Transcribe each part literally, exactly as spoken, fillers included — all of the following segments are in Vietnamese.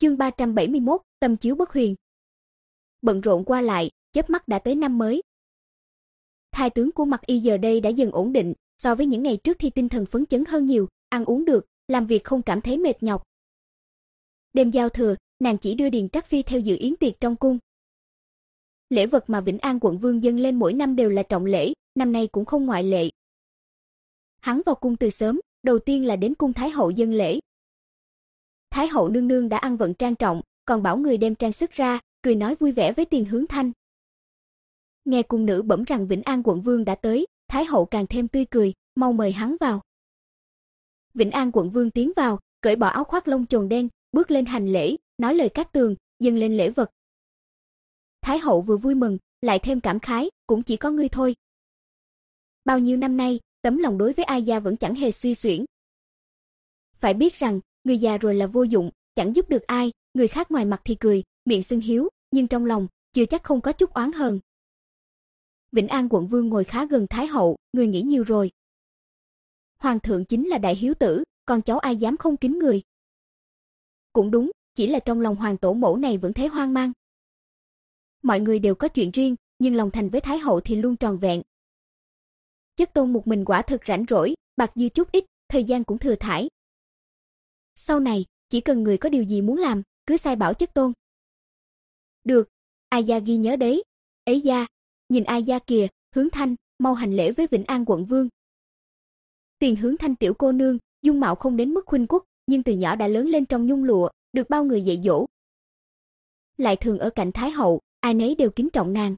Chương ba trăm bảy mươi mốt, tâm chiếu bất huyền. Bận rộn qua lại, chớp mắt đã tới năm mới. Thai tướng của Mặc Y giờ đây đã dần ổn định, so với những ngày trước thì tinh thần phấn chấn hơn nhiều, ăn uống được, làm việc không cảm thấy mệt nhọc. Đêm giao thừa, nàng chỉ đưa Điền Trắc Phi theo dự yến tiệc trong cung. Lễ vật mà Vĩnh An quận vương dâng lên mỗi năm đều là trọng lễ, năm nay cũng không ngoại lệ. Hắn vào cung từ sớm, đầu tiên là đến cung Thái hậu dâng lễ. Thái hậu nương nương đã ăn vận trang trọng, còn bảo người đem trang sức ra, cười nói vui vẻ với Tiền Hướng Thanh. Nghe cung nữ bẩm rằng Vĩnh An quận vương đã tới, Thái hậu càng thêm tươi cười, mau mời hắn vào. Vĩnh An quận vương tiến vào, cởi bỏ áo khoác lông chồn đen, bước lên hành lễ, nói lời cát tường, dâng lên lễ vật. Thái hậu vừa vui mừng, lại thêm cảm khái, cũng chỉ có ngươi thôi. Bao nhiêu năm nay, tấm lòng đối với Ai gia vẫn chẳng hề suy xuyển. Phải biết rằng, người già rồi là vô dụng, chẳng giúp được ai, người khác ngoài mặt thì cười, miệng xưng hiếu, nhưng trong lòng chưa chắc không có chút oán hờn. Vĩnh An quận vương ngồi khá gần Thái hậu, người nghĩ nhiều rồi. Hoàng thượng chính là đại hiếu tử, con cháu ai dám không kính người. Cũng đúng, chỉ là trong lòng hoàng tổ mẫu này vẫn thấy hoang mang. Mọi người đều có chuyện riêng, nhưng lòng thành với Thái hậu thì luôn tròn vẹn. Chất tôn một mình quả thực rảnh rỗi, bạc dư chút ít, thời gian cũng thừa thãi. Sau này, chỉ cần người có điều gì muốn làm, cứ sai bảo chất tôn. Được, Ai gia ghi nhớ đấy. Ấy gia, nhìn Ai gia kìa, Hướng Thanh, mau hành lễ với Vĩnh An quận vương. Tiền Hướng Thanh tiểu cô nương, dung mạo không đến mức khuynh quốc, nhưng từ nhỏ đã lớn lên trong nhung lụa, được bao người dạy dỗ. Lại thường ở cạnh Thái hậu, ai nấy đều kính trọng nàng.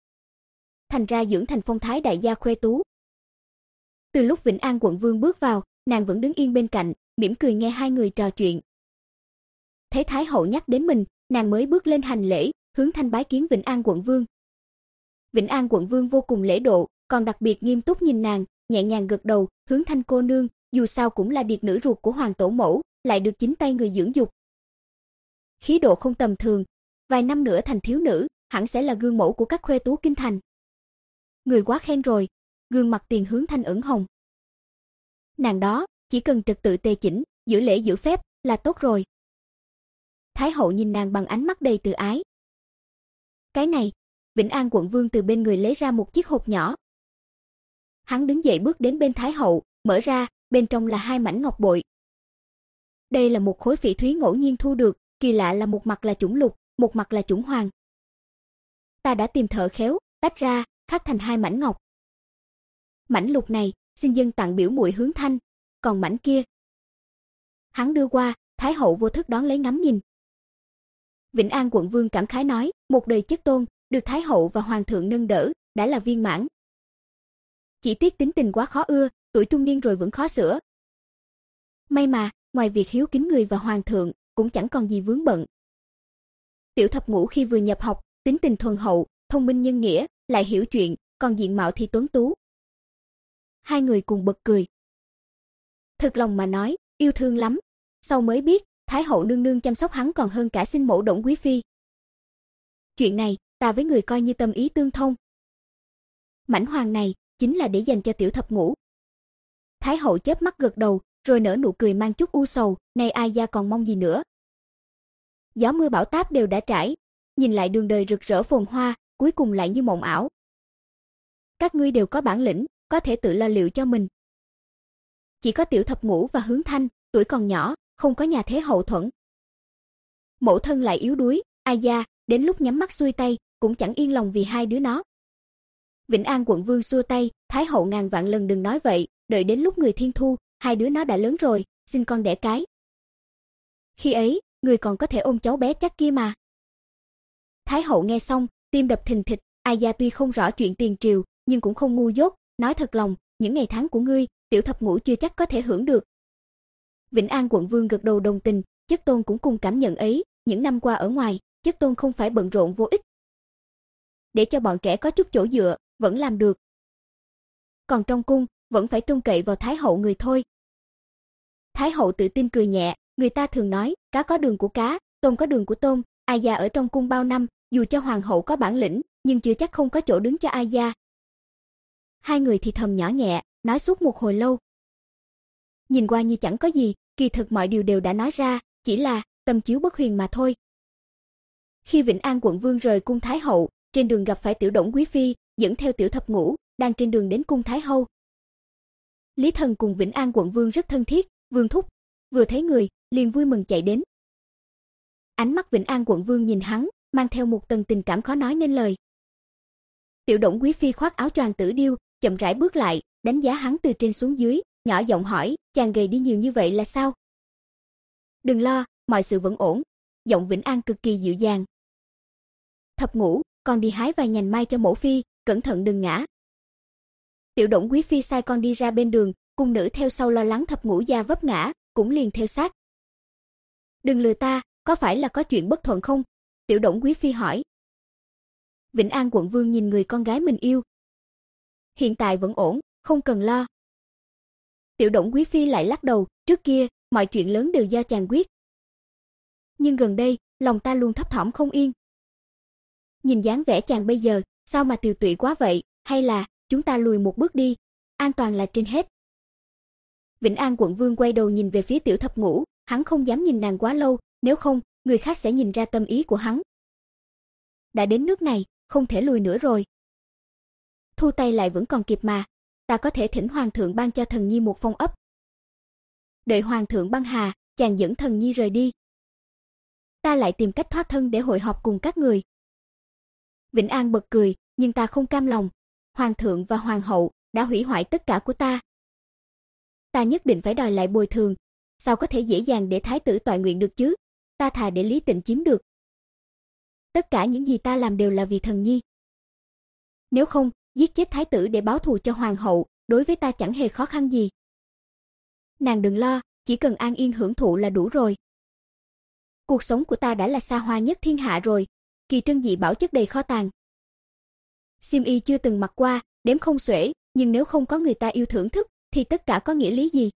Thành ra dưỡng thành phong thái đại gia khoe tú. Từ lúc Vĩnh An quận vương bước vào, nàng vẫn đứng yên bên cạnh, mỉm cười nghe hai người trò chuyện. Thấy Thái hậu nhắc đến mình, nàng mới bước lên hành lễ, Hướng Thanh bái kiến Vĩnh An quận vương. Vĩnh An quận vương vô cùng lễ độ, còn đặc biệt nghiêm túc nhìn nàng, nhẹ nhàng gật đầu, Hướng Thanh cô nương, dù sao cũng là điệt nữ ruột của hoàng tổ mẫu, lại được chính tay người dưỡng dục. Khí độ không tầm thường, vài năm nữa thành thiếu nữ, hẳn sẽ là gương mẫu của các khuê tú kinh thành. Người quá khen rồi, gương mặt Tiền Hướng Thanh ửng hồng. Nàng đó, chỉ cần trật tự tề chỉnh, giữ lễ giữ phép là tốt rồi. Thái hậu nhìn nàng bằng ánh mắt đầy từ ái. Cái này, Vĩnh An quận vương từ bên người lấy ra một chiếc hộp nhỏ. Hắn đứng dậy bước đến bên Thái hậu, mở ra, bên trong là hai mảnh ngọc bội. Đây là một khối phỉ thúy ngẫu nhiên thu được, kỳ lạ là một mặt là chủng lục, một mặt là chủng hoàng. Ta đã tìm thợ khéo, tách ra, khắc thành hai mảnh ngọc. Mảnh lục này, xin dâng tặng biểu muội Hướng Thanh, còn mảnh kia. Hắn đưa qua, Thái hậu vô thức đón lấy ngắm nhìn. Vĩnh An quận vương cảm khái nói, một đời chất tôn, được Thái hậu và hoàng thượng nâng đỡ, đã là viên mãn. Chỉ tiếc tính tình quá khó ưa, tuổi trung niên rồi vẫn khó sửa. May mà, ngoài việc hiếu kính người và hoàng thượng, cũng chẳng còn gì vướng bận. Tiểu thập ngũ khi vừa nhập học, tính tình thuần hậu, thông minh nhân nghĩa, lại hiểu chuyện, còn diện mạo thì tuấn tú. Hai người cùng bật cười. Thực lòng mà nói, yêu thương lắm. Sau mới biết, Thái hậu nương nương chăm sóc hắn còn hơn cả sinh mẫu Đổng quý phi. Chuyện này, ta với người coi như tâm ý tương thông. Mảnh hoàng này, chính là để dành cho tiểu thập ngũ. Thái hậu chớp mắt gật đầu, rồi nở nụ cười mang chút u sầu, nay Ai gia còn mong gì nữa. Gió mưa bão táp đều đã trải, nhìn lại đường đời rực rỡ phồn hoa, cuối cùng lại như mộng ảo. Các ngươi đều có bản lĩnh, có thể tự lo liệu cho mình. Chỉ có tiểu thập ngũ và Hướng Thanh, tuổi còn nhỏ, không có nhà thế hậu thuẫn. Mẫu thân lại yếu đuối, Ai gia, đến lúc nhắm mắt xuôi tay, cũng chẳng yên lòng vì hai đứa nó. Vĩnh An quận vương xua tay, Thái hậu ngàn vạn lần đừng nói vậy, đợi đến lúc người thiên thu, hai đứa nó đã lớn rồi, xin con đẻ cái. Khi ấy, người còn có thể ôm cháu bé chắc kia mà. Thái hậu nghe xong, tim đập thình thịch, Ai gia tuy không rõ chuyện tiền triều, nhưng cũng không ngu dốt, nói thật lòng, những ngày tháng của ngươi, tiểu thập ngũ chưa chắc có thể hưởng được. Vĩnh An quận vương gật đầu đồng tình, chất tôn cũng cùng cảm nhận ấy, những năm qua ở ngoài, chất tôn không phải bận rộn vô ích. Để cho bọn trẻ có chút chỗ dựa, vẫn làm được. Còn trong cung, vẫn phải trông cậy vào Thái hậu người thôi. Thái hậu tự tin cười nhẹ, người ta thường nói, cá có đường của cá, tôm có đường của tôm, Ai gia ở trong cung bao năm, dù cho hoàng hậu có bản lĩnh, nhưng chưa chắc không có chỗ đứng cho Ai gia. Hai người thì thầm nhỏ nhẹ, nói suốt một hồi lâu. Nhìn qua như chẳng có gì, kỳ thực mọi điều đều đã nói ra, chỉ là tâm chiếu bất huyền mà thôi. Khi Vĩnh An quận vương rời cung Thái hậu, trên đường gặp phải Tiểu Đổng quý phi, dẫn theo Tiểu Thập Ngũ, đang trên đường đến cung Thái hậu. Lý Thần cùng Vĩnh An quận vương rất thân thiết, Vương thúc, vừa thấy người, liền vui mừng chạy đến. Ánh mắt Vĩnh An quận vương nhìn hắn, mang theo một tầng tình cảm khó nói nên lời. Tiểu Đổng quý phi khoác áo choàng tử điêu, chậm rãi bước lại, đánh giá hắn từ trên xuống dưới, nhỏ giọng hỏi, chàng gầy đi nhiều như vậy là sao? Đừng lo, mọi sự vẫn ổn. Giọng Vĩnh An cực kỳ dịu dàng. Thập Ngũ, con đi hái vài nhành mai cho mẫu phi, cẩn thận đừng ngã. Tiểu Đổng quý phi sai con đi ra bên đường, cung nữ theo sau lo lắng Thập Ngũ già vấp ngã, cũng liền theo sát. Đừng lừa ta, có phải là có chuyện bất thuận không? Tiểu Đổng quý phi hỏi. Vĩnh An quận vương nhìn người con gái mình yêu. Hiện tại vẫn ổn, không cần lo. Tiểu Đổng quý phi lại lắc đầu, trước kia, mọi chuyện lớn đều do chàng quyết. Nhưng gần đây, lòng ta luôn thấp thỏm không yên. Nhìn dáng vẻ chàng bây giờ, sao mà tiều tụy quá vậy, hay là chúng ta lùi một bước đi, an toàn là trên hết. Vĩnh An quận vương quay đầu nhìn về phía Tiểu Thập Ngũ, hắn không dám nhìn nàng quá lâu, nếu không, người khác sẽ nhìn ra tâm ý của hắn. Đã đến nước này, không thể lùi nữa rồi. Thu tay lại vẫn còn kịp mà, ta có thể thỉnh hoàng thượng ban cho thần nhi một phong ấp. Đợi hoàng thượng băng hà, chàng dẫn thần nhi rời đi. Ta lại tìm cách thoát thân để hội họp cùng các người. Vĩnh An bật cười, nhưng ta không cam lòng. Hoàng thượng và hoàng hậu đã hủy hoại tất cả của ta. Ta nhất định phải đòi lại bồi thường. Sao có thể dễ dàng để thái tử toại nguyện được chứ? Ta thà để Lý Tịnh chiếm được. Tất cả những gì ta làm đều là vì thần nhi. Nếu không, giết chết thái tử để báo thù cho hoàng hậu, đối với ta chẳng hề khó khăn gì. Nàng đừng lo, chỉ cần an yên hưởng thụ là đủ rồi. Cuộc sống của ta đã là xa hoa nhất thiên hạ rồi, kỳ trân dị bảo chất đầy kho tàng. Xiêm y chưa từng mặc qua, đếm không xuể, nhưng nếu không có người ta yêu thưởng thức, thì tất cả có nghĩa lý gì?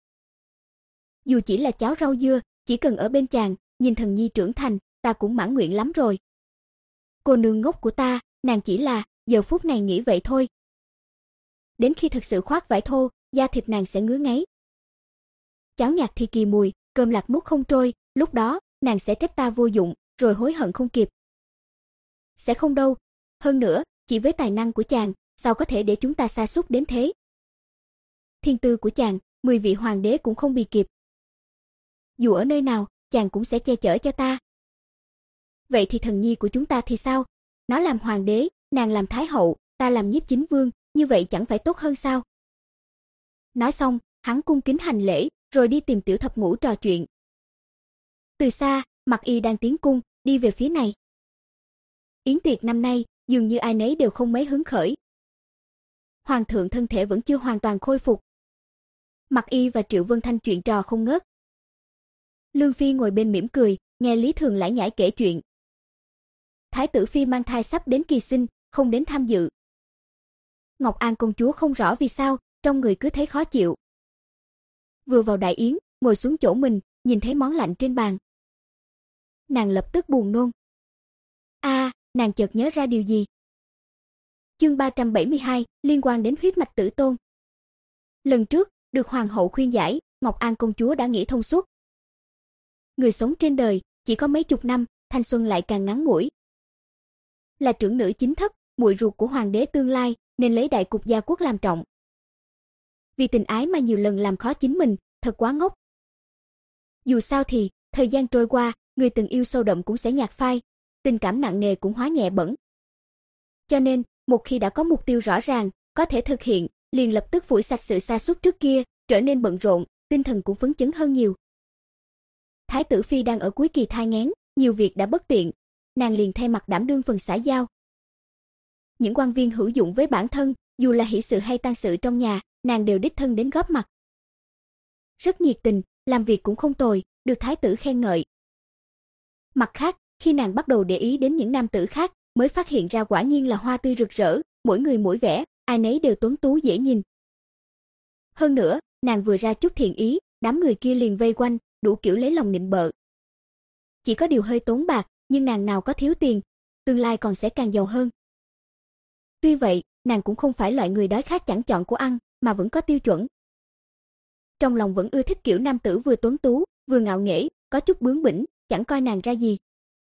Dù chỉ là cháo rau dưa, chỉ cần ở bên chàng, nhìn thần nhi trưởng thành, ta cũng mãn nguyện lắm rồi. Cô nương ngốc của ta, nàng chỉ là, giờ phút này nghĩ vậy thôi. Đến khi thực sự khoác vải thô, da thịt nàng sẽ ngứa ngáy. Cháo nhạt thì kỳ mùi, cơm lạc nuốt không trôi, lúc đó, nàng sẽ trách ta vô dụng, rồi hối hận không kịp. Sẽ không đâu. Hơn nữa, chỉ với tài năng của chàng, sao có thể để chúng ta sa sút đến thế? Thiên tư của chàng, mười vị hoàng đế cũng không bì kịp. Dù ở nơi nào, chàng cũng sẽ che chở cho ta. Vậy thì thần nhi của chúng ta thì sao? Nó làm hoàng đế, nàng làm thái hậu, ta làm nhiếp chính vương, như vậy chẳng phải tốt hơn sao? Nói xong, hắn cung kính hành lễ, rồi đi tìm Tiểu Thập Ngũ trò chuyện. Từ xa, Mặc Y đang tiến cung, đi về phía này. Yến tiệc năm nay, dường như ai nấy đều không mấy hứng khởi. Hoàng thượng thân thể vẫn chưa hoàn toàn khôi phục. Mặc Y và Triệu Vân Thanh chuyện trò không ngớt. Lương Phi ngồi bên mỉm cười, nghe Lý Thường lải nhải kể chuyện. Thái tử Phi mang thai sắp đến kỳ sinh, không đến tham dự. Ngọc An công chúa không rõ vì sao, trong người cứ thấy khó chịu. Vừa vào đại yến, ngồi xuống chỗ mình, nhìn thấy món lạnh trên bàn. Nàng lập tức buồn nôn. A, à, nàng chợt nhớ ra điều gì. Chương ba trăm bảy mươi hai, liên quan đến huyết mạch tử tôn. Lần trước, được hoàng hậu khuyên giải, Ngọc An công chúa đã nghĩ thông suốt. Người sống trên đời, chỉ có mấy chục năm, thanh xuân lại càng ngắn ngủi. Là trưởng nữ chính thất, muội ruột của hoàng đế tương lai, nên lấy đại cục gia quốc làm trọng. Vì tình ái mà nhiều lần làm khó chính mình, thật quá ngốc. Dù sao thì, thời gian trôi qua, người từng yêu sâu đậm cũng sẽ nhạt phai, tình cảm nặng nề cũng hóa nhẹ bẩn. Cho nên, một khi đã có mục tiêu rõ ràng, có thể thực hiện, liền lập tức phủi sạch sự sa sút trước kia, trở nên bận rộn, tinh thần cũng phấn chấn hơn nhiều. Thái tử Phi đang ở cuối kỳ thai nghén, nhiều việc đã bất tiện, nàng liền thay mặt đảm đương phần xã giao. Những quan viên hữu dụng với bản thân, dù là hỷ sự hay tang sự trong nhà, nàng đều đích thân đến góp mặt. Rất nhiệt tình, làm việc cũng không tồi, được thái tử khen ngợi. Mặt khác, khi nàng bắt đầu để ý đến những nam tử khác, mới phát hiện ra quả nhiên là hoa tươi rực rỡ, mỗi người mỗi vẻ, ai nấy đều tuấn tú dễ nhìn. Hơn nữa, nàng vừa ra chút thiện ý, đám người kia liền vây quanh, đủ kiểu lấy lòng nịnh bợ. Chỉ có điều hơi tốn bạc, nhưng nàng nào có thiếu tiền, tương lai còn sẽ càng giàu hơn. Tuy vậy, nàng cũng không phải loại người đói khát chẳng chọn của ăn, mà vẫn có tiêu chuẩn. Trong lòng vẫn ưa thích kiểu nam tử vừa tuấn tú, vừa ngạo nghễ, có chút bướng bỉnh, chẳng coi nàng ra gì.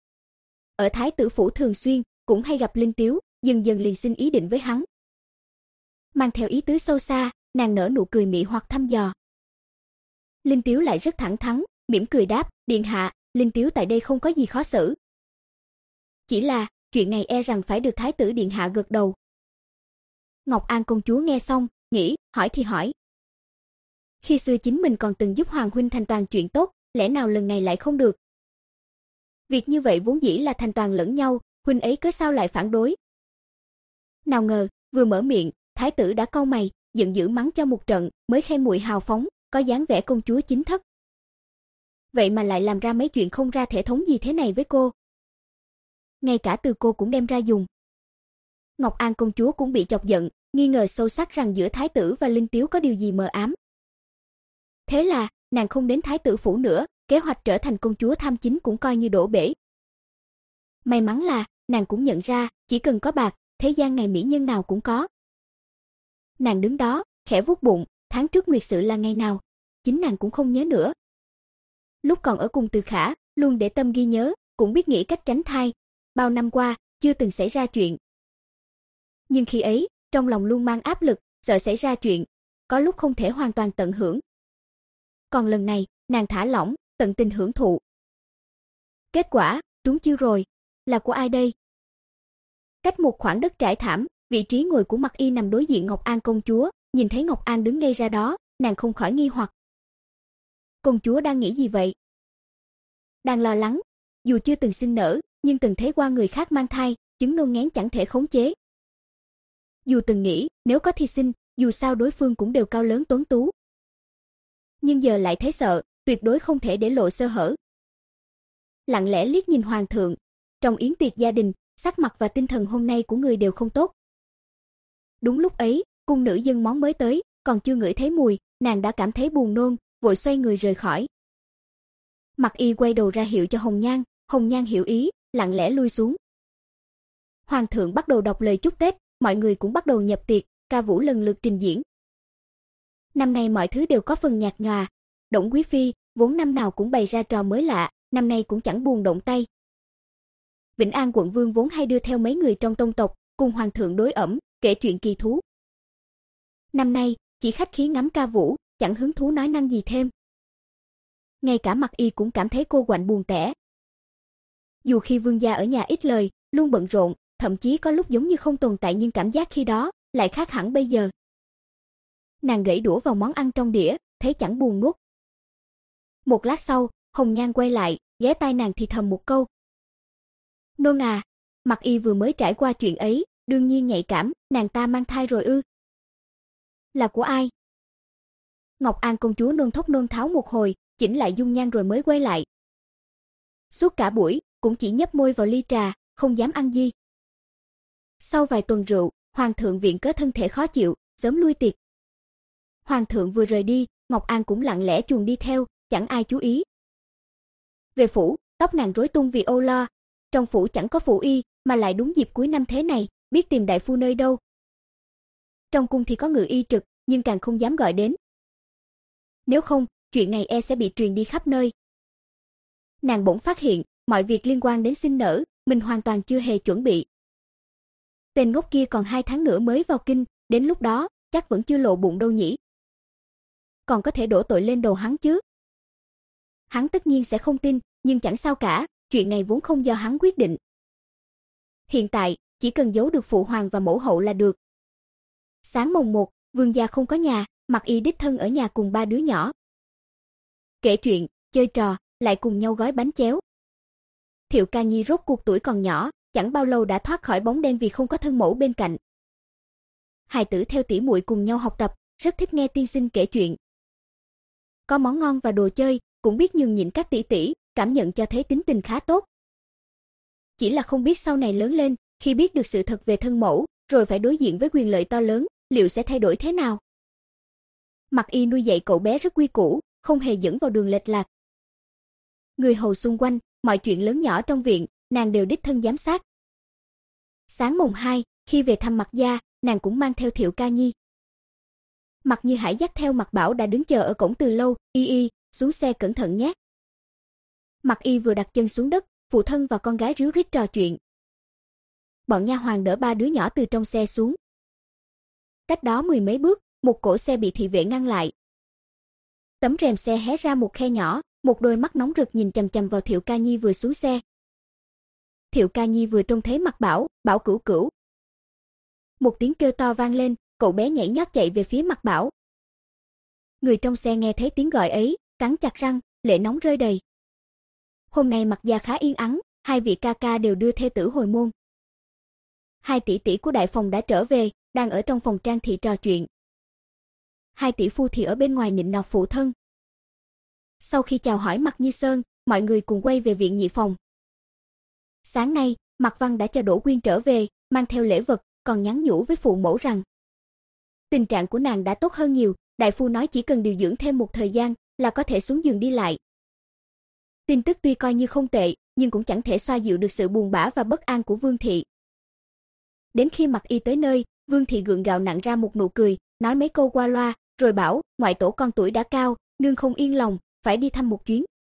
Ở Thái tử phủ thường xuyên, cũng hay gặp Linh Tiếu, dần dần liền xin ý định với hắn. Mang theo ý tứ sâu xa, nàng nở nụ cười mị hoặc thăm dò. Linh Tiếu lại rất thẳng thắn, mỉm cười đáp, điện hạ, Linh Tiếu tại đây không có gì khó xử. Chỉ là, chuyện này e rằng phải được Thái tử điện hạ gật đầu. Ngọc An công chúa nghe xong, nghĩ, hỏi thì hỏi. Khi xưa chính mình còn từng giúp Hoàng huynh thành toàn chuyện tốt, lẽ nào lần này lại không được? Việc như vậy vốn dĩ là thành toàn lẫn nhau, huynh ấy cớ sao lại phản đối? Nào ngờ, vừa mở miệng, Thái tử đã cau mày, giận dữ mắng cho một trận, mới khen muội hào phóng, có dáng vẻ công chúa chính thất. Vậy mà lại làm ra mấy chuyện không ra thể thống gì thế này với cô. Ngay cả từ cô cũng đem ra dùng. Ngọc An công chúa cũng bị chọc giận, nghi ngờ sâu sắc rằng giữa Thái tử và Linh Tiếu có điều gì mờ ám. Thế là, nàng không đến Thái tử phủ nữa, kế hoạch trở thành công chúa tham chính cũng coi như đổ bể. May mắn là, nàng cũng nhận ra, chỉ cần có bạc, thế gian này mỹ nhân nào cũng có. Nàng đứng đó, khẽ vuốt bụng, tháng trước nguyệt sự là ngày nào, chính nàng cũng không nhớ nữa. Lúc còn ở cùng Từ Khả, luôn để tâm ghi nhớ, cũng biết nghĩ cách tránh thai. Bao năm qua, chưa từng xảy ra chuyện. Nhưng khi ấy, trong lòng luôn mang áp lực, sợ xảy ra chuyện, có lúc không thể hoàn toàn tận hưởng. Còn lần này, nàng thả lỏng, tận tình hưởng thụ. Kết quả, trúng chiêu rồi, là của ai đây? Cách một khoảng đất trải thảm, vị trí ngồi của Mặc Y nằm đối diện Ngọc An công chúa, nhìn thấy Ngọc An đứng ngay ra đó, nàng không khỏi nghi hoặc. Công chúa đang nghĩ gì vậy? Đang lo lắng, dù chưa từng sinh nở, nhưng từng thấy qua người khác mang thai, chứng nôn ngén chẳng thể khống chế. Dù từng nghĩ, nếu có thi sinh, dù sao đối phương cũng đều cao lớn tuấn tú. Nhưng giờ lại thấy sợ, tuyệt đối không thể để lộ sơ hở. Lặng lẽ liếc nhìn hoàng thượng, trong yến tiệc gia đình, sắc mặt và tinh thần hôm nay của người đều không tốt. Đúng lúc ấy, cung nữ dâng món mới tới, còn chưa ngửi thấy mùi, nàng đã cảm thấy buồn nôn, vội xoay người rời khỏi. Mặc Y quay đầu ra hiệu cho Hồng Nhan, Hồng Nhan hiểu ý, lặng lẽ lui xuống. Hoàng thượng bắt đầu đọc lời chúc Tết, mọi người cũng bắt đầu nhập tiệc, ca vũ lần lượt trình diễn. Năm nay mọi thứ đều có phần nhạt nhòa, Đổng quý phi vốn năm nào cũng bày ra trò mới lạ, năm nay cũng chẳng buồn động tay. Vĩnh An quận vương vốn hay đưa theo mấy người trong tông tộc, cùng hoàng thượng đối ẩm, kể chuyện kỳ thú. Năm nay, chỉ khách khí ngắm ca vũ, chẳng hứng thú nói năng gì thêm. Ngay cả Mặc Y cũng cảm thấy cô quạnh buồn tẻ. Dù khi vương gia ở nhà ít lời, luôn bận rộn, thậm chí có lúc giống như không tồn tại, nhưng cảm giác khi đó lại khác hẳn bây giờ. Nàng gãy đũa vào món ăn trong đĩa, thấy chẳng buồn nuốt. Một lát sau, Hồng Nhan quay lại, ghé tai nàng thì thầm một câu. Nôn à, Mặc Y vừa mới trải qua chuyện ấy, đương nhiên nhạy cảm, nàng ta mang thai rồi ư? Là của ai? Ngọc An công chúa nôn thốc nôn tháo một hồi, chỉnh lại dung nhan rồi mới quay lại. Suốt cả buổi, cũng chỉ nhấp môi vào ly trà, không dám ăn gì. Sau vài tuần rượu, hoàng thượng viện cớ thân thể khó chịu, sớm lui tiệc. Hoàng thượng vừa rời đi, Ngọc An cũng lặng lẽ chuồn đi theo, chẳng ai chú ý. Về phủ, tóc nàng rối tung vì âu lo. Trong phủ chẳng có phủ y, mà lại đúng dịp cuối năm thế này, biết tìm đại phu nơi đâu. Trong cung thì có ngự y trực, nhưng càng không dám gọi đến. Nếu không, chuyện này e sẽ bị truyền đi khắp nơi. Nàng bỗng phát hiện, mọi việc liên quan đến sinh nở, mình hoàn toàn chưa hề chuẩn bị. Tên ngốc kia còn hai tháng nữa mới vào kinh, đến lúc đó, chắc vẫn chưa lộ bụng đâu nhỉ. Còn có thể đổ tội lên đầu hắn chứ. Hắn tất nhiên sẽ không tin, nhưng chẳng sao cả, chuyện này vốn không do hắn quyết định. Hiện tại, chỉ cần giấu được phụ hoàng và mẫu hậu là được. Sáng mồng một, vương gia không có nhà, Mặc Y đích thân ở nhà cùng ba đứa nhỏ. Kể chuyện, chơi trò, lại cùng nhau gói bánh chéo. Thiệu Ca Nhi rốt cuộc tuổi còn nhỏ, chẳng bao lâu đã thoát khỏi bóng đen vì không có thân mẫu bên cạnh. Hài tử theo tỉ muội cùng nhau học tập, rất thích nghe tiên sinh kể chuyện. Có món ngon và đồ chơi, cũng biết nhường nhịn các tỷ tỷ, cảm nhận cho thấy tính tình khá tốt. Chỉ là không biết sau này lớn lên, khi biết được sự thật về thân mẫu, rồi phải đối diện với quyền lợi to lớn, liệu sẽ thay đổi thế nào? Mặc Y nuôi dạy cậu bé rất quy củ, không hề dẫn vào đường lệch lạc. Người hầu xung quanh, mọi chuyện lớn nhỏ trong viện, nàng đều đích thân giám sát. Sáng mùng hai, khi về thăm Mặc gia, nàng cũng mang theo Thiệu Ca Nhi. Mặc Như Hải dắt theo Mặc Bảo đã đứng chờ ở cổng từ lâu, y y, xuống xe cẩn thận nhé. Mặc Y vừa đặt chân xuống đất, phụ thân và con gái ríu rít trò chuyện. Bọn nha hoàn đỡ ba đứa nhỏ từ trong xe xuống. Cách đó mười mấy bước, một cỗ xe bị thị vệ ngăn lại. Tấm rèm xe hé ra một khe nhỏ, một đôi mắt nóng rực nhìn chằm chằm vào Thiệu Ca Nhi vừa xuống xe. Thiệu Ca Nhi vừa trông thấy mặt Bảo, Bảo Cửu Cửu. Một tiếng kêu to vang lên, cậu bé nhảy nhót chạy về phía mặt Bảo. Người trong xe nghe thấy tiếng gọi ấy, cắn chặt răng, lệ nóng rơi đầy. Hôm nay Mặc gia khá yên ắng, hai vị ca ca đều đưa thê tử hồi môn. Hai tỷ tỷ của đại phòng đã trở về, đang ở trong phòng trang thị trò chuyện. Hai tỷ phu thì ở bên ngoài nịnh nọt phụ thân. Sau khi chào hỏi Mặc Như Sơn, mọi người cùng quay về viện nhị phòng. Sáng nay, Mặc Văn đã cho Đỗ Quyên trở về, mang theo lễ vật, còn nhắn nhủ với phụ mẫu rằng tình trạng của nàng đã tốt hơn nhiều, đại phu nói chỉ cần điều dưỡng thêm một thời gian là có thể xuống giường đi lại. Tin tức tuy coi như không tệ, nhưng cũng chẳng thể xoa dịu được sự buồn bã và bất an của Vương thị. Đến khi Mặc Y tới nơi, Vương thị gượng gạo nặn ra một nụ cười, nói mấy câu qua loa, rồi bảo, ngoại tổ con tuổi đã cao, nương không yên lòng, phải đi thăm một chuyến.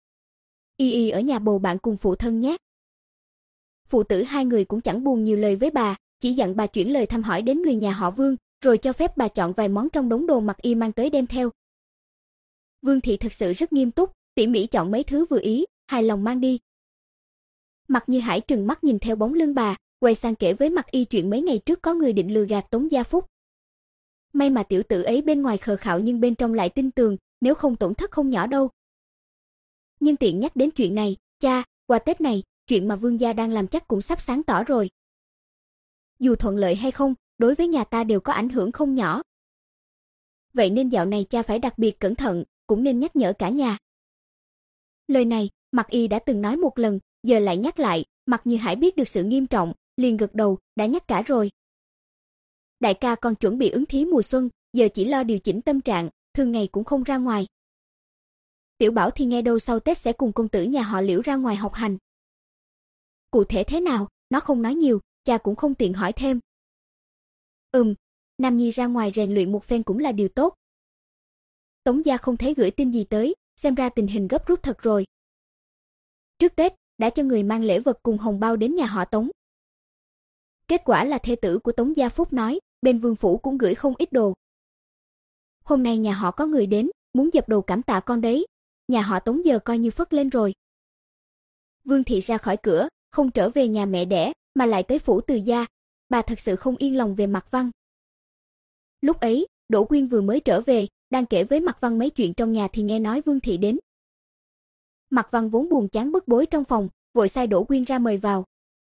Y Y ở nhà bầu bạn cùng phụ thân nhé. Phụ tử hai người cũng chẳng buồn nhiều lời với bà, chỉ dặn bà chuyển lời thăm hỏi đến người nhà họ Vương, rồi cho phép bà chọn vài món trong đống đồ Mặc Y mang tới đem theo. Vương thị thực sự rất nghiêm túc, tỉ mỉ chọn mấy thứ vừa ý, hài lòng mang đi. Mặc Như Hải trừng mắt nhìn theo bóng lưng bà, quay sang kể với Mặc Y chuyện mấy ngày trước có người định lừa gạt Tống Gia Phúc. May mà tiểu tử ấy bên ngoài khờ khạo nhưng bên trong lại tin tường, nếu không tổn thất không nhỏ đâu. Nhưng tiện nhắc đến chuyện này, cha, qua Tết này, chuyện mà Vương gia đang làm chắc cũng sắp sáng tỏ rồi. Dù thuận lợi hay không, đối với nhà ta đều có ảnh hưởng không nhỏ. Vậy nên dạo này cha phải đặc biệt cẩn thận, cũng nên nhắc nhở cả nhà. Lời này, Mặc Y đã từng nói một lần, giờ lại nhắc lại, Mặc Như Hải biết được sự nghiêm trọng, liền gật đầu, đã nhắc cả rồi. Đại ca còn chuẩn bị ứng thí mùa xuân, giờ chỉ lo điều chỉnh tâm trạng, thường ngày cũng không ra ngoài. Tiểu Bảo thì nghe đâu sau Tết sẽ cùng công tử nhà họ Liễu ra ngoài học hành. Cụ thể thế nào, nó không nói nhiều, cha cũng không tiện hỏi thêm. Ừm, Nam Nhi ra ngoài rèn luyện một phen cũng là điều tốt. Tống gia không thấy gửi tin gì tới, xem ra tình hình gấp rút thật rồi. Trước Tết, đã cho người mang lễ vật cùng hồng bao đến nhà họ Tống. Kết quả là thê tử của Tống Gia Phúc nói, bên Vương phủ cũng gửi không ít đồ. Hôm nay nhà họ có người đến, muốn dập đầu cảm tạ con đấy, nhà họ Tống giờ coi như phất lên rồi. Vương thị ra khỏi cửa, không trở về nhà mẹ đẻ, mà lại tới phủ Từ gia, bà thật sự không yên lòng về Mặc Văn. Lúc ấy, Đỗ Quyên vừa mới trở về, đang kể với Mặc Văn mấy chuyện trong nhà thì nghe nói Vương thị đến. Mặc Văn vốn buồn chán bức bối trong phòng, vội sai Đỗ Quyên ra mời vào.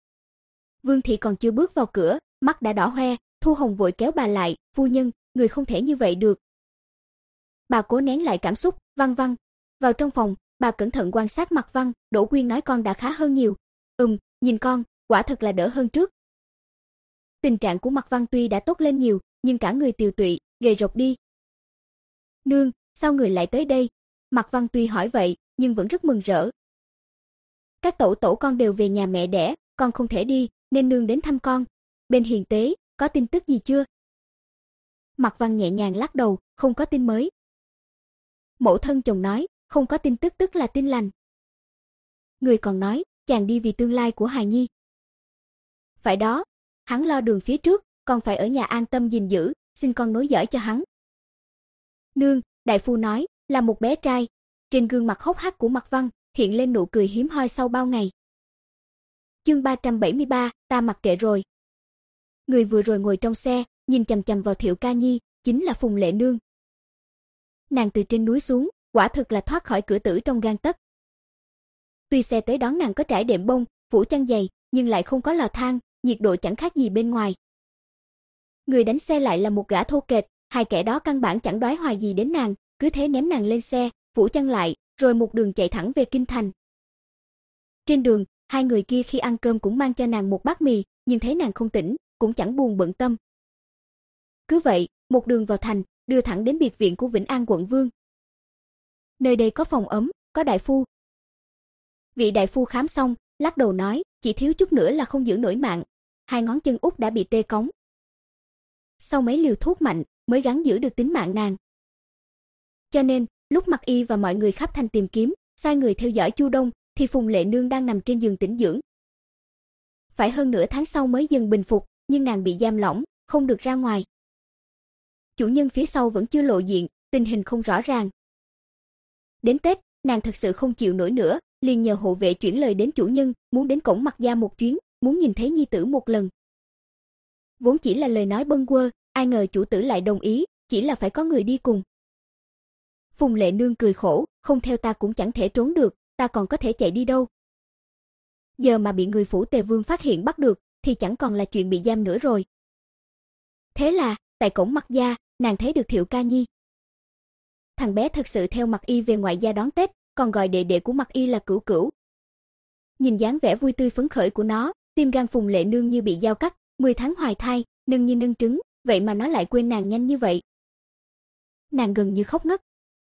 Vương thị còn chưa bước vào cửa, mắt đã đỏ hoe, Thu Hồng vội kéo bà lại, "Phu nhân, người không thể như vậy được." Bà cố nén lại cảm xúc, "Văn Văn." Vào trong phòng, bà cẩn thận quan sát Mặc Văn, Đỗ Quyên nói con đã khá hơn nhiều. "Ừm, nhìn con, quả thật là đỡ hơn trước." Tình trạng của Mặc Văn tuy đã tốt lên nhiều, nhưng cả người tiều tụy, gầy rộc đi. "Nương, sao người lại tới đây?" Mặc Văn tuy hỏi vậy, nhưng vẫn rất mừng rỡ. "Các tổ tổ con đều về nhà mẹ đẻ, con không thể đi, nên nương đến thăm con. Bên hiền tế, có tin tức gì chưa?" Mặc Văn nhẹ nhàng lắc đầu, "Không có tin mới." Mẫu thân chồng nói, "Không có tin tức tức là tin lành." Người còn nói, "Chàng đi vì tương lai của hài nhi." "Phải đó, hắn lo đường phía trước, con phải ở nhà an tâm gìn giữ, xin con nối dõi cho hắn." "Nương," đại phu nói, là một bé trai. Trên gương mặt hốc hác của Mặc Văn hiện lên nụ cười hiếm hoi sau bao ngày. Chương ba trăm bảy mươi ba, ta mặc kệ rồi. Người vừa rồi ngồi trong xe, nhìn chằm chằm vào Thiệu Ca Nhi, chính là Phùng Lệ Nương. Nàng từ trên núi xuống, quả thực là thoát khỏi cửa tử trong gang tấc. Tuy xe tới đón nàng có trải đệm bông, phủ chăn dày, nhưng lại không có lò than, nhiệt độ chẳng khác gì bên ngoài. Người đánh xe lại là một gã thô kệch, hai kẻ đó căn bản chẳng đoái hoài gì đến nàng, cứ thế ném nàng lên xe, phủ chăn lại, rồi một đường chạy thẳng về kinh thành. Trên đường, hai người kia khi ăn cơm cũng mang cho nàng một bát mì, nhưng thấy nàng không tỉnh, cũng chẳng buồn bận tâm. Cứ vậy, một đường vào thành, đưa thẳng đến biệt viện của Vĩnh An quận Vương. Nơi đây có phòng ấm, có đại phu. Vị đại phu khám xong, lắc đầu nói, chỉ thiếu chút nữa là không giữ nổi mạng, hai ngón chân út đã bị tê cống. Sau mấy liều thuốc mạnh, mới gắng giữ được tính mạng nàng. Cho nên, lúc Mặc Y và mọi người khắp thành tìm kiếm, sai người theo dõi Chu Đông, thì Phùng Lệ Nương đang nằm trên giường tĩnh dưỡng. Phải hơn nửa tháng sau mới dần bình phục, nhưng nàng bị giam lỏng, không được ra ngoài. Chủ nhân phía sau vẫn chưa lộ diện, tình hình không rõ ràng. Đến Tết, nàng thật sự không chịu nổi nữa, liền nhờ hộ vệ chuyển lời đến chủ nhân, muốn đến cổng Mặc gia một chuyến, muốn nhìn thấy nhi tử một lần. Vốn chỉ là lời nói bâng quơ, ai ngờ chủ tử lại đồng ý, chỉ là phải có người đi cùng. Phùng Lệ Nương cười khổ, không theo ta cũng chẳng thể trốn được, ta còn có thể chạy đi đâu. Giờ mà bị người phủ Tề Vương phát hiện bắt được, thì chẳng còn là chuyện bị giam nữa rồi. Thế là, tại cổng Mặc gia, nàng thấy được Thiệu Ca Nhi. Thằng bé thật sự theo Mặc Y về ngoại gia đón Tết, còn gọi đệ đệ của Mặc Y là Cửu Cửu. Nhìn dáng vẻ vui tươi phấn khởi của nó, tim gan Phùng Lệ Nương như bị dao cắt, mười tháng hoài thai, nâng như nâng trứng, vậy mà nó lại quên nàng nhanh như vậy. Nàng gần như khóc ngất.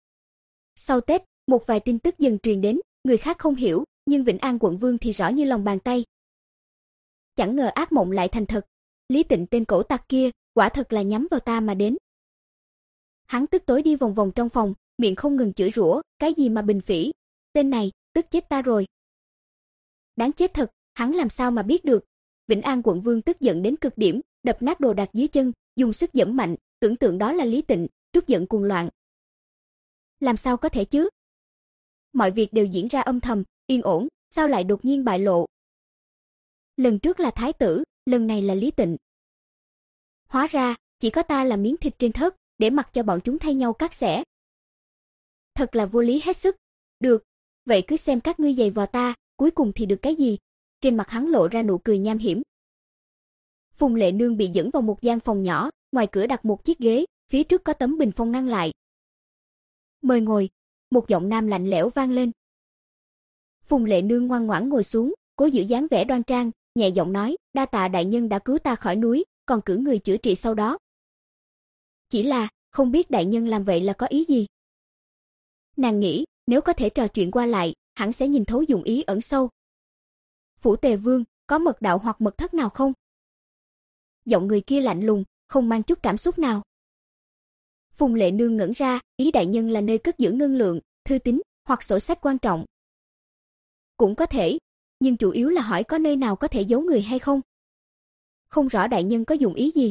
Sau Tết, một vài tin tức dần truyền đến, người khác không hiểu, nhưng Vĩnh An quận vương thì rõ như lòng bàn tay. Chẳng ngờ ác mộng lại thành thật, Lý Tịnh tên cẩu tặc kia, quả thật là nhắm vào ta mà đến. Hắn tức tối đi vòng vòng trong phòng, miệng không ngừng chửi rủa, cái gì mà Bình Phỉ, tên này, tức chết ta rồi. Đáng chết thật, hắn làm sao mà biết được. Vĩnh An quận vương tức giận đến cực điểm, đập nát đồ đạc dưới chân, dùng sức giẫm mạnh, tưởng tượng đó là Lý Tịnh, trút giận cuồng loạn. Làm sao có thể chứ? Mọi việc đều diễn ra âm thầm, yên ổn, sao lại đột nhiên bại lộ? Lần trước là thái tử, lần này là Lý Tịnh. Hóa ra, chỉ có ta là miếng thịt trên thớt, để mặc cho bọn chúng thay nhau cắt xẻ. Thật là vô lý hết sức. Được, vậy cứ xem các ngươi giày vò ta, cuối cùng thì được cái gì? Trên mặt hắn lộ ra nụ cười nham hiểm. Phùng Lệ Nương bị dẫn vào một gian phòng nhỏ, ngoài cửa đặt một chiếc ghế, phía trước có tấm bình phong ngăn lại. Mời ngồi, một giọng nam lạnh lẽo vang lên. Phùng Lệ Nương ngoan ngoãn ngồi xuống, cố giữ dáng vẻ đoan trang, nhẹ giọng nói, đa tạ đại nhân đã cứu ta khỏi núi, còn cử người chữa trị sau đó. Chỉ là, không biết đại nhân làm vậy là có ý gì? Nàng nghĩ, nếu có thể trò chuyện qua lại, hẳn sẽ nhìn thấu dụng ý ẩn sâu. Phủ Tề Vương, có mật đạo hoặc mật thất nào không? Giọng người kia lạnh lùng, không mang chút cảm xúc nào. Phùng Lệ Nương ngẩn ra, ý đại nhân là nơi cất giữ ngân lượng, thư tín, hoặc sổ sách quan trọng. Cũng có thể, nhưng chủ yếu là hỏi có nơi nào có thể giấu người hay không. Không rõ đại nhân có dụng ý gì.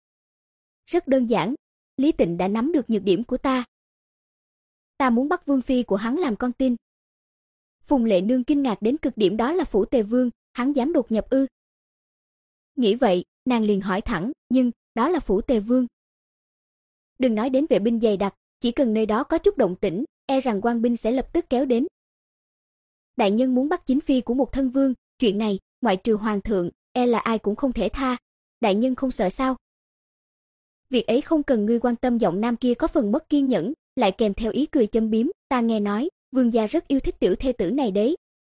Rất đơn giản, Lý Tịnh đã nắm được nhược điểm của ta. Ta muốn bắt vương phi của hắn làm con tin. Phùng Lệ Nương kinh ngạc đến cực điểm, đó là phủ Tề Vương, hắn dám đột nhập ư? Nghĩ vậy, nàng liền hỏi thẳng, nhưng, đó là phủ Tề Vương. Đừng nói đến vệ binh dày đặc, chỉ cần nơi đó có chút động tĩnh, e rằng quan binh sẽ lập tức kéo đến. Đại nhân muốn bắt chính phi của một thân vương, chuyện này, ngoại trừ hoàng thượng, e là ai cũng không thể tha. Đại nhân không sợ sao? Việc ấy không cần ngươi quan tâm. Giọng nam kia có phần mất kiên nhẫn, lại kèm theo ý cười châm biếm, ta nghe nói, vương gia rất yêu thích tiểu thê tử này đấy.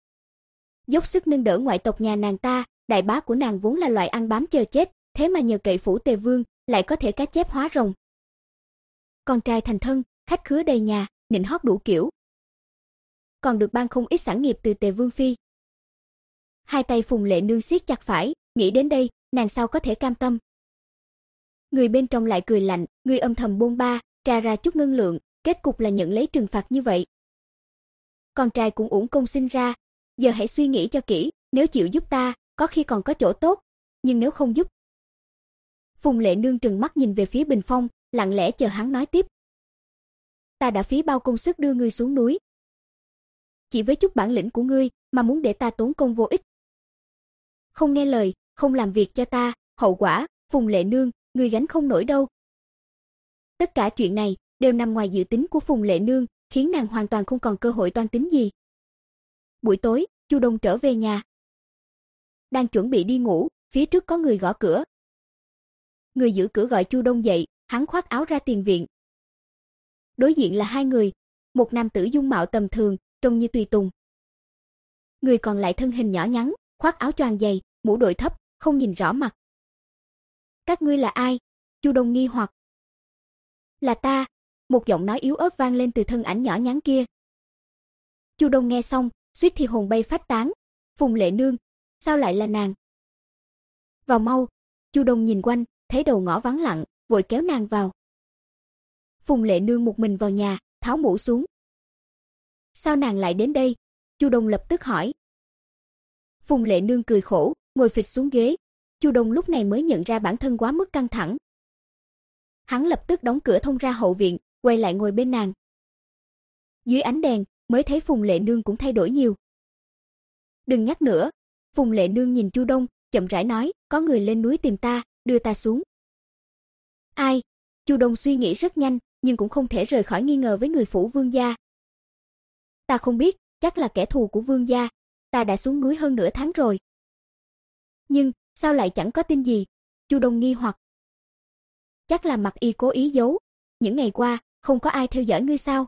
Dốc sức nâng đỡ ngoại tộc nhà nàng ta, đại bá của nàng vốn là loại ăn bám chờ chết, thế mà nhờ cậy phủ Tề Vương, lại có thể cá chép hóa rồng. Con trai thành thân, khách khứa đầy nhà, nịnh hót đủ kiểu. Còn được ban không ít sản nghiệp từ Tề Vương phi. Hai tay Phùng Lệ Nương siết chặt phải, nghĩ đến đây, nàng sao có thể cam tâm. Người bên trong lại cười lạnh, người âm thầm bôn ba, tra ra chút ngân lượng, kết cục là nhận lấy trừng phạt như vậy. Con trai cũng uổng công sinh ra, giờ hãy suy nghĩ cho kỹ, nếu chịu giúp ta, có khi còn có chỗ tốt, nhưng nếu không giúp. Phùng Lệ Nương trừng mắt nhìn về phía bình phong, lặng lẽ chờ hắn nói tiếp. Ta đã phí bao công sức đưa ngươi xuống núi. Chỉ với chút bản lĩnh của ngươi mà muốn để ta tốn công vô ích. Không nghe lời, không làm việc cho ta, hậu quả, Phùng Lệ Nương, ngươi gánh không nổi đâu. Tất cả chuyện này đều nằm ngoài dự tính của Phùng Lệ Nương, khiến nàng hoàn toàn không còn cơ hội toan tính gì. Buổi tối, Chu Đông trở về nhà. Đang chuẩn bị đi ngủ, phía trước có người gõ cửa. Người giữ cửa gọi Chu Đông dậy, hắn khoác áo ra tiền viện. Đối diện là hai người, một nam tử dung mạo tầm thường, trông như tùy tùng. Người còn lại thân hình nhỏ nhắn, khoác áo choàng dày, mũ đội thấp, không nhìn rõ mặt. Các ngươi là ai? Chu Đông nghi hoặc. Là ta, một giọng nói yếu ớt vang lên từ thân ảnh nhỏ nhắn kia. Chu Đông nghe xong, suýt thì hồn bay phách tán. Phùng Lệ Nương, sao lại là nàng? Vào mau. Chu Đông nhìn quanh, thấy đầu ngõ vắng lặng, vội kéo nàng vào. Phùng Lệ Nương một mình vào nhà, tháo mũ xuống. sao nàng lại đến đây? Chu Đông lập tức hỏi. Phùng Lệ Nương cười khổ, ngồi phịch xuống ghế. Chu Đông lúc này mới nhận ra bản thân quá mức căng thẳng. Hắn lập tức đóng cửa thông ra hậu viện, quay lại ngồi bên nàng. Dưới ánh đèn, mới thấy Phùng Lệ Nương cũng thay đổi nhiều. Đừng nhắc nữa. Phùng Lệ Nương nhìn Chu Đông, chậm rãi nói, có người lên núi tìm ta, đưa ta xuống. Ai? Chu Đông suy nghĩ rất nhanh, nhưng cũng không thể rời khỏi nghi ngờ với người phủ Vương gia. Ta không biết, chắc là kẻ thù của Vương gia, ta đã xuống núi hơn nửa tháng rồi. Nhưng, sao lại chẳng có tin gì? Chu Đông nghi hoặc. Chắc là Mặc Y cố ý giấu, những ngày qua, không có ai theo dõi ngươi sao?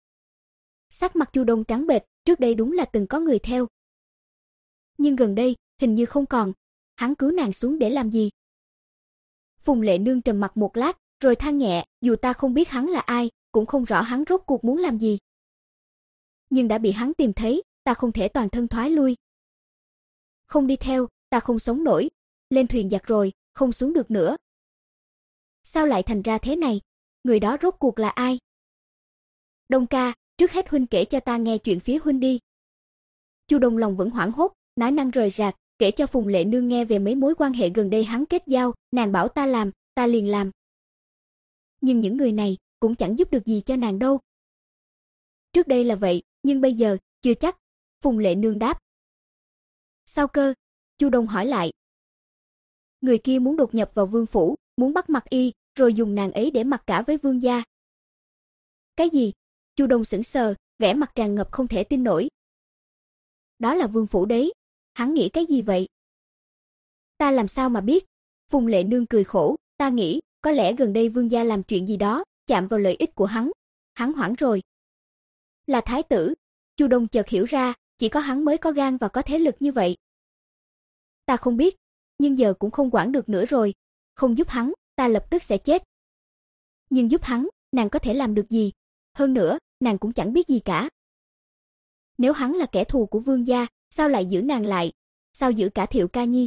Sắc mặt Chu Đông trắng bệch, trước đây đúng là từng có người theo. Nhưng gần đây, hình như không còn, hắn cứu nàng xuống để làm gì? Phùng Lệ Nương trầm mặc một lát, rồi than nhẹ, dù ta không biết hắn là ai, cũng không rõ hắn rốt cuộc muốn làm gì. Nhưng đã bị hắn tìm thấy, ta không thể toàn thân thoái lui. Không đi theo, ta không sống nổi, lên thuyền giặc rồi, không xuống được nữa. Sao lại thành ra thế này? Người đó rốt cuộc là ai? Đông ca, trước hết huynh kể cho ta nghe chuyện phía huynh đi. Chu Đông lòng vẫn hoảng hốt, nói năng rời rạc, kể cho Phùng Lệ Nương nghe về mấy mối quan hệ gần đây hắn kết giao, nàng bảo ta làm, ta liền làm. Nhưng những người này cũng chẳng giúp được gì cho nàng đâu. Trước đây là vậy, nhưng bây giờ, chưa chắc. Phùng Lệ Nương đáp. Sao cơ? Chu Đông hỏi lại. Người kia muốn đột nhập vào vương phủ, muốn bắt Mặc Y, rồi dùng nàng ấy để mặc cả với vương gia. Cái gì? Chu Đông sững sờ, vẻ mặt tràn ngập không thể tin nổi. Đó là vương phủ đấy, hắn nghĩ cái gì vậy? Ta làm sao mà biết? Phùng Lệ Nương cười khổ, ta nghĩ, có lẽ gần đây vương gia làm chuyện gì đó, chạm vào lợi ích của hắn. Hắn hoảng rồi. Là thái tử. Chu Đông chợt hiểu ra, chỉ có hắn mới có gan và có thế lực như vậy. Ta không biết, nhưng giờ cũng không quản được nữa rồi. Không giúp hắn, ta lập tức sẽ chết. Nhưng giúp hắn, nàng có thể làm được gì? Hơn nữa, nàng cũng chẳng biết gì cả. Nếu hắn là kẻ thù của vương gia, sao lại giữ nàng lại? Sao giữ cả Thiệu Ca Nhi?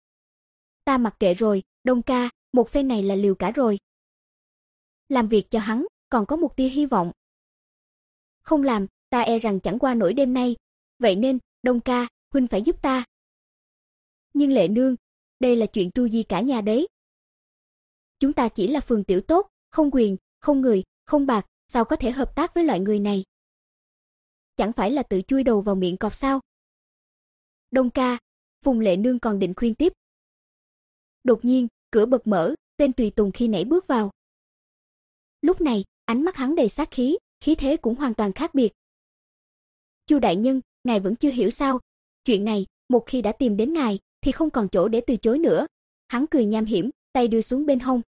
Ta mặc kệ rồi, Đông ca, một phen này là liều cả rồi. Làm việc cho hắn, còn có một tia hy vọng. Không làm, ta e rằng chẳng qua nổi đêm nay. Vậy nên, Đông ca, huynh phải giúp ta. Nhưng Lệ Nương, đây là chuyện tru di cả nhà đấy. Chúng ta chỉ là phường tiểu tốt, không quyền, không người, không bạc, sao có thể hợp tác với loại người này? Chẳng phải là tự chui đầu vào miệng cọp sao? Đông ca, Phùng Lệ Nương còn định khuyên tiếp. Đột nhiên, cửa bật mở, tên tùy tùng khi nãy bước vào. Lúc này, ánh mắt hắn đầy sát khí, khí thế cũng hoàn toàn khác biệt. Chu đại nhân, ngài vẫn chưa hiểu sao? Chuyện này, một khi đã tìm đến ngài, thì không còn chỗ để từ chối nữa. Hắn cười nham hiểm, tay đưa xuống bên hông.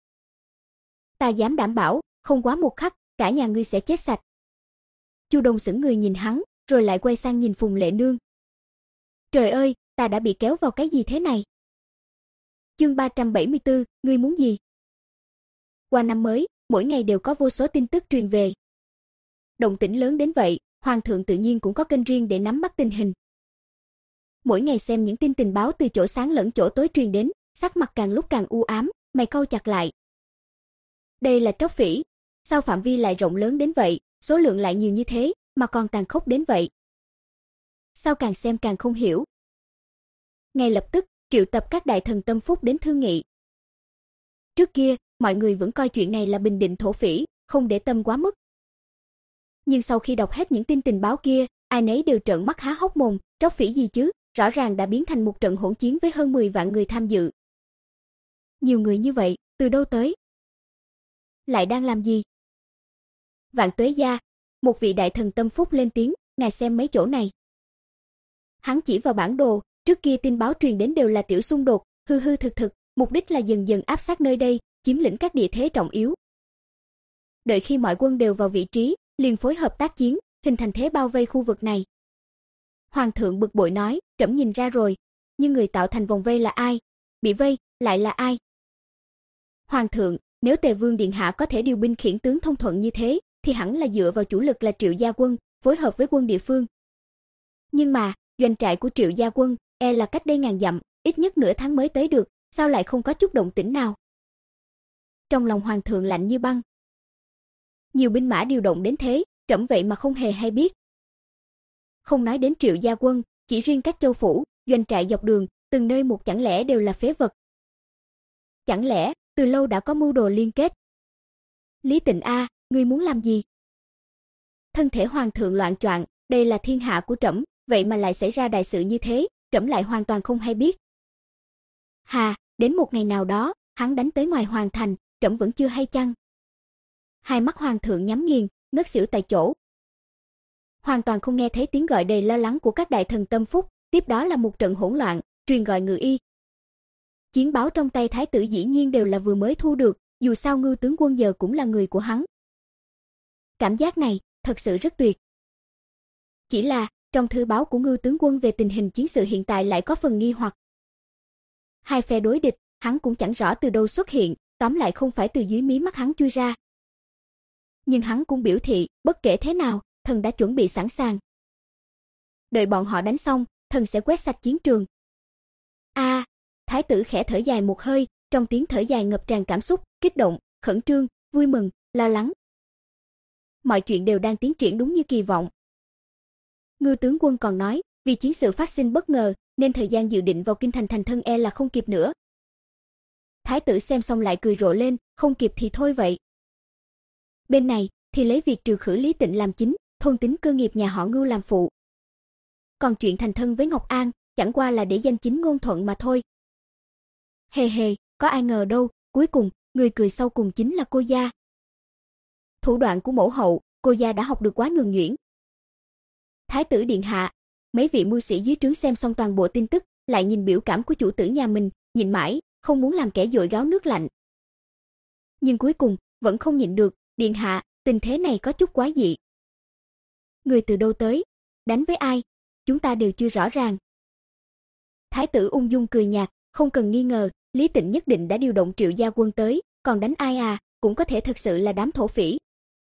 Ta dám đảm bảo, không quá một khắc, cả nhà ngươi sẽ chết sạch. Chu Đông sững người nhìn hắn, rồi lại quay sang nhìn Phùng Lệ Nương. Trời ơi, ta đã bị kéo vào cái gì thế này? Chương ba trăm bảy mươi tư, ngươi muốn gì? Qua năm mới, mỗi ngày đều có vô số tin tức truyền về. Động tĩnh lớn đến vậy, hoàng thượng tự nhiên cũng có kênh riêng để nắm bắt tình hình. Mỗi ngày xem những tin tình báo từ chỗ sáng lẫn chỗ tối truyền đến, sắc mặt càng lúc càng u ám, mày cau chặt lại. Đây là Tróc Phỉ, sao phạm vi lại rộng lớn đến vậy, số lượng lại nhiều như thế, mà còn tàn khốc đến vậy. Sao càng xem càng không hiểu. Ngay lập tức, triệu tập các đại thần tâm phúc đến thương nghị. Trước kia, mọi người vẫn coi chuyện này là bình định thổ phỉ, không để tâm quá mức. Nhưng sau khi đọc hết những tin tình báo kia, ai nấy đều trợn mắt há hốc mồm, Tróc Phỉ gì chứ, rõ ràng đã biến thành một trận hỗn chiến với hơn mười vạn người tham dự. Nhiều người như vậy, từ đâu tới? Lại đang làm gì? Vạn Tuế gia, một vị đại thần tâm phúc lên tiếng, ngài xem mấy chỗ này. Hắn chỉ vào bản đồ, trước kia tin báo truyền đến đều là tiểu xung đột, hư hư thực thực, mục đích là dần dần áp sát nơi đây, chiếm lĩnh các địa thế trọng yếu. Đợi khi mọi quân đều vào vị trí, liền phối hợp tác chiến, hình thành thế bao vây khu vực này. Hoàng thượng bực bội nói, trẫm nhìn ra rồi, nhưng người tạo thành vòng vây là ai? Bị vây, lại là ai? Hoàng thượng, nếu Tề Vương điện hạ có thể điều binh khiển tướng thông thuận như thế, thì hẳn là dựa vào chủ lực là Triệu gia quân, phối hợp với quân địa phương. Nhưng mà, doanh trại của Triệu gia quân, e là cách đây ngàn dặm, ít nhất nửa tháng mới tới được, sao lại không có chút động tĩnh nào? Trong lòng hoàng thượng lạnh như băng. Nhiều binh mã điều động đến thế, trẫm vậy mà không hề hay biết. Không nói đến Triệu gia quân, chỉ riêng các châu phủ, doanh trại dọc đường, từng nơi một chẳng lẽ đều là phế vật. Chẳng lẽ, từ lâu đã có mưu đồ liên kết? Lý Tịnh a, ngươi muốn làm gì? Thân thể hoàng thượng loạn choạng, đây là thiên hạ của trẫm, vậy mà lại xảy ra đại sự như thế, trẫm lại hoàn toàn không hay biết. Hà, đến một ngày nào đó, hắn đánh tới ngoài hoàng thành, trẫm vẫn chưa hay chăng? Hai mắt hoàng thượng nhắm nghiền, ngất xỉu tại chỗ. Hoàn toàn không nghe thấy tiếng gọi đầy lo lắng của các đại thần tâm phúc, tiếp đó là một trận hỗn loạn, truyền gọi ngự y. Chiến báo trong tay thái tử dĩ nhiên đều là vừa mới thu được, dù sao Ngưu tướng quân giờ cũng là người của hắn. Cảm giác này, thật sự rất tuyệt. Chỉ là, trong thư báo của Ngưu tướng quân về tình hình chiến sự hiện tại lại có phần nghi hoặc. Hai phe đối địch, hắn cũng chẳng rõ từ đâu xuất hiện, tóm lại không phải từ dưới mí mắt hắn chui ra. Nhưng hắn cũng biểu thị, bất kể thế nào, thần đã chuẩn bị sẵn sàng. Đợi bọn họ đánh xong, thần sẽ quét sạch chiến trường. A, à, thái tử khẽ thở dài một hơi, trong tiếng thở dài ngập tràn cảm xúc, kích động, khẩn trương, vui mừng, lo lắng. Mọi chuyện đều đang tiến triển đúng như kỳ vọng. Ngưu tướng quân còn nói, vì chiến sự phát sinh bất ngờ, nên thời gian dự định vào kinh thành thành thân e là không kịp nữa. Thái tử xem xong lại cười rộ lên, không kịp thì thôi vậy. Bên này thì lấy việc trừ khử Lý Tịnh làm chính, thôn tính cơ nghiệp nhà họ Ngưu làm phụ. Còn chuyện thành thân với Ngọc An, chẳng qua là để danh chính ngôn thuận mà thôi. Hề hề, có ai ngờ đâu, cuối cùng, người cười sau cùng chính là cô gia. Thủ đoạn của mẫu hậu, cô gia đã học được quá nhuần nhuyễn. Thái tử điện hạ, mấy vị mưu sĩ dưới trướng xem xong toàn bộ tin tức, lại nhìn biểu cảm của chủ tử nhà mình, nhìn mãi, không muốn làm kẻ dội gáo nước lạnh. Nhưng cuối cùng, vẫn không nhịn được, điện hạ, tình thế này có chút quá dị. Người từ đâu tới? Đánh với ai? Chúng ta đều chưa rõ ràng. Thái tử ung dung cười nhạt, không cần nghi ngờ, Lý Tịnh nhất định đã điều động Triệu gia quân tới, còn đánh ai à, cũng có thể thực sự là đám thổ phỉ.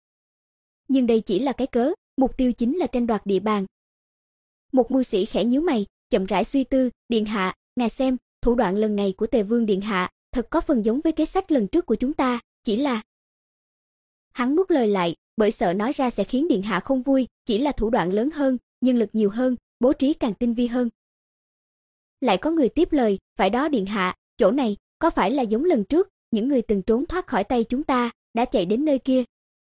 Nhưng đây chỉ là cái cớ, mục tiêu chính là tranh đoạt địa bàn. Một mưu sĩ khẽ nhíu mày, chậm rãi suy tư, điện hạ, ngài xem, thủ đoạn lần này của Tề Vương điện hạ, thật có phần giống với kế sách lần trước của chúng ta, chỉ là... Hắn nuốt lời lại, bởi sợ nói ra sẽ khiến điện hạ không vui, chỉ là thủ đoạn lớn hơn, nhân lực nhiều hơn, bố trí càng tinh vi hơn. Lại có người tiếp lời, phải đó điện hạ, chỗ này, có phải là giống lần trước, những người từng trốn thoát khỏi tay chúng ta, đã chạy đến nơi kia.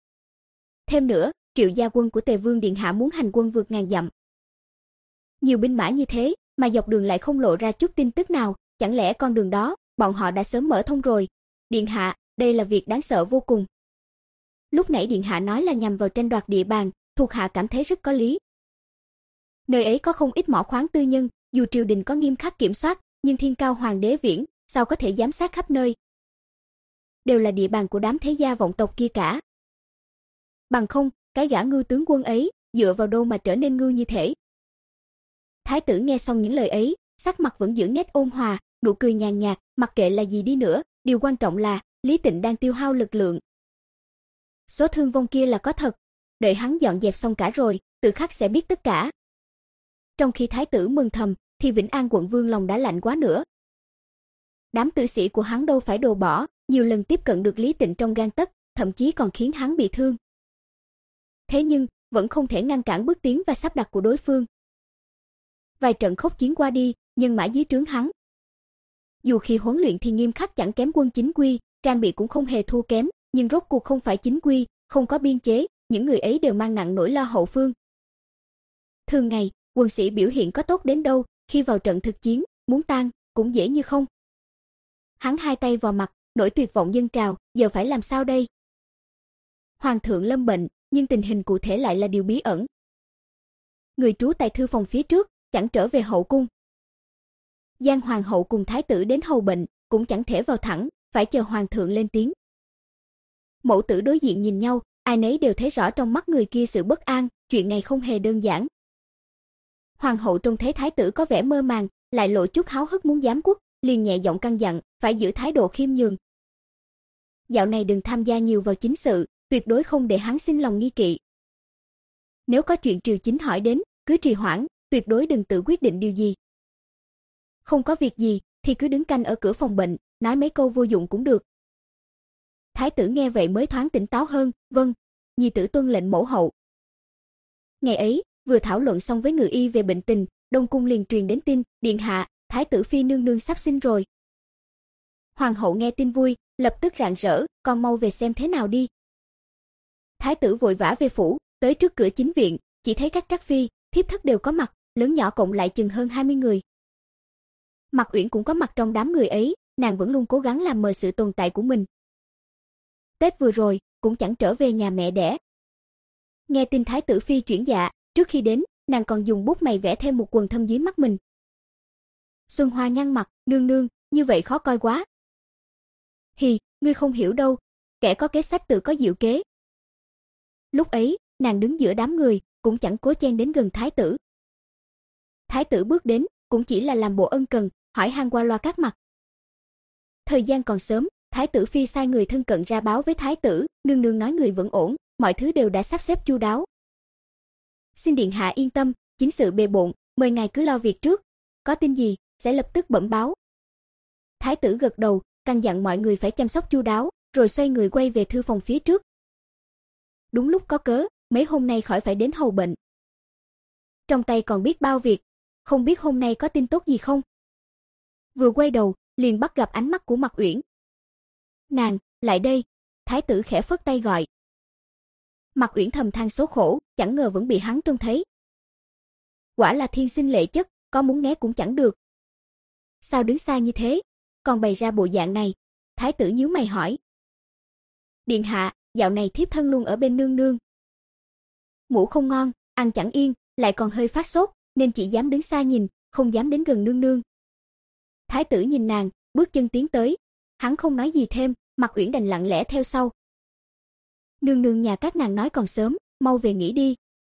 Thêm nữa, Triệu gia quân của Tề Vương điện hạ muốn hành quân vượt ngàn dặm. Nhiều binh mã như thế, mà dọc đường lại không lộ ra chút tin tức nào, chẳng lẽ con đường đó, bọn họ đã sớm mở thông rồi. Điện hạ, đây là việc đáng sợ vô cùng. Lúc nãy điện hạ nói là nhằm vào tranh đoạt địa bàn, thuộc hạ cảm thấy rất có lý. Nơi ấy có không ít mỏ khoáng tư nhân, dù triều đình có nghiêm khắc kiểm soát, nhưng thiên cao hoàng đế viễn, sao có thể giám sát khắp nơi. Đều là địa bàn của đám thế gia vọng tộc kia cả. Bằng không, cái gã Ngưu tướng quân ấy, dựa vào đâu mà trở nên ngưu như thế. Thái tử nghe xong những lời ấy, sắc mặt vẫn giữ nét ôn hòa, nụ cười nhàn nhạt, mặc kệ là gì đi nữa, điều quan trọng là Lý Tịnh đang tiêu hao lực lượng. Số thương vong kia là có thật, đợi hắn dọn dẹp xong cả rồi, tự khắc sẽ biết tất cả. Trong khi thái tử mừng thầm, thì Vĩnh An quận vương lòng đã lạnh quá nữa. Đám tử sĩ của hắn đâu phải đồ bỏ, nhiều lần tiếp cận được Lý Tịnh trong gang tấc, thậm chí còn khiến hắn bị thương. Thế nhưng, vẫn không thể ngăn cản bước tiến và sắp đặt của đối phương. Vài trận khốc chiến qua đi, nhân mã dưới trướng hắn. Dù khi huấn luyện thì nghiêm khắc chẳng kém quân chính quy, trang bị cũng không hề thua kém, nhưng rốt cuộc không phải chính quy, không có biên chế, những người ấy đều mang nặng nỗi lo hậu phương. Thường ngày, quân sĩ biểu hiện có tốt đến đâu, khi vào trận thực chiến, muốn tan, cũng dễ như không. Hắn hai tay vào mặt, nỗi tuyệt vọng dâng trào, giờ phải làm sao đây? Hoàng thượng lâm bệnh, nhưng tình hình cụ thể lại là điều bí ẩn. Người trú tại thư phòng phía trước, chẳng trở về hậu cung. Giang hoàng hậu cùng thái tử đến hầu bệnh, cũng chẳng thể vào thẳng, phải chờ hoàng thượng lên tiếng. Mẫu tử đối diện nhìn nhau, ai nấy đều thấy rõ trong mắt người kia sự bất an, chuyện này không hề đơn giản. Hoàng hậu trông thấy thái tử có vẻ mơ màng, lại lộ chút háo hức muốn giám quốc, liền nhẹ giọng căn dặn, phải giữ thái độ khiêm nhường. Dạo này đừng tham gia nhiều vào chính sự, tuyệt đối không để hắn sinh lòng nghi kỵ. Nếu có chuyện triều chính hỏi đến, cứ trì hoãn, tuyệt đối đừng tự quyết định điều gì. Không có việc gì, thì cứ đứng canh ở cửa phòng bệnh, nói mấy câu vô dụng cũng được. Thái tử nghe vậy mới thoáng tỉnh táo hơn, vâng, nhi tử tuân lệnh mẫu hậu. Ngày ấy, vừa thảo luận xong với Ngự Y về bệnh tình, Đông cung liền truyền đến tin, điện hạ, thái tử phi nương nương sắp sinh rồi. Hoàng hậu nghe tin vui, lập tức rạng rỡ, con mau về xem thế nào đi. Thái tử vội vã về phủ, tới trước cửa chính viện, chỉ thấy các trắc phi, thiếp thất đều có mặt, lớn nhỏ cộng lại chừng hơn hai mươi người. Mạc Uyển cũng có mặt trong đám người ấy, nàng vẫn luôn cố gắng làm mờ sự tồn tại của mình. Tết vừa rồi, cũng chẳng trở về nhà mẹ đẻ. Nghe tin thái tử phi chuyển dạ, trước khi đến, nàng còn dùng bút mày vẽ thêm một quầng thâm dưới mắt mình. Xuân Hoa nhăn mặt, nương nương, như vậy khó coi quá. Hì, ngươi không hiểu đâu, kẻ có kế sách tự có diệu kế. Lúc ấy, nàng đứng giữa đám người, cũng chẳng cố chen đến gần thái tử. Thái tử bước đến, cũng chỉ là làm bộ ân cần, hỏi han qua loa các mặt. Thời gian còn sớm, thái tử phi sai người thân cận ra báo với thái tử, nương nương nói người vẫn ổn, mọi thứ đều đã sắp xếp chu đáo. Xin điện hạ yên tâm, chính sự bề bộn, mời ngài cứ lo việc trước, có tin gì sẽ lập tức bẩm báo. Thái tử gật đầu, căn dặn mọi người phải chăm sóc chu đáo, rồi xoay người quay về thư phòng phía trước. Đúng lúc có cớ, mấy hôm nay khỏi phải đến hầu bệnh. Trong tay còn biết bao việc, không biết hôm nay có tin tốt gì không. Vừa quay đầu, liền bắt gặp ánh mắt của Mạc Uyển. Nàng, lại đây, thái tử khẽ phất tay gọi. Mạc Uyển thầm than số khổ, chẳng ngờ vẫn bị hắn trông thấy. Quả là thiên sinh lệ chất, có muốn né cũng chẳng được. Sao đứng xa như thế, còn bày ra bộ dạng này? Thái tử nhíu mày hỏi. Điện hạ, dạo này thiếp thân luôn ở bên nương nương. Ngủ không ngon, ăn chẳng yên, lại còn hơi phát sốt, nên chỉ dám đứng xa nhìn, không dám đến gần nương nương. Thái tử nhìn nàng, bước chân tiến tới, hắn không nói gì thêm, Mạc Uyển đành lặng lẽ theo sau. Nương nương nhà các nàng nói còn sớm, mau về nghỉ đi.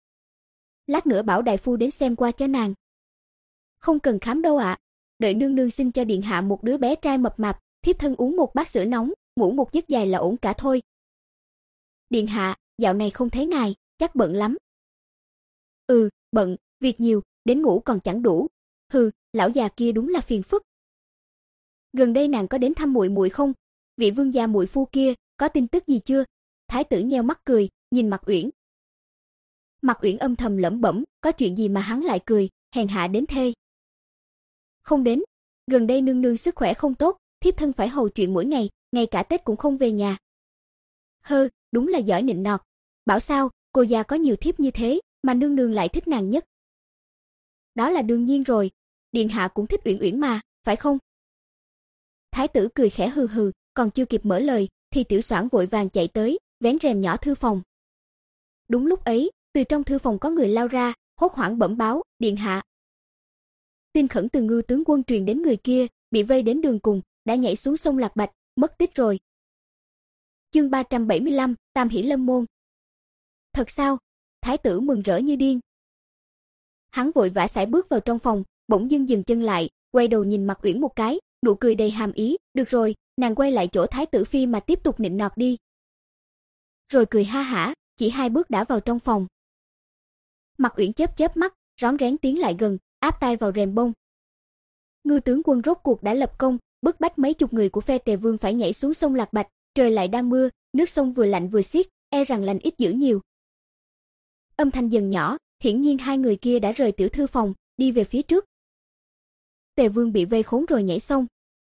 Lát nữa bảo đại phu đến xem qua cho nàng. Không cần khám đâu ạ, đợi nương nương sinh cho điện hạ một đứa bé trai mập mạp, thiếp thân uống một bát sữa nóng, ngủ một giấc dài là ổn cả thôi. Điện hạ, dạo này không thấy ngài, chắc bận lắm. Ừ, bận, việc nhiều, đến ngủ còn chẳng đủ. Hừ, lão già kia đúng là phiền phức. Gần đây nàng có đến thăm muội muội không? Vị vương gia muội phu kia, có tin tức gì chưa? Thái tử nheo mắt cười, nhìn Mạc Uyển. Mạc Uyển âm thầm lẩm bẩm, có chuyện gì mà hắn lại cười, hèn hạ đến thế. Không đến, gần đây nương nương sức khỏe không tốt, thiếp thân phải hầu chuyện mỗi ngày, ngay cả Tết cũng không về nhà. Hơ, đúng là giỏi nịnh nọt. Bảo sao, cô già có nhiều thiếp như thế, mà nương nương lại thích nàng nhất. Đó là đương nhiên rồi, điện hạ cũng thích Uyển Uyển mà, phải không? Thái tử cười khẽ hừ hừ, còn chưa kịp mở lời, thì Tiểu Soảng vội vàng chạy tới, vén rèm nhỏ thư phòng. Đúng lúc ấy, từ trong thư phòng có người lao ra, hốt hoảng bẩm báo, điện hạ. Tin khẩn từ Ngưu tướng quân truyền đến người kia, bị vây đến đường cùng, đã nhảy xuống sông Lạc Bạch, mất tích rồi. Chương ba trăm bảy mươi lăm, Tam Hỷ Lâm môn. Thật sao? Thái tử mừng rỡ như điên. Hắn vội vã sải bước vào trong phòng, bỗng dưng dừng chân lại, quay đầu nhìn Mạc Uyển một cái, nụ cười đầy hàm ý, được rồi, nàng quay lại chỗ thái tử phi mà tiếp tục nịnh nọt đi. Rồi cười ha hả, chỉ hai bước đã vào trong phòng. Mạc Uyển chớp chớp mắt, rón rén tiến lại gần, áp tai vào rèm bông. Ngưu tướng quân rốt cuộc đã lập công, bức bách mấy chục người của phe Tề Vương phải nhảy xuống sông Lạc Bạch, trời lại đang mưa, nước sông vừa lạnh vừa xiết, e rằng lành ít dữ nhiều. Âm thanh dần nhỏ, hiển nhiên hai người kia đã rời tiểu thư phòng, đi về phía trước. Tề Vương bị vây khốn rồi nhảy sông.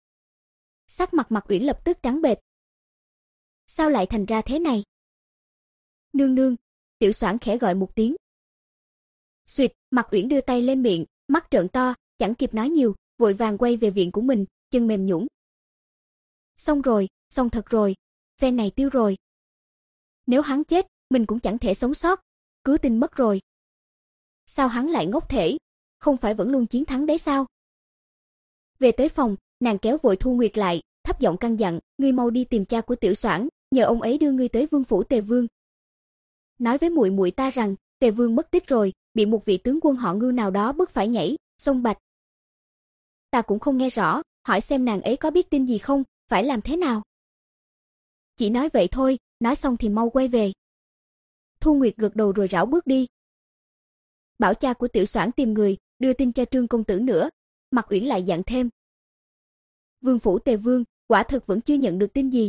Sắc mặt Mạc Uyển lập tức trắng bệch. Sao lại thành ra thế này? Nương nương, Tiểu Soảng khẽ gọi một tiếng. Xuyệt, Mạc Uyển đưa tay lên miệng, mắt trợn to, chẳng kịp nói nhiều, vội vàng quay về viện của mình, chân mềm nhũn. Xong rồi, xong thật rồi, phe này tiêu rồi. Nếu hắn chết, mình cũng chẳng thể sống sót, cứu tinh mất rồi. Sao hắn lại ngốc thể, không phải vẫn luôn chiến thắng đấy sao? Về tới phòng, nàng kéo vội Thu Nguyệt lại, thấp giọng căn dặn, ngươi mau đi tìm cha của Tiểu Soảng, nhờ ông ấy đưa ngươi tới vương phủ Tề Vương. Nói với muội muội ta rằng, Tề Vương mất tích rồi, bị một vị tướng quân họ Ngưu nào đó bức phải nhảy sông Bạch. Ta cũng không nghe rõ, hỏi xem nàng ấy có biết tin gì không, phải làm thế nào. Chỉ nói vậy thôi, nói xong thì mau quay về. Thu Nguyệt gật đầu rồi rảo bước đi. Bảo cha của Tiểu Soảng tìm người, đưa tin cho Trương công tử nữa. Mạc Uyển lại dặn thêm. Vương phủ Tề Vương, quả thực vẫn chưa nhận được tin gì.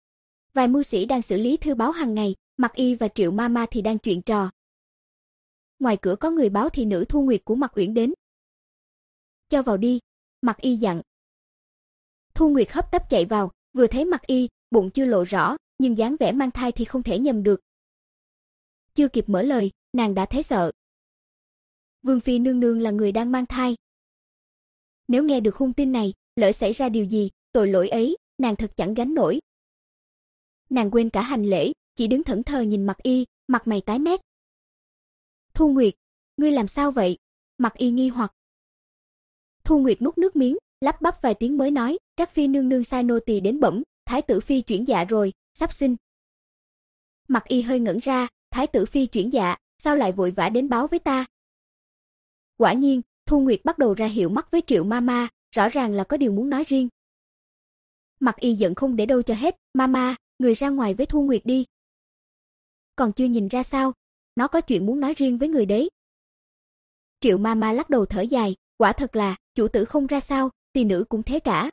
Vài mưu sĩ đang xử lý thư báo hàng ngày, Mạc Y và Triệu Mama thì đang chuyện trò. ngoài cửa có người báo thị nữ Thu Nguyệt của Mạc Uyển đến. Cho vào đi, Mạc Y dặn. Thu Nguyệt hấp tấp chạy vào, vừa thấy Mạc Y, bụng chưa lộ rõ, nhưng dáng vẻ mang thai thì không thể nhầm được. Chưa kịp mở lời, nàng đã thấy sợ. Vương phi nương nương là người đang mang thai. Nếu nghe được hung tin này, lỡ xảy ra điều gì, tội lỗi ấy, nàng thật chẳng gánh nổi. Nàng quên cả hành lễ, chỉ đứng thẫn thờ nhìn Mạc Y, mặt mày tái mét. Thu Nguyệt, ngươi làm sao vậy? Mạc Y nghi hoặc. Thu Nguyệt nuốt nước miếng, lắp bắp vài tiếng mới nói, Trác phi nương nương sai nô tỳ đến bẩm, thái tử phi chuyển dạ rồi, sắp sinh. Mạc Y hơi ngẩn ra, thái tử phi chuyển dạ, sao lại vội vã đến báo với ta? Quả nhiên, Thu Nguyệt bắt đầu ra hiệu mắt với Triệu Mama, rõ ràng là có điều muốn nói riêng. Mạc Y giận không để đâu cho hết, Mama, người ra ngoài với Thu Nguyệt đi. Còn chưa nhìn ra sao, nó có chuyện muốn nói riêng với người đấy. Triệu Mama lắc đầu thở dài, quả thật là, chủ tử không ra sao, tỳ nữ cũng thế cả.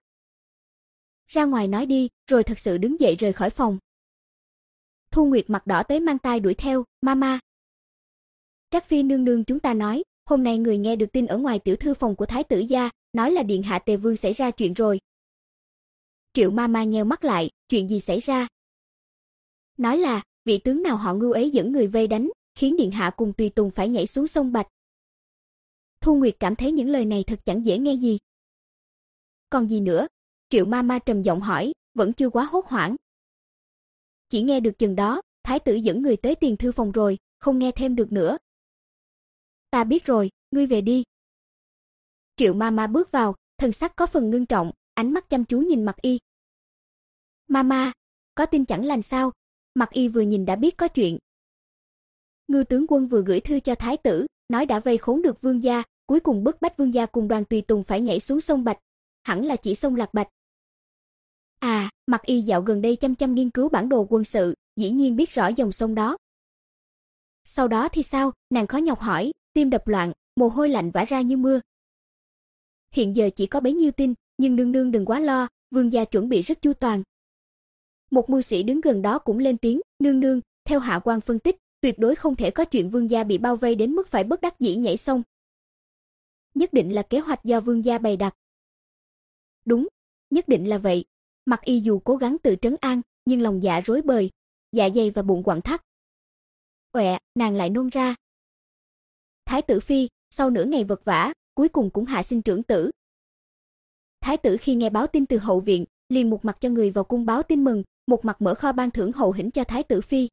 Ra ngoài nói đi, rồi thật sự đứng dậy rời khỏi phòng. Thu Nguyệt mặt đỏ tới mang tai đuổi theo, Mama. Trác phi nương nương chúng ta nói, hôm nay người nghe được tin ở ngoài tiểu thư phòng của thái tử gia, nói là điện hạ Tề Vương xảy ra chuyện rồi. Triệu Mama nheo mắt lại, chuyện gì xảy ra? Nói là, vị tướng nào họ Ngưu ấy dẫn người vây đánh, khiến điện hạ cùng tùy tùng phải nhảy xuống sông Bạch. Thu Nguyệt cảm thấy những lời này thật chẳng dễ nghe gì. Còn gì nữa? Triệu Mama trầm giọng hỏi, vẫn chưa quá hốt hoảng. Chỉ nghe được chừng đó, thái tử dẫn người tới tiền thư phòng rồi, không nghe thêm được nữa. Ta biết rồi, ngươi về đi. Triệu Mama bước vào, thần sắc có phần ngưng trọng, ánh mắt chăm chú nhìn Mạc Y. Mama, có tin chẳng lành sao? Mạc Y vừa nhìn đã biết có chuyện. Ngưu tướng quân vừa gửi thư cho thái tử, nói đã vây khốn được vương gia, cuối cùng bức bách vương gia cùng đoàn tùy tùng phải nhảy xuống sông Bạch, hẳn là chỉ sông Lạc Bạch. À, Mạc Y dạo gần đây chăm chăm nghiên cứu bản đồ quân sự, dĩ nhiên biết rõ dòng sông đó. Sau đó thì sao? Nàng khó nhọc hỏi, tim đập loạn, mồ hôi lạnh vã ra như mưa. Hiện giờ chỉ có bấy nhiêu tin, nhưng nương nương đừng quá lo, vương gia chuẩn bị rất chu toàn. Một mưu sĩ đứng gần đó cũng lên tiếng, nương nương, theo hạ quan phân tích, tuyệt đối không thể có chuyện vương gia bị bao vây đến mức phải bất đắc dĩ nhảy sông. Nhất định là kế hoạch do vương gia bày đặt. Đúng, nhất định là vậy. Mạc Y dù cố gắng tự trấn an, nhưng lòng dạ rối bời, dạ dày và bụng quặn thắt. Ọe, nàng lại nôn ra. Thái tử phi, sau nửa ngày vật vã, cuối cùng cũng hạ sinh trưởng tử. Thái tử khi nghe báo tin từ hậu viện, liền một mặt cho người vào cung báo tin mừng, một mặt mở kho ban thưởng hậu hĩnh cho thái tử phi.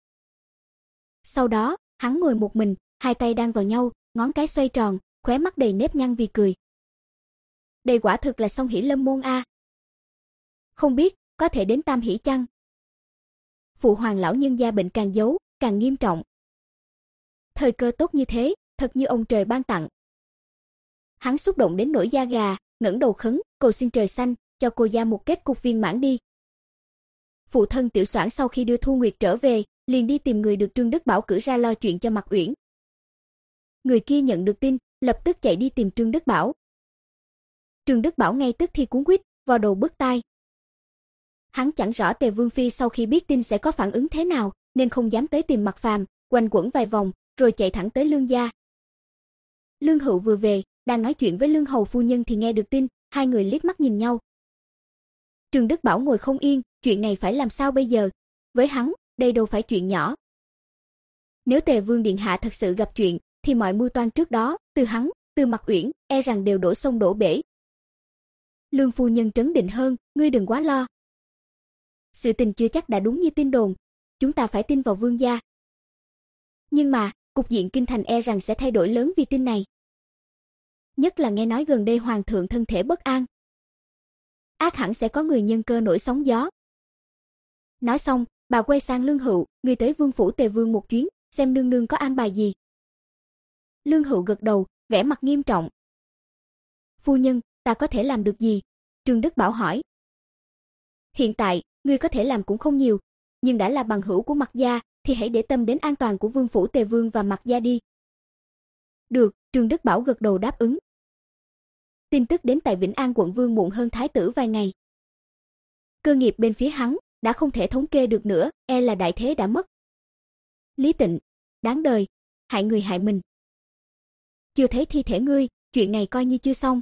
Sau đó, hắn ngồi một mình, hai tay đang vào nhau, ngón cái xoay tròn, khóe mắt đầy nếp nhăn vì cười. Đây quả thực là song hỷ lâm môn a. Không biết, có thể đến tam hỷ chăng? Phụ hoàng lão nhân gia bệnh càng giấu, càng nghiêm trọng. Thời cơ tốt như thế, thật như ông trời ban tặng. Hắn xúc động đến nỗi da gà, ngẩng đầu khấn, cầu xin trời xanh, cho cô gia một kết cục viên mãn đi. Phụ thân Tiểu Soảng sau khi đưa Thu Nguyệt trở về, liền đi tìm người được Trương Đức Bảo cử ra lo chuyện cho Mạc Uyển. Người kia nhận được tin, lập tức chạy đi tìm Trương Đức Bảo. Trương Đức Bảo ngay tức thì cuống quýt, vò đầu bứt tai. Hắn chẳng rõ Tề Vương phi sau khi biết tin sẽ có phản ứng thế nào, nên không dám tới tìm Mạc Phàm, quanh quẩn vài vòng, rồi chạy thẳng tới Lương gia. Lương Hữu vừa về, đang nói chuyện với Lương hầu phu nhân thì nghe được tin, hai người liếc mắt nhìn nhau. Trương Đức Bảo ngồi không yên, chuyện này phải làm sao bây giờ? Với hắn, đây đâu phải chuyện nhỏ. Nếu Tề Vương điện hạ thật sự gặp chuyện, thì mọi mưu toan trước đó, từ hắn, từ Mạc Uyển, e rằng đều đổ sông đổ bể. Lương phu nhân trấn định hơn, ngươi đừng quá lo. Sự tình chưa chắc đã đúng như tin đồn, chúng ta phải tin vào vương gia. Nhưng mà, cục diện kinh thành e rằng sẽ thay đổi lớn vì tin này. Nhất là nghe nói gần đây hoàng thượng thân thể bất an. Ác hẳn sẽ có người nhân cơ nổi sóng gió. Nói xong, bà quay sang Lương Hữu, người tới vương phủ Tề Vương một chuyến, xem nương nương có an bài gì. Lương Hữu gật đầu, vẻ mặt nghiêm trọng. Phu nhân, ta có thể làm được gì? Trương Đức Bảo hỏi. Hiện tại, ngươi có thể làm cũng không nhiều, nhưng đã là bằng hữu của Mạc gia, thì hãy để tâm đến an toàn của vương phủ Tề Vương và Mạc gia đi. Được, Trương Đức Bảo gật đầu đáp ứng. Tin tức đến tại Vĩnh An quận Vương muộn hơn thái tử vài ngày. Cơ nghiệp bên phía hắn đã không thể thống kê được nữa, e là đại thế đã mất. Lý Tịnh, đáng đời, hại người hại mình. chưa thấy thi thể ngươi, chuyện này coi như chưa xong.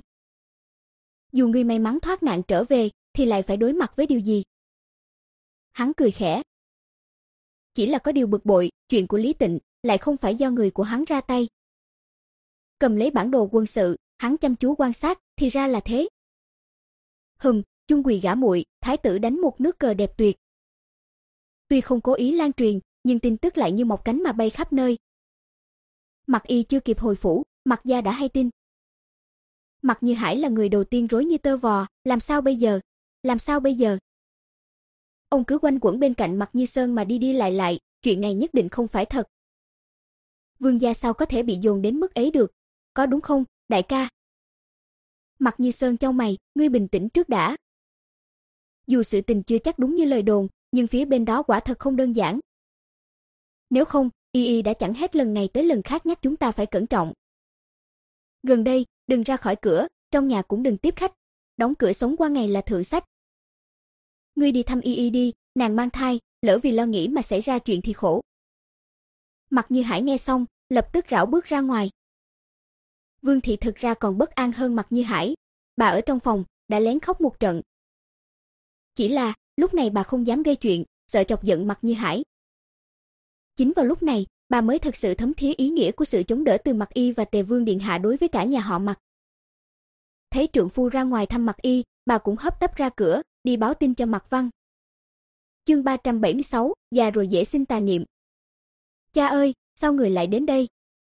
Dù ngươi may mắn thoát nạn trở về, thì lại phải đối mặt với điều gì? Hắn cười khẽ. Chỉ là có điều bực bội, chuyện của Lý Tịnh lại không phải do người của hắn ra tay. Cầm lấy bản đồ quân sự, hắn chăm chú quan sát, thì ra là thế. Hừm, chung quỳ gã muội, thái tử đánh một nước cờ đẹp tuyệt. Tuy không cố ý lan truyền, nhưng tin tức lại như một cánh mà bay khắp nơi. Mặc Y chưa kịp hồi phủ, Mặc gia đã hay tin. Mặc Như Hải là người đầu tiên rối như tơ vò, làm sao bây giờ? Làm sao bây giờ? Ông cứ quanh quẩn bên cạnh Mặc Như Sơn mà đi đi lại lại, chuyện này nhất định không phải thật. Vương gia sao có thể bị dồn đến mức ấy được? Có đúng không, đại ca? Mặc Như Sơn chau mày, ngươi bình tĩnh trước đã. Dù sự tình chưa chắc đúng như lời đồn, nhưng phía bên đó quả thật không đơn giản. Nếu không, Y Y đã chẳng hết lần này tới lần khác nhắc chúng ta phải cẩn trọng. Gần đây, đừng ra khỏi cửa, trong nhà cũng đừng tiếp khách, đóng cửa sống qua ngày là thượng sách. Ngươi đi thăm Y Y đi, nàng mang thai, lỡ vì lo nghĩ mà xảy ra chuyện thì khổ. Mặc Như Hải nghe xong, lập tức rảo bước ra ngoài. Vương thị thực ra còn bất an hơn Mặc Như Hải, bà ở trong phòng đã lén khóc một trận. Chỉ là, lúc này bà không dám gây chuyện, sợ chọc giận Mặc Như Hải. Chính vào lúc này, bà mới thật sự thấm thía ý nghĩa của sự chống đỡ từ Mặc Y và Tề Vương điện hạ đối với cả nhà họ Mặc. Thấy trượng phu ra ngoài thăm Mặc Y, bà cũng hấp tấp ra cửa, đi báo tin cho Mặc Văn. Chương ba trăm bảy mươi sáu, già rồi dễ sinh tà niệm. Cha ơi, sao người lại đến đây?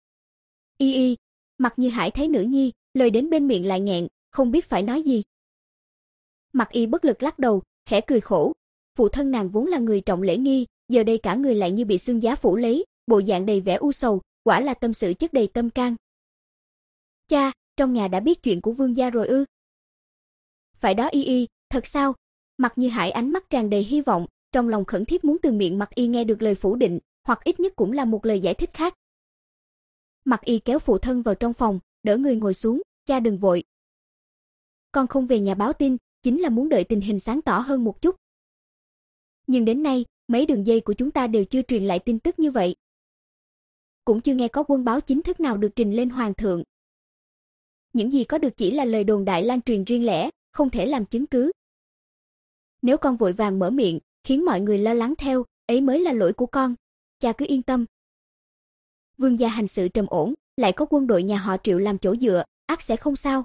Y Y, Mặc Như Hải thấy nữ nhi, lời đến bên miệng lại nghẹn, không biết phải nói gì. Mặc Y bất lực lắc đầu, khẽ cười khổ. Phụ thân nàng vốn là người trọng lễ nghi, giờ đây cả người lại như bị xương giá phủ lấy, bộ dạng đầy vẻ u sầu, quả là tâm sự chất đầy tâm can. Cha, trong nhà đã biết chuyện của Vương gia rồi ư? Phải đó Y Y, thật sao? Mặc Như Hải ánh mắt tràn đầy hy vọng, trong lòng khẩn thiết muốn từ miệng Mặc Y nghe được lời phủ định, hoặc ít nhất cũng là một lời giải thích khác. Mặc Y kéo phụ thân vào trong phòng, đỡ người ngồi xuống, cha đừng vội. Con không về nhà báo tin, chính là muốn đợi tình hình sáng tỏ hơn một chút. Nhưng đến nay, mấy đường dây của chúng ta đều chưa truyền lại tin tức như vậy. Cũng chưa nghe có quân báo chính thức nào được trình lên hoàng thượng. Những gì có được chỉ là lời đồn đại lan truyền riêng lẻ, không thể làm chứng cứ. Nếu con vội vàng mở miệng, khiến mọi người lo lắng theo, ấy mới là lỗi của con. Cha cứ yên tâm. Vương gia hành sự trầm ổn, lại có quân đội nhà họ Triệu làm chỗ dựa, ắt sẽ không sao.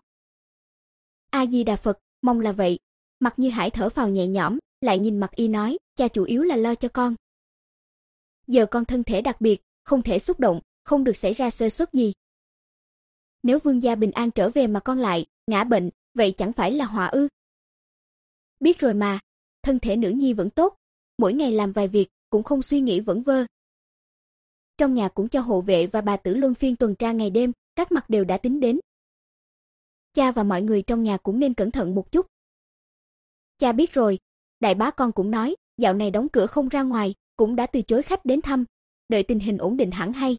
A Di Đà Phật, mong là vậy. Mặc Như Hải thở phào nhẹ nhõm, lại nhìn Mặc Y nói, cha chủ yếu là lo cho con. Giờ con thân thể đặc biệt, không thể xúc động, không được xảy ra sơ suất gì. Nếu Vương gia bình an trở về mà con lại ngã bệnh, vậy chẳng phải là họa ư? Biết rồi mà, thân thể nữ nhi vẫn tốt, mỗi ngày làm vài việc, cũng không suy nghĩ vẩn vơ. Trong nhà cũng cho hộ vệ và bà tử luân phiên tuần tra ngày đêm, các mặt đều đã tính đến. Cha và mọi người trong nhà cũng nên cẩn thận một chút. Cha biết rồi, đại bá con cũng nói, dạo này đóng cửa không ra ngoài, cũng đã từ chối khách đến thăm, đợi tình hình ổn định hẳn hay.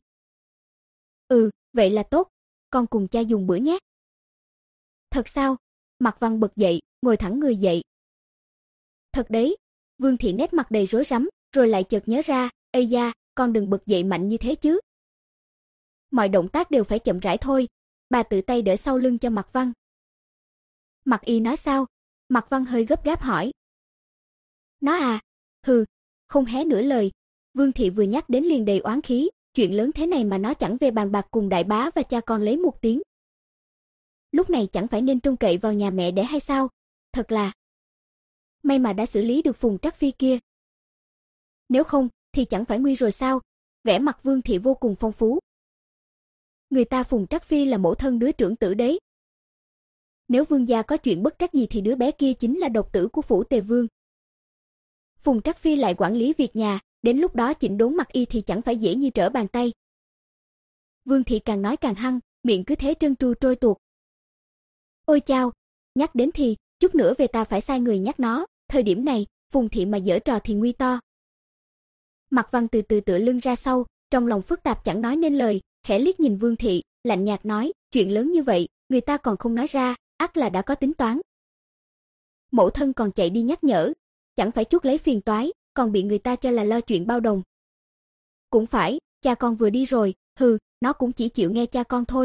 Ừ, vậy là tốt, con cùng cha dùng bữa nhé. Thật sao? Mạc Văn bật dậy, ngồi thẳng người dậy. Thật đấy. Vương thị nét mặt đầy rối rắm, rồi lại chợt nhớ ra, ây da, con đừng bật dậy mạnh như thế chứ. Mọi động tác đều phải chậm rãi thôi. Bà tự tay đỡ sau lưng cho Mạc Văn. Mạc Y nói sao? Mạc Văn hơi gấp gáp hỏi. Nó à? Hừ, không hé nửa lời. Vương thị vừa nhắc đến liền đầy oán khí, chuyện lớn thế này mà nó chẳng về bàn bạc cùng đại bá và cha con lấy một tiếng. Lúc này chẳng phải nên trông cậy vào nhà mẹ đẻ hay sao? Thật là may mà đã xử lý được Phùng Trắc Phi kia. Nếu không, thì chẳng phải nguy rồi sao? Vẻ mặt Vương thị vô cùng phong phú. Người ta Phùng Trắc Phi là mẫu thân đứa trưởng tử đấy. Nếu Vương gia có chuyện bất trắc gì thì đứa bé kia chính là độc tử của phủ Tề Vương. Phùng Trắc Phi lại quản lý việc nhà, đến lúc đó chỉnh đốn Mặc Y thì chẳng phải dễ như trở bàn tay. Vương thị càng nói càng hăng, miệng cứ thế trơn tru trôi tuột. Ôi chao, nhắc đến thì, chút nữa về ta phải sai người nhắc nó, thời điểm này, Phùng thị mà giở trò thì nguy to. Mạc Văn từ từ tựa lưng ra sau, trong lòng phức tạp chẳng nói nên lời, khẽ liếc nhìn Vương thị, lạnh nhạt nói, chuyện lớn như vậy, người ta còn không nói ra, ắt là đã có tính toán. Mẫu thân còn chạy đi nhắc nhở, chẳng phải chuốc lấy phiền toái, còn bị người ta cho là lo chuyện bao đồng. Cũng phải, cha con vừa đi rồi, hừ, nó cũng chỉ chịu nghe cha con thôi.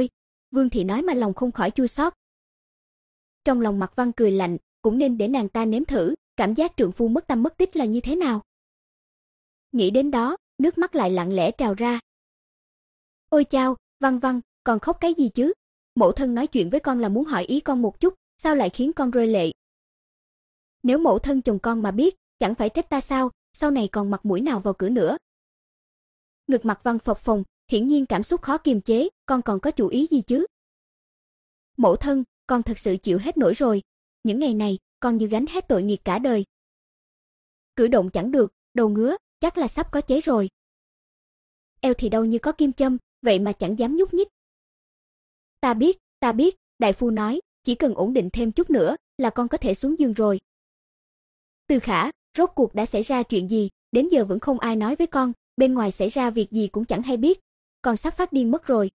Vương thị nói mà lòng không khỏi chua xót. Trong lòng Mạc Văn cười lạnh, cũng nên để nàng ta nếm thử, cảm giác trượng phu mất tâm mất tích là như thế nào. Nghĩ đến đó, nước mắt lại lặng lẽ trào ra. Ôi chao, Văn Văn, còn khóc cái gì chứ? Mẫu thân nói chuyện với con là muốn hỏi ý con một chút, sao lại khiến con rơi lệ? Nếu mẫu thân chồng con mà biết, chẳng phải trách ta sao, sau này còn mặt mũi nào vào cửa nữa. Ngực Mạc Văn phập phồng, hiển nhiên cảm xúc khó kiềm chế, con còn có chủ ý gì chứ? Mẫu thân, con thật sự chịu hết nổi rồi, những ngày này, con như gánh hết tội nghiệp cả đời. Cử động chẳng được, đầu ngứa, chắc là sắp có cháy rồi. Eo thì đau như có kim châm, vậy mà chẳng dám nhúc nhích. Ta biết, ta biết, đại phu nói, chỉ cần ổn định thêm chút nữa là con có thể xuống giường rồi. Từ Khả, rốt cuộc đã xảy ra chuyện gì, đến giờ vẫn không ai nói với con, bên ngoài xảy ra việc gì cũng chẳng hay biết, con sắp phát điên mất rồi.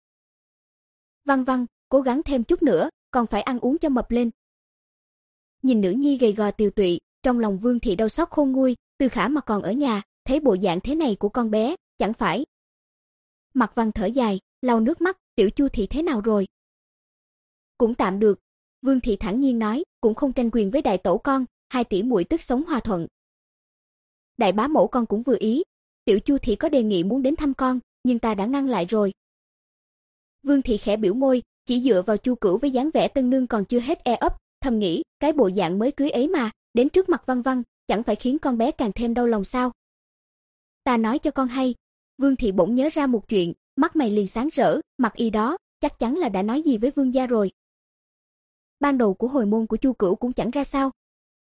Văn Văn, cố gắng thêm chút nữa, còn phải ăn uống cho mập lên. Nhìn nữ nhi gầy gò tiều tụy, trong lòng Vương thị đau xót khôn nguôi, Từ Khả mà còn ở nhà, thấy bộ dạng thế này của con bé, chẳng phải. Mạc Văn thở dài, lau nước mắt, tiểu Chu thị thế nào rồi? Cũng tạm được, Vương thị thản nhiên nói, cũng không tranh quyền với đại tổ con, hai tỷ muội tức sống hòa thuận. Đại bá mẫu con cũng vừa ý, tiểu Chu thị có đề nghị muốn đến thăm con, nhưng ta đã ngăn lại rồi. Vương thị khẽ biểu môi, chỉ dựa vào Chu Cửu với dáng vẻ tân nương còn chưa hết e ấp, thầm nghĩ, cái bộ dạng mới cưới ấy mà, đến trước mặt Văn Văn, chẳng phải khiến con bé càng thêm đau lòng sao? Ta nói cho con hay, Vương thị bỗng nhớ ra một chuyện, mắt mày liền sáng rỡ, Mặc Y đó, chắc chắn là đã nói gì với Vương gia rồi. Ban đầu của hồi môn của Chu Cửu cũng chẳng ra sao.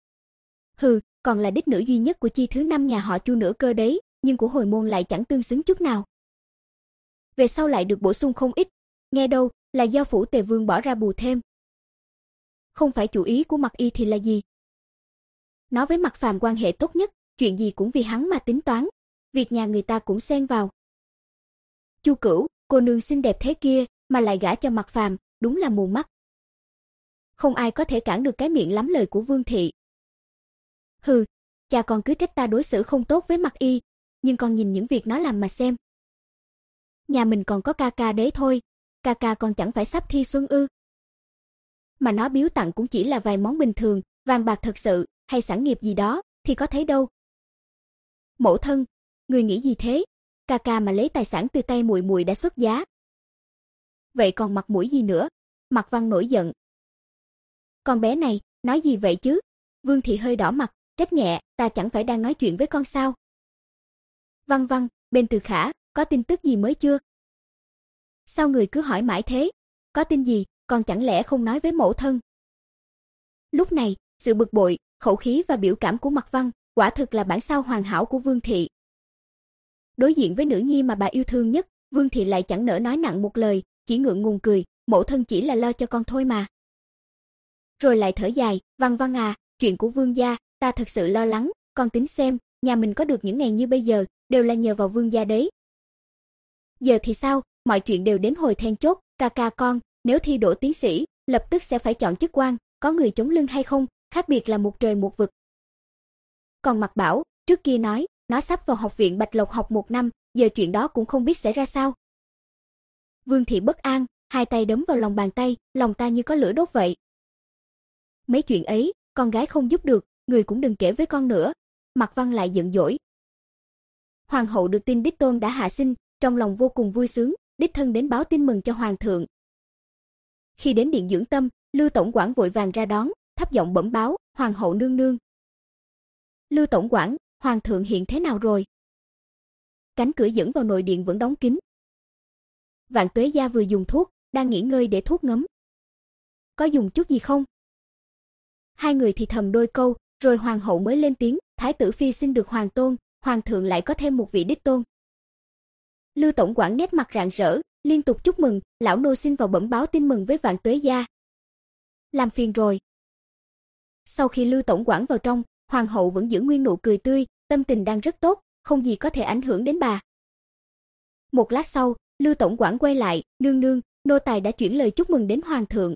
Hừ, còn là đích nữ duy nhất của chi thứ năm nhà họ Chu nữa cơ đấy, nhưng của hồi môn lại chẳng tương xứng chút nào. Về sau lại được bổ sung không ít, nghe đâu là do phủ Tề Vương bỏ ra bù thêm. Không phải chủ ý của Mặc Y thì là gì? Nó với Mạc Phàm quan hệ tốt nhất, chuyện gì cũng vì hắn mà tính toán, việc nhà người ta cũng xen vào. Chu Cửu, cô nương xinh đẹp thế kia mà lại gả cho Mạc Phàm, đúng là mù mắt. Không ai có thể cản được cái miệng lắm lời của Vương thị. Hừ, cha con cứ trách ta đối xử không tốt với Mặc Y, nhưng con nhìn những việc nó làm mà xem. Nhà mình còn có ca ca đấy thôi, ca ca còn chẳng phải sắp thi xuân ư? Mà nó biếu tặng cũng chỉ là vài món bình thường, vàng bạc thật sự hay sản nghiệp gì đó thì có thấy đâu. Mẫu thân, người nghĩ gì thế? Ca ca mà lấy tài sản từ tay muội muội đã xuất giá. Vậy còn mặt mũi gì nữa? Mạc Văn nổi giận. Con bé này, nói gì vậy chứ? Vương thị hơi đỏ mặt, trách nhẹ, ta chẳng phải đang nói chuyện với con sao? Văn Văn, bên Từ Khả, có tin tức gì mới chưa? Sao người cứ hỏi mãi thế? Có tin gì, con chẳng lẽ không nói với mẫu thân? Lúc này, sự bực bội, khẩu khí và biểu cảm của Mạc Văn, quả thực là bản sao hoàn hảo của Vương thị. Đối diện với nữ nhi mà bà yêu thương nhất, Vương thị lại chẳng nỡ nói nặng một lời, chỉ ngượng ngùng cười, mẫu thân chỉ là lo cho con thôi mà. Rồi lại thở dài, Văn Văn à, chuyện của Vương gia, ta thật sự lo lắng, con tính xem, nhà mình có được những ngày như bây giờ, đều là nhờ vào Vương gia đấy. Giờ thì sao, mọi chuyện đều đến hồi then chốt, ca ca con, nếu thi đỗ tiến sĩ, lập tức sẽ phải chọn chức quan, có người chống lưng hay không, khác biệt là một trời một vực. Còn Mạc Bảo, trước kia nói, nó sắp vào học viện Bạch Lộc học một năm, giờ chuyện đó cũng không biết sẽ ra sao. Vương thị bất an, hai tay đấm vào lòng bàn tay, lòng ta như có lửa đốt vậy. Mấy chuyện ấy, con gái không giúp được, người cũng đừng kể với con nữa. Mạc Văn lại giận dỗi. Hoàng hậu được tin đích tôn đã hạ sinh, trong lòng vô cùng vui sướng, đích thân đến báo tin mừng cho hoàng thượng. Khi đến điện dưỡng tâm, Lưu tổng quản vội vàng ra đón, thấp giọng bẩm báo, hoàng hậu nương nương. Lưu tổng quản, hoàng thượng hiện thế nào rồi? Cánh cửa dẫn vào nội điện vẫn đóng kín. Vạn Tuế gia vừa dùng thuốc, đang nghỉ ngơi để thuốc ngấm. Có dùng chút gì không? Hai người thì thầm đôi câu, rồi hoàng hậu mới lên tiếng, thái tử phi xin được hoàng tôn, hoàng thượng lại có thêm một vị đích tôn. Lưu tổng quản nét mặt rạng rỡ, liên tục chúc mừng, lão nô xin vào bẩm báo tin mừng với Vạn Tuế gia. Làm phiền rồi. Sau khi Lưu tổng quản vào trong, hoàng hậu vẫn giữ nguyên nụ cười tươi, tâm tình đang rất tốt, không gì có thể ảnh hưởng đến bà. Một lát sau, Lưu tổng quản quay lại, nương nương, nô tài đã chuyển lời chúc mừng đến hoàng thượng.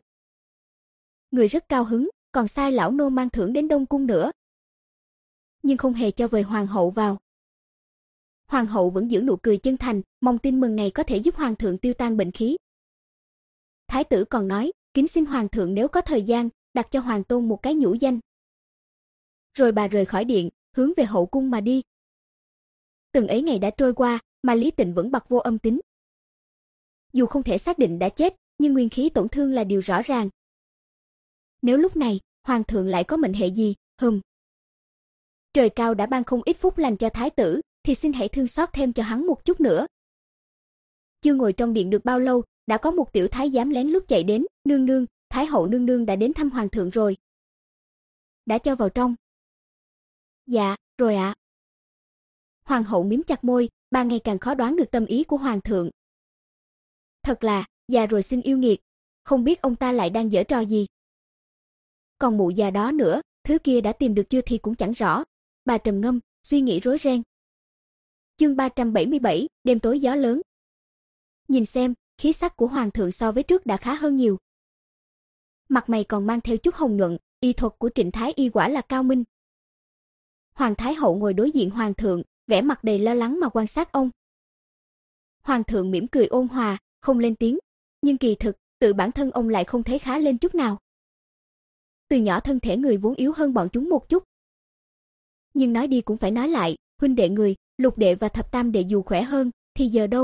Người rất cao hứng, còn sai lão nô mang thưởng đến Đông cung nữa. Nhưng không hề cho vời hoàng hậu vào. Hoàng hậu vẫn giữ nụ cười chân thành, mong tin mừng này có thể giúp hoàng thượng tiêu tan bệnh khí. Thái tử còn nói, kính xin hoàng thượng nếu có thời gian, đặt cho hoàng tôn một cái nhũ danh. Rồi bà rời khỏi điện, hướng về hậu cung mà đi. Từng ấy ngày đã trôi qua, mà Lý Tịnh vẫn bặt vô âm tín. Dù không thể xác định đã chết, nhưng nguyên khí tổn thương là điều rõ ràng. Nếu lúc này, hoàng thượng lại có mệnh hệ gì, hừm. Trời cao đã ban không ít phúc lành cho thái tử, thì xin hãy thương xót thêm cho hắn một chút nữa. Chưa ngồi trong điện được bao lâu, đã có một tiểu thái giám lén lút chạy đến, nương nương, thái hậu nương nương đã đến thăm hoàng thượng rồi. Đã cho vào trong. Dạ, rồi ạ. À. Hoàng hậu mím chặt môi, bà ngày càng khó đoán được tâm ý của hoàng thượng. Thật là, già rồi xin yêu nghiệt, không biết ông ta lại đang giở trò gì. Còn mụ già đó nữa, thứ kia đã tìm được chưa thì cũng chẳng rõ. Bà trầm ngâm, suy nghĩ rối ren. Chương ba trăm bảy mươi bảy, đêm tối gió lớn. Nhìn xem, khí sắc của hoàng thượng so với trước đã khá hơn nhiều. Mặt mày còn mang theo chút hồng nhuận, y thuật của Trịnh Thái y quả là cao minh. Hoàng thái hậu ngồi đối diện hoàng thượng, vẻ mặt đầy lo lắng mà quan sát ông. Hoàng thượng mỉm cười ôn hòa, không lên tiếng, nhưng kỳ thực, tự bản thân ông lại không thấy khá lên chút nào. Từ nhỏ thân thể người vốn yếu hơn bọn chúng một chút. Nhưng nói đi cũng phải nói lại, huynh đệ người, Lục đệ và Thập tam đệ dù khỏe hơn, thì giờ đâu?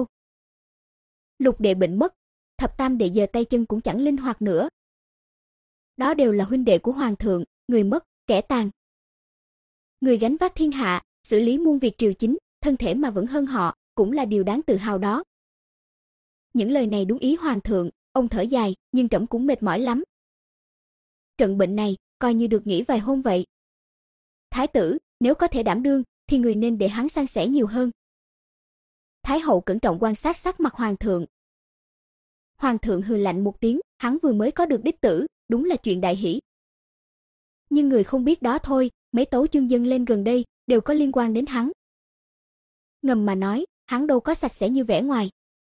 Lục đệ bệnh mất, Thập tam đệ giờ tay chân cũng chẳng linh hoạt nữa. Đó đều là huynh đệ của hoàng thượng, người mất, kẻ tàn. Người gánh vác thiên hạ, xử lý muôn việc triều chính, thân thể mà vẫn hơn họ, cũng là điều đáng tự hào đó. Những lời này đúng ý hoàng thượng, ông thở dài, nhưng trẫm cũng mệt mỏi lắm. Trận bệnh này, coi như được nghỉ vài hôm vậy. Thái tử, nếu có thể đảm đương, thì người nên để hắn san sẻ nhiều hơn. Thái hậu cẩn trọng quan sát sắc mặt hoàng thượng. Hoàng thượng hừ lạnh một tiếng, hắn vừa mới có được đích tử, đúng là chuyện đại hỷ. Nhưng người không biết đó thôi, mấy tấu chương dâng lên gần đây, đều có liên quan đến hắn. Ngầm mà nói, hắn đâu có sạch sẽ như vẻ ngoài.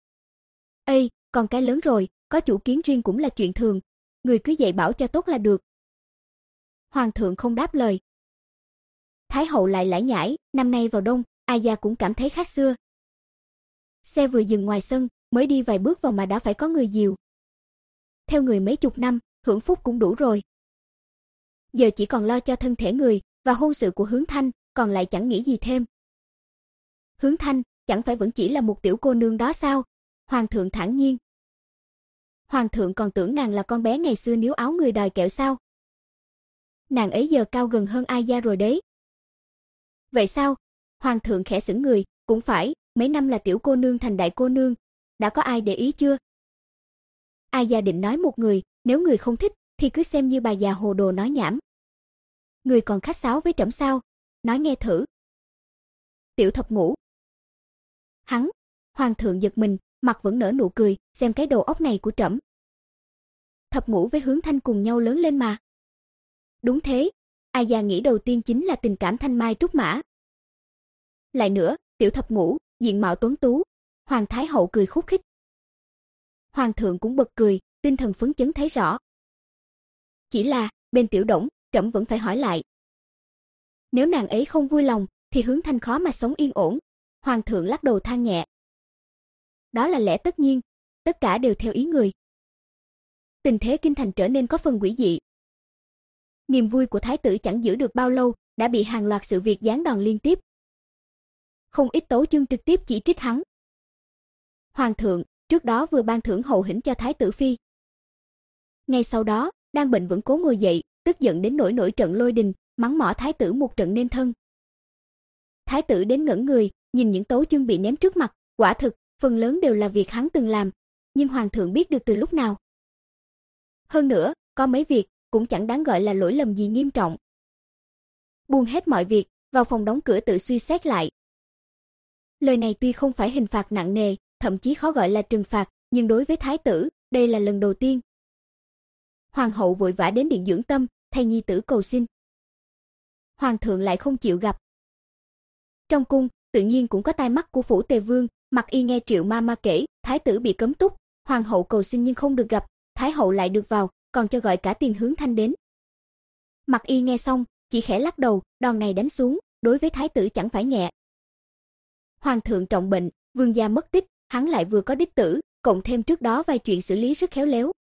Ê, còn cái lớn rồi, có chủ kiến riêng cũng là chuyện thường, người cứ dạy bảo cho tốt là được. Hoàng thượng không đáp lời. Thái hậu lại lải nhải, năm nay vào đông, ai gia cũng cảm thấy khác xưa. Xe vừa dừng ngoài sân, mới đi vài bước vào mà đã phải có người dìu. Theo người mấy chục năm, hưởng phúc cũng đủ rồi. Giờ chỉ còn lo cho thân thể người, và hôn sự của Hướng Thanh, còn lại chẳng nghĩ gì thêm. Hướng Thanh, chẳng phải vẫn chỉ là một tiểu cô nương đó sao? Hoàng thượng thản nhiên. Hoàng thượng còn tưởng nàng là con bé ngày xưa níu áo người đòi kẹo sao? Nàng ấy giờ cao gần hơn ai gia rồi đấy. Vậy sao? Hoàng thượng khẽ sững người, cũng phải, mấy năm là tiểu cô nương thành đại cô nương, đã có ai để ý chưa? Ai gia định nói một người, nếu người không thích, thì cứ xem như bà già hồ đồ nói nhảm. Người còn khách sáo với trẫm sao? Nói nghe thử. Tiểu thập ngũ. Hắn, hoàng thượng giật mình, mặt vẫn nở nụ cười, xem cái đầu óc này của trẫm. Thập ngũ với Hướng Thanh cùng nhau lớn lên mà. Đúng thế, ai già nghĩ đầu tiên chính là tình cảm thanh mai trúc mã. Lại nữa, tiểu thập ngũ, diện mạo tuấn tú, hoàng thái hậu cười khúc khích. Hoàng thượng cũng bật cười, tinh thần phấn chấn thấy rõ. Chỉ là, bên tiểu Đổng, trẫm vẫn phải hỏi lại. Nếu nàng ấy không vui lòng, thì Hướng Thanh khó mà sống yên ổn. Hoàng thượng lắc đầu than nhẹ. Đó là lẽ tất nhiên, tất cả đều theo ý người. Tình thế kinh thành trở nên có phần quỷ dị. Niềm vui của thái tử chẳng giữ được bao lâu, đã bị hàng loạt sự việc giáng đòn liên tiếp. Không ít tấu chương trực tiếp chỉ trích hắn. Hoàng thượng, trước đó vừa ban thưởng hậu hĩnh cho thái tử phi. Ngay sau đó, đang bệnh vẫn cố ngồi dậy, tức giận đến nỗi nổi trận lôi đình, mắng mỏ thái tử một trận nên thân. Thái tử đến ngẩn người, nhìn những tấu chương bị ném trước mặt, quả thực, phần lớn đều là việc hắn từng làm, nhưng hoàng thượng biết được từ lúc nào. Hơn nữa, có mấy việc cũng chẳng đáng gọi là lỗi lầm gì nghiêm trọng. Buông hết mọi việc, vào phòng đóng cửa tự suy xét lại. Lời này tuy không phải hình phạt nặng nề, thậm chí khó gọi là trừng phạt, nhưng đối với thái tử, đây là lần đầu tiên. Hoàng hậu vội vã đến điện dưỡng tâm, thay nhi tử cầu xin. Hoàng thượng lại không chịu gặp. Trong cung, tự nhiên cũng có tai mắt của phủ Tề Vương, Mặc Y nghe Triệu ma ma kể, thái tử bị cấm túc, hoàng hậu cầu xin nhưng không được gặp, thái hậu lại được vào, còn cho gọi cả tiền Hướng Thanh đến. Mặc Y nghe xong, chỉ khẽ lắc đầu, đòn này đánh xuống, đối với thái tử chẳng phải nhẹ. Hoàng thượng trọng bệnh, vương gia mất tích, hắn lại vừa có đích tử, cộng thêm trước đó vài chuyện xử lý rất khéo léo,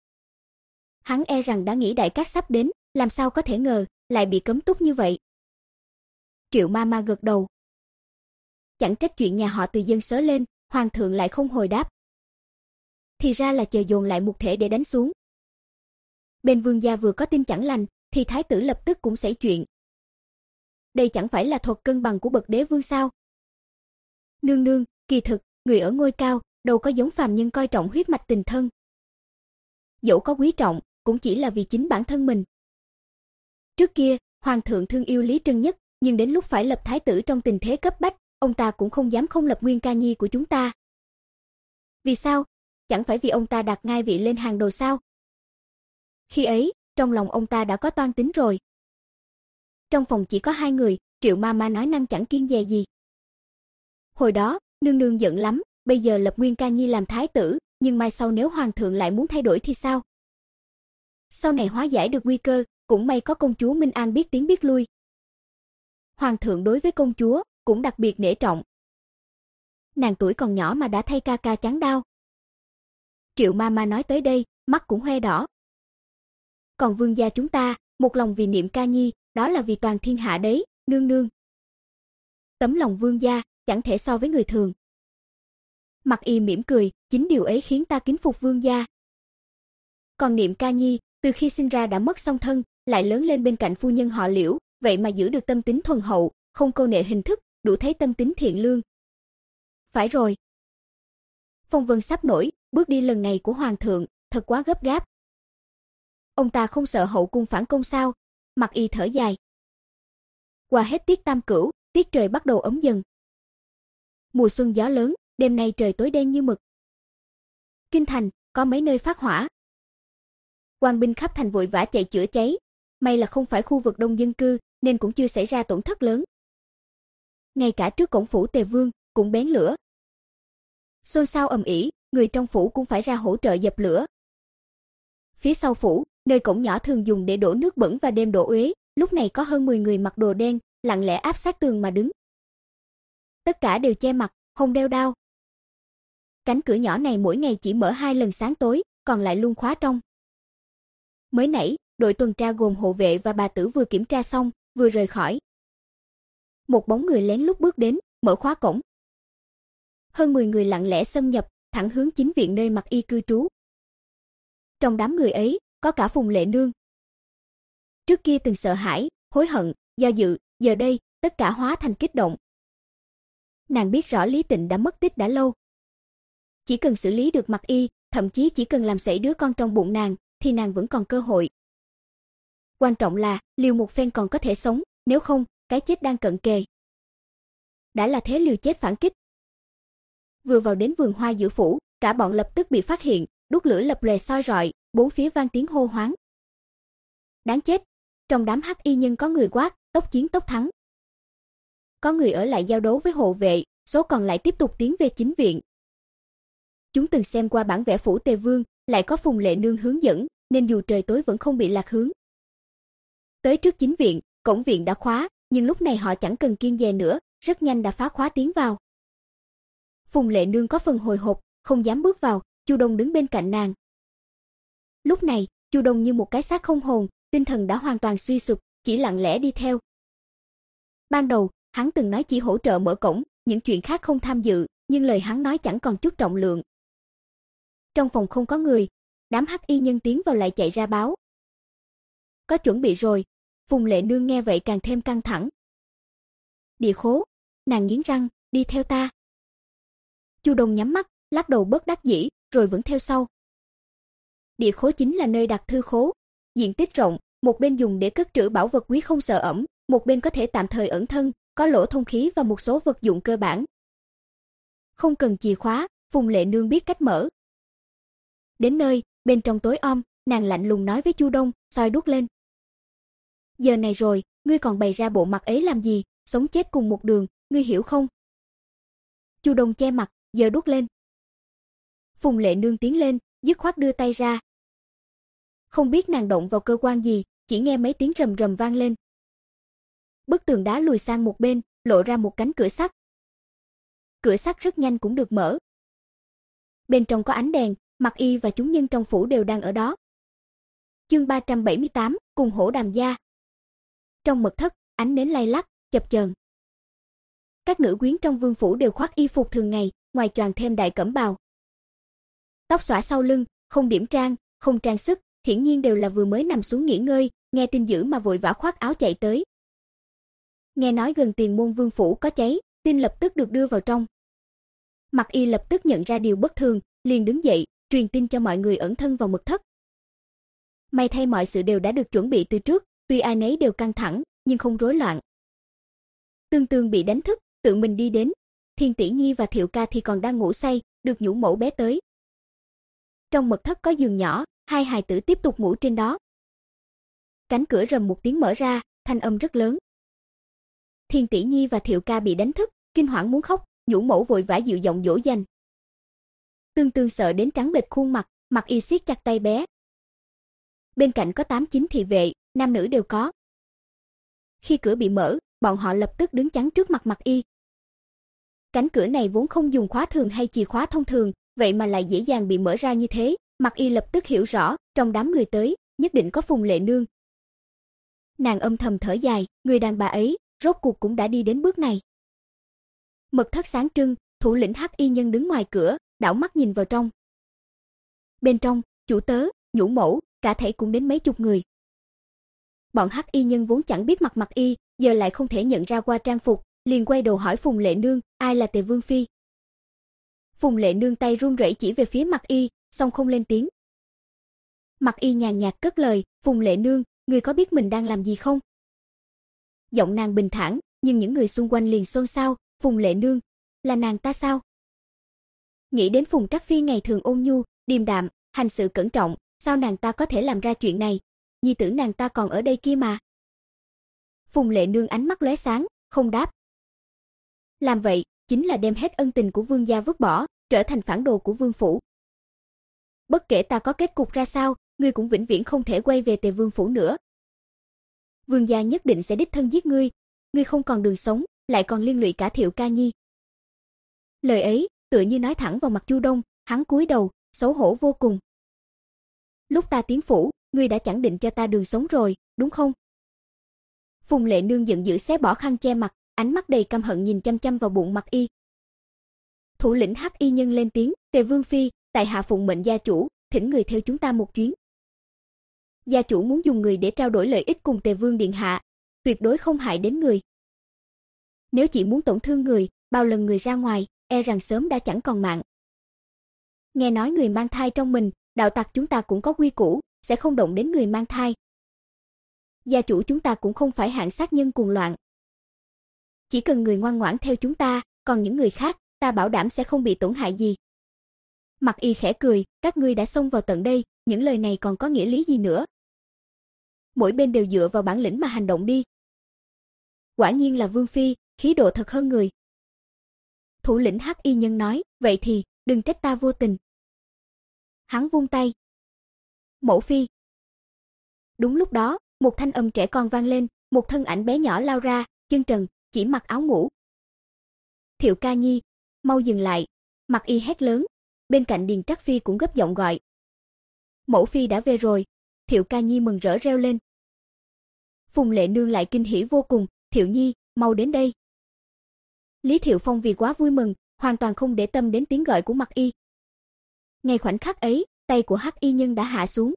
Hắn e rằng đã nghĩ đại cát sắp đến, làm sao có thể ngờ, lại bị cấm túc như vậy. Triệu ma ma gật đầu. Chẳng trách chuyện nhà họ từ dân sớ lên, hoàng thượng lại không hồi đáp. Thì ra là chờ dồn lại một thể để đánh xuống. Bên vương gia vừa có tin chẳng lành, thì thái tử lập tức cũng xảy chuyện. Đây chẳng phải là thuật cân bằng của bậc đế vương sao? Nương nương, kỳ thực, người ở ngôi cao, đâu có giống phàm nhân coi trọng huyết mạch tình thân. Dẫu có quý trọng, cũng chỉ là vì chính bản thân mình. Trước kia, hoàng thượng thương yêu Lý Trân nhất, nhưng đến lúc phải lập thái tử trong tình thế cấp bách, ông ta cũng không dám không lập Nguyên Ca Nhi của chúng ta. Vì sao? Chẳng phải vì ông ta đặt ngai vị lên hàng đầu sao? Khi ấy, trong lòng ông ta đã có toan tính rồi. Trong phòng chỉ có hai người, Triệu ma ma nói năng chẳng kiêng dè gì. Hồi đó, nương nương giận lắm, bây giờ lập Nguyên Ca Nhi làm thái tử, nhưng mai sau nếu hoàng thượng lại muốn thay đổi thì sao? Sau này hóa giải được nguy cơ, cũng may có công chúa Minh An biết tiếng biết lui. Hoàng thượng đối với công chúa cũng đặc biệt nể trọng. Nàng tuổi còn nhỏ mà đã thay ca ca chắn đau. Triệu ma ma nói tới đây, mắt cũng hoe đỏ. Còn vương gia chúng ta, một lòng vì niệm Ca Nhi, đó là vì toàn thiên hạ đấy, nương nương. Tấm lòng vương gia chẳng thể so với người thường. Mặc Y mỉm cười, chính điều ấy khiến ta kính phục vương gia. Còn niệm Ca Nhi, từ khi sinh ra đã mất song thân, lại lớn lên bên cạnh phu nhân họ Liễu, vậy mà giữ được tâm tính thuần hậu, không câu nệ hình thức, đủ thấy tâm tính thiện lương. Phải rồi. Phong vân sắp nổi, bước đi lần này của hoàng thượng, thật quá gấp gáp. Ông ta không sợ hậu cung phản công sao? Mặc Y thở dài. Qua hết tiết tam cửu, tiết trời bắt đầu ấm dần. Mùa xuân gió lớn, đêm nay trời tối đen như mực. Kinh thành, có mấy nơi phát hỏa. Quan binh khắp thành vội vã chạy chữa cháy, may là không phải khu vực đông dân cư, nên cũng chưa xảy ra tổn thất lớn. Ngay cả trước cổng phủ Tề Vương cũng bén lửa. Xôn xao ầm ĩ, người trong phủ cũng phải ra hỗ trợ dập lửa. Phía sau phủ, nơi cổng nhỏ thường dùng để đổ nước bẩn và đem đổ uế, lúc này có hơn mười người mặc đồ đen, lặng lẽ áp sát tường mà đứng. Tất cả đều che mặt, hông đeo đao. Cánh cửa nhỏ này mỗi ngày chỉ mở hai lần sáng tối, còn lại luôn khóa trong. Mới nãy, đội tuần tra gồm hộ vệ và bà tử vừa kiểm tra xong, vừa rời khỏi. Một bóng người lén lút bước đến, mở khóa cổng. Hơn mười người lặng lẽ xâm nhập, thẳng hướng chính viện nơi Mặc Y cư trú. Trong đám người ấy, có cả Phùng Lệ Nương. Trước kia từng sợ hãi, hối hận, do dự, giờ đây, tất cả hóa thành kích động. Nàng biết rõ Lý Tịnh đã mất tích đã lâu. Chỉ cần xử lý được Mặc Y, thậm chí chỉ cần làm sảy đứa con trong bụng nàng, thì nàng vẫn còn cơ hội. Quan trọng là, liều một phen còn có thể sống, nếu không, cái chết đang cận kề. Đã là thế liều chết phản kích. Vừa vào đến vườn hoa giữa phủ, cả bọn lập tức bị phát hiện, đuốc lửa lập lòe soi rọi, bốn phía vang tiếng hô hoáng. Đáng chết, trong đám hắc y nhân có người quát, tốc chiến tốc thắng. Có người ở lại giao đấu với hộ vệ, số còn lại tiếp tục tiến về chính viện. Chúng từng xem qua bản vẽ phủ Tề Vương, lại có Phùng Lệ Nương hướng dẫn, nên dù trời tối vẫn không bị lạc hướng. Tới trước chính viện, cổng viện đã khóa, nhưng lúc này họ chẳng cần kiêng dè nữa, rất nhanh đã phá khóa tiến vào. Phùng Lệ Nương có phần hồi hộp, không dám bước vào, Chu Đông đứng bên cạnh nàng. Lúc này, Chu Đông như một cái xác không hồn, tinh thần đã hoàn toàn suy sụp, chỉ lặng lẽ đi theo. Ban đầu, hắn từng nói chỉ hỗ trợ mở cổng, những chuyện khác không tham dự, nhưng lời hắn nói chẳng còn chút trọng lượng. Trong phòng không có người, đám hắc y nhân tiến vào lại chạy ra báo. Có chuẩn bị rồi. Phùng Lệ Nương nghe vậy càng thêm căng thẳng. Địa khố, nàng nghiến răng, đi theo ta. Chu Đông nhắm mắt, lắc đầu bất đắc dĩ, rồi vẫn theo sau. Địa khố chính là nơi đặt thư khố, diện tích rộng, một bên dùng để cất trữ bảo vật quý không sợ ẩm, một bên có thể tạm thời ẩn thân, có lỗ thông khí và một số vật dụng cơ bản. Không cần chìa khóa, Phùng Lệ Nương biết cách mở. Đến nơi, bên trong tối om, nàng lạnh lùng nói với Chu Đông, soi đuốc lên. Giờ này rồi, ngươi còn bày ra bộ mặt ấy làm gì, sống chết cùng một đường, ngươi hiểu không? Chu Đông che mặt, giơ đuốc lên. Phùng Lệ Nương tiến lên, dứt khoát đưa tay ra. Không biết nàng động vào cơ quan gì, chỉ nghe mấy tiếng rầm rầm vang lên. Bức tường đá lùi sang một bên, lộ ra một cánh cửa sắt. Cửa sắt rất nhanh cũng được mở. Bên trong có ánh đèn, Mặc Y và chúng nhân trong phủ đều đang ở đó. Chương ba trăm bảy mươi tám, cùng hổ đàm gia. Trong mật thất, ánh nến lay lắc, chập chờn. Các nữ quyến trong vương phủ đều khoác y phục thường ngày, ngoài choàng thêm đại cẩm bào. Tóc xõa sau lưng, không điểm trang, không trang sức, hiển nhiên đều là vừa mới nằm xuống nghỉ ngơi, nghe tin dữ mà vội vã khoác áo chạy tới. Nghe nói gần Tiền Môn vương phủ có cháy, tin lập tức được đưa vào trong. Mặc Y lập tức nhận ra điều bất thường, liền đứng dậy, truyền tin cho mọi người ẩn thân vào mật thất. May thay mọi sự đều đã được chuẩn bị từ trước, tuy ai nấy đều căng thẳng, nhưng không rối loạn. Tương Tương bị đánh thức, tự mình đi đến. Thiên Tỷ Nhi và Thiệu Ca thì còn đang ngủ say, được nhũ mẫu bé tới. Trong mật thất có giường nhỏ, hai hài tử tiếp tục ngủ trên đó. Cánh cửa rầm một tiếng mở ra, thanh âm rất lớn. Thiên Tỷ Nhi và Thiệu Ca bị đánh thức, kinh hoảng muốn khóc, nhũ mẫu vội vã dịu giọng dỗ dành. Tương Tương sợ đến trắng bệch khuôn mặt, Mặc Y siết chặt tay bé. Bên cạnh có tám chín thị vệ, nam nữ đều có. Khi cửa bị mở, bọn họ lập tức đứng chắn trước mặt Mặc Y. Cánh cửa này vốn không dùng khóa thường hay chìa khóa thông thường, vậy mà lại dễ dàng bị mở ra như thế, Mặc Y lập tức hiểu rõ, trong đám người tới, nhất định có Phùng Lệ Nương. Nàng âm thầm thở dài, người đàn bà ấy, rốt cuộc cũng đã đi đến bước này. Mật thất sáng trưng, thủ lĩnh Hắc Y nhân đứng ngoài cửa, đảo mắt nhìn vào trong. Bên trong, chủ tớ, nhũ mẫu, cả thảy cũng đến mấy chục người. Bọn Hắc Y nhân vốn chẳng biết mặt Mặc Y, giờ lại không thể nhận ra qua trang phục, liền quay đầu hỏi Phùng Lệ Nương, ai là Tề Vương phi? Phùng Lệ Nương tay run rẩy chỉ về phía Mặc Y, song không lên tiếng. Mặc Y nhàn nhạt cất lời, Phùng Lệ Nương, người có biết mình đang làm gì không? Giọng nàng bình thản, nhưng những người xung quanh liền xôn xao, Phùng Lệ Nương, là nàng ta sao? Nghĩ đến Phùng Trắc Phi ngày thường ôn nhu, điềm đạm, hành sự cẩn trọng, sao nàng ta có thể làm ra chuyện này? Nhi tử nàng ta còn ở đây kia mà. Phùng Lệ Nương ánh mắt lóe sáng, không đáp. Làm vậy, chính là đem hết ân tình của vương gia vứt bỏ, trở thành phản đồ của vương phủ. Bất kể ta có kết cục ra sao, ngươi cũng vĩnh viễn không thể quay về Tề Vương phủ nữa. Vương gia nhất định sẽ đích thân giết ngươi, ngươi không còn đường sống, lại còn liên lụy cả Thiệu Ca Nhi. Lời ấy, tựa như nói thẳng vào mặt Chu Đông, hắn cúi đầu, xấu hổ vô cùng. Lúc ta tiến phủ, ngươi đã chẳng định cho ta đường sống rồi, đúng không? Phùng Lệ Nương giận dữ xé bỏ khăn che mặt, ánh mắt đầy căm hận nhìn chăm chăm vào bụng Mặc Y. Thủ lĩnh Hắc Y nhân lên tiếng, Tề Vương phi, tại hạ phụng mệnh gia chủ, thỉnh người theo chúng ta một chuyến. Gia chủ muốn dùng người để trao đổi lợi ích cùng Tề Vương điện hạ, tuyệt đối không hại đến người. Nếu chỉ muốn tổn thương người, bao lần người ra ngoài, e rằng sớm đã chẳng còn mạng. Nghe nói người mang thai trong mình, đạo tặc chúng ta cũng có quy củ, sẽ không động đến người mang thai. Gia chủ chúng ta cũng không phải hạng sát nhân cuồng loạn. Chỉ cần người ngoan ngoãn theo chúng ta, còn những người khác, ta bảo đảm sẽ không bị tổn hại gì. Mặc Y khẽ cười, các ngươi đã xông vào tận đây, những lời này còn có nghĩa lý gì nữa? Mỗi bên đều dựa vào bản lĩnh mà hành động đi. Quả nhiên là Vương phi, khí độ thật hơn người. Thủ lĩnh Hắc Y nhân nói, vậy thì, đừng trách ta vô tình. Hắn vung tay. Mẫu phi. Đúng lúc đó, một thanh âm trẻ con vang lên, một thân ảnh bé nhỏ lao ra, chân trần, chỉ mặc áo ngủ. Thiệu Ca Nhi, mau dừng lại, Mặc Y hét lớn, bên cạnh Điền Trắc Phi cũng gấp giọng gọi. Mẫu phi đã về rồi, Thiệu Ca Nhi mừng rỡ reo lên. Phùng Lệ Nương lại kinh hỉ vô cùng, Thiệu Nhi, mau đến đây. Lý Thiệu Phong vì quá vui mừng, hoàn toàn không để tâm đến tiếng gọi của Mặc Y. Ngay khoảnh khắc ấy, tay của Hắc Y nhân đã hạ xuống.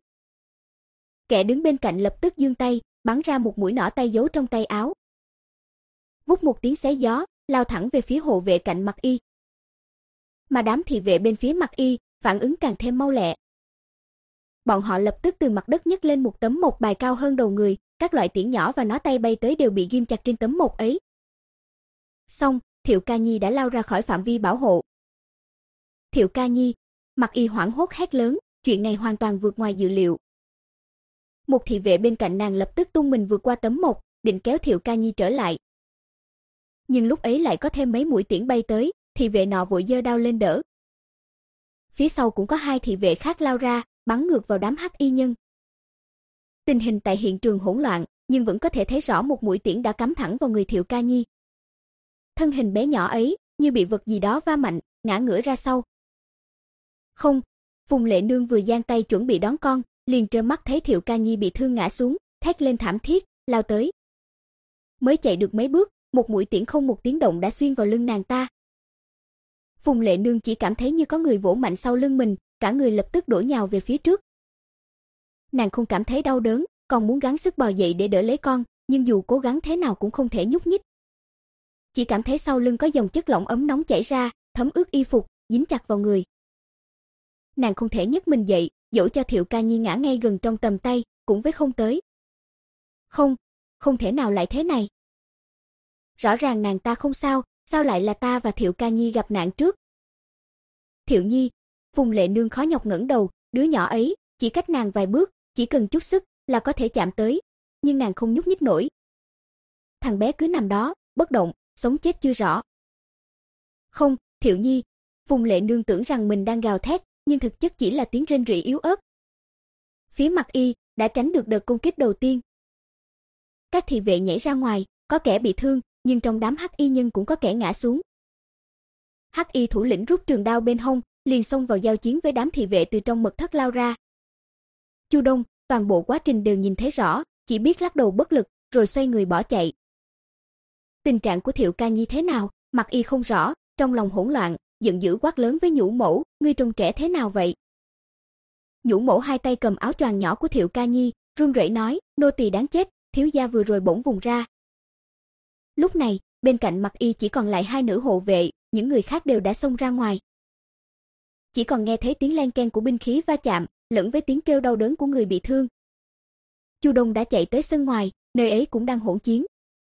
Kẻ đứng bên cạnh lập tức giương tay, bắn ra một mũi nỏ tay giấu trong tay áo. Vút một tiếng xé gió, lao thẳng về phía hộ vệ cạnh Mặc Y. Mà đám thị vệ bên phía Mặc Y, phản ứng càng thêm mau lẹ. Bọn họ lập tức từ mặt đất nhấc lên một tấm mộc bài cao hơn đầu người, các loại tiễn nhỏ và nỏ tay bay tới đều bị ghim chặt trên tấm mộc ấy. Xong, Thiệu Ca Nhi đã lao ra khỏi phạm vi bảo hộ. Thiệu Ca Nhi, Mặc Y hoảng hốt hét lớn, chuyện này hoàn toàn vượt ngoài dự liệu. Một thị vệ bên cạnh nàng lập tức tung mình vượt qua tấm mộc, định kéo Thiệu Ca Nhi trở lại. Nhưng lúc ấy lại có thêm mấy mũi tiễn bay tới, thị vệ nọ vội giơ đao lên đỡ. Phía sau cũng có hai thị vệ khác lao ra, bắn ngược vào đám Hắc Y nhân. Tình hình tại hiện trường hỗn loạn, nhưng vẫn có thể thấy rõ một mũi tiễn đã cắm thẳng vào người Thiệu Ca Nhi. Thân hình bé nhỏ ấy, như bị vật gì đó va mạnh, ngã ngửa ra sau. Không, Phùng Lệ Nương vừa giang tay chuẩn bị đón con, liền trơ mắt thấy Thiệu Ca Nhi bị thương ngã xuống, thét lên thảm thiết, lao tới. Mới chạy được mấy bước, một mũi tiễn không một tiếng động đã xuyên vào lưng nàng ta. Phùng Lệ Nương chỉ cảm thấy như có người vỗ mạnh sau lưng mình, cả người lập tức đổ nhào về phía trước. Nàng không cảm thấy đau đớn, còn muốn gắng sức bò dậy để đỡ lấy con, nhưng dù cố gắng thế nào cũng không thể nhúc nhích. Chỉ cảm thấy sau lưng có dòng chất lỏng ấm nóng chảy ra, thấm ướt y phục, dính chặt vào người. Nàng không thể nhấc mình dậy, dẫu cho Thiệu Ca Nhi ngã ngay gần trong tầm tay, cũng với không tới. Không, không thể nào lại thế này. Rõ ràng nàng ta không sao, sao lại là ta và Thiệu Ca Nhi gặp nạn trước? Thiệu Nhi, Phùng Lệ Nương khó nhọc ngẩng đầu, đứa nhỏ ấy, chỉ cách nàng vài bước, chỉ cần chút sức là có thể chạm tới, nhưng nàng không nhúc nhích nổi. Thằng bé cứ nằm đó, bất động, sống chết chưa rõ. Không, Thiệu Nhi, Phùng Lệ Nương tưởng rằng mình đang gào thét, nhưng thực chất chỉ là tiếng rên rỉ yếu ớt. Phía Mặc Y đã tránh được đợt công kích đầu tiên. Các thị vệ nhảy ra ngoài, có kẻ bị thương, nhưng trong đám hắc y nhân cũng có kẻ ngã xuống. Hắc y thủ lĩnh rút trường đao bên hông, liền xông vào giao chiến với đám thị vệ từ trong mật thất lao ra. Chu Đông, toàn bộ quá trình đều nhìn thấy rõ, chỉ biết lắc đầu bất lực, rồi xoay người bỏ chạy. Tình trạng của Thiệu Ca Nhi thế nào, Mặc Y không rõ, trong lòng hỗn loạn, giận dữ quát lớn với Nhũ Mẫu, ngươi trông trẻ thế nào vậy? Nhũ Mẫu hai tay cầm áo choàng nhỏ của Thiệu Ca Nhi, run rẩy nói, nô tỳ đáng chết, thiếu gia vừa rồi bỗng vùng ra. Lúc này, bên cạnh Mặc Y chỉ còn lại hai nữ hộ vệ, những người khác đều đã xông ra ngoài. Chỉ còn nghe thấy tiếng len keng của binh khí va chạm, lẫn với tiếng kêu đau đớn của người bị thương. Chu Đông đã chạy tới sân ngoài, nơi ấy cũng đang hỗn chiến.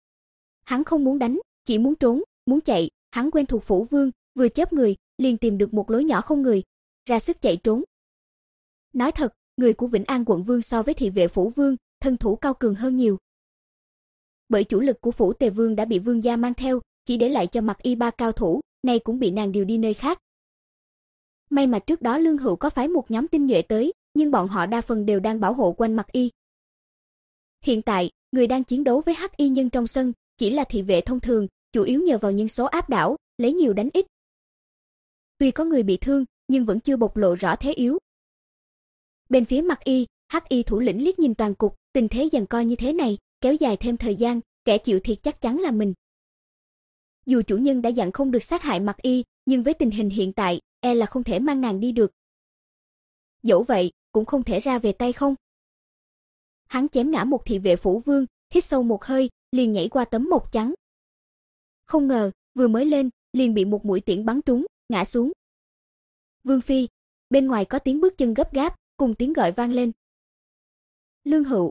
Hắn không muốn đánh, chỉ muốn trốn, muốn chạy, hắn quen thuộc phủ vương, vừa chớp người, liền tìm được một lối nhỏ không người, ra sức chạy trốn. Nói thật, người của Vĩnh An quận vương so với thị vệ phủ vương, thân thủ cao cường hơn nhiều. Bởi chủ lực của phủ Tề Vương đã bị vương gia mang theo, chỉ để lại cho Mặc Y ba cao thủ, nay cũng bị nàng điều đi nơi khác. May mà trước đó Lương Hữu có phái một nhóm tinh nhuệ tới, nhưng bọn họ đa phần đều đang bảo hộ quanh Mặc Y. Hiện tại, người đang chiến đấu với hắc y nhân trong sân chỉ là thị vệ thông thường, chủ yếu nhờ vào nhân số áp đảo, lấy nhiều đánh ít. Tuy có người bị thương, nhưng vẫn chưa bộc lộ rõ thế yếu. Bên phía Mặc Y, hắc y thủ lĩnh liếc nhìn toàn cục, tình thế giằng co như thế này, kéo dài thêm thời gian, kẻ chịu thiệt chắc chắn là mình. Dù chủ nhân đã dặn không được sát hại Mặc Y, nhưng với tình hình hiện tại, e là không thể mang nàng đi được. Dẫu vậy, cũng không thể ra về tay không. Hắn chém ngã một thị vệ phủ vương, hít sâu một hơi, liền nhảy qua tấm mộc trắng. Không ngờ, vừa mới lên, liền bị một mũi tiễn bắn trúng, ngã xuống. Vương phi, bên ngoài có tiếng bước chân gấp gáp, cùng tiếng gọi vang lên. Lương Hữu.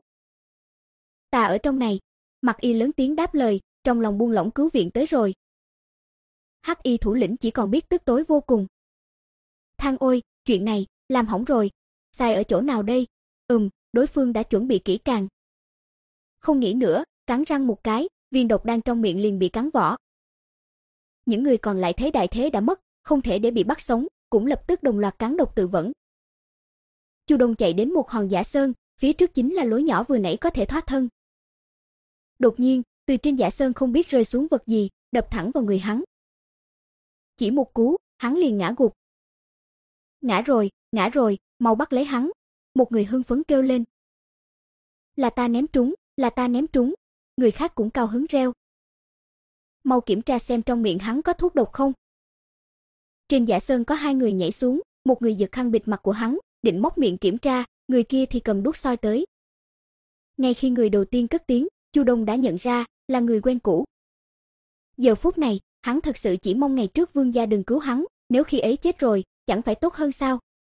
Ta ở trong này. Mặc Y lớn tiếng đáp lời, trong lòng buông lỏng, cứu viện tới rồi. Hắc y thủ lĩnh chỉ còn biết tức tối vô cùng. Than ôi, chuyện này, làm hỏng rồi. Sai ở chỗ nào đây? Ừm, đối phương đã chuẩn bị kỹ càng. Không nghĩ nữa, cắn răng một cái, viên độc đang trong miệng liền bị cắn vỏ. Những người còn lại thấy đại thế đã mất, không thể để bị bắt sống, cũng lập tức đồng loạt cắn độc tự vẫn. Chu Đông chạy đến một hòn giả sơn, phía trước chính là lối nhỏ vừa nãy có thể thoát thân. Đột nhiên, từ trên giả sơn không biết rơi xuống vật gì, đập thẳng vào người hắn. Chỉ một cú, hắn liền ngã gục. Ngã rồi, ngã rồi, mau bắt lấy hắn. Một người hưng phấn kêu lên. Là ta ném trúng, là ta ném trúng. Người khác cũng cao hứng reo. Mau kiểm tra xem trong miệng hắn có thuốc độc không. Trên giả sơn có hai người nhảy xuống, một người giật khăn bịt mặt của hắn, định móc miệng kiểm tra, người kia thì cầm đuốc soi tới. Ngay khi người đầu tiên cất tiếng, Chu Đông đã nhận ra là người quen cũ. Giờ phút này, hắn thật sự chỉ mong ngày trước vương gia đừng cứu hắn, nếu khi ấy chết rồi, chẳng phải tốt hơn sao?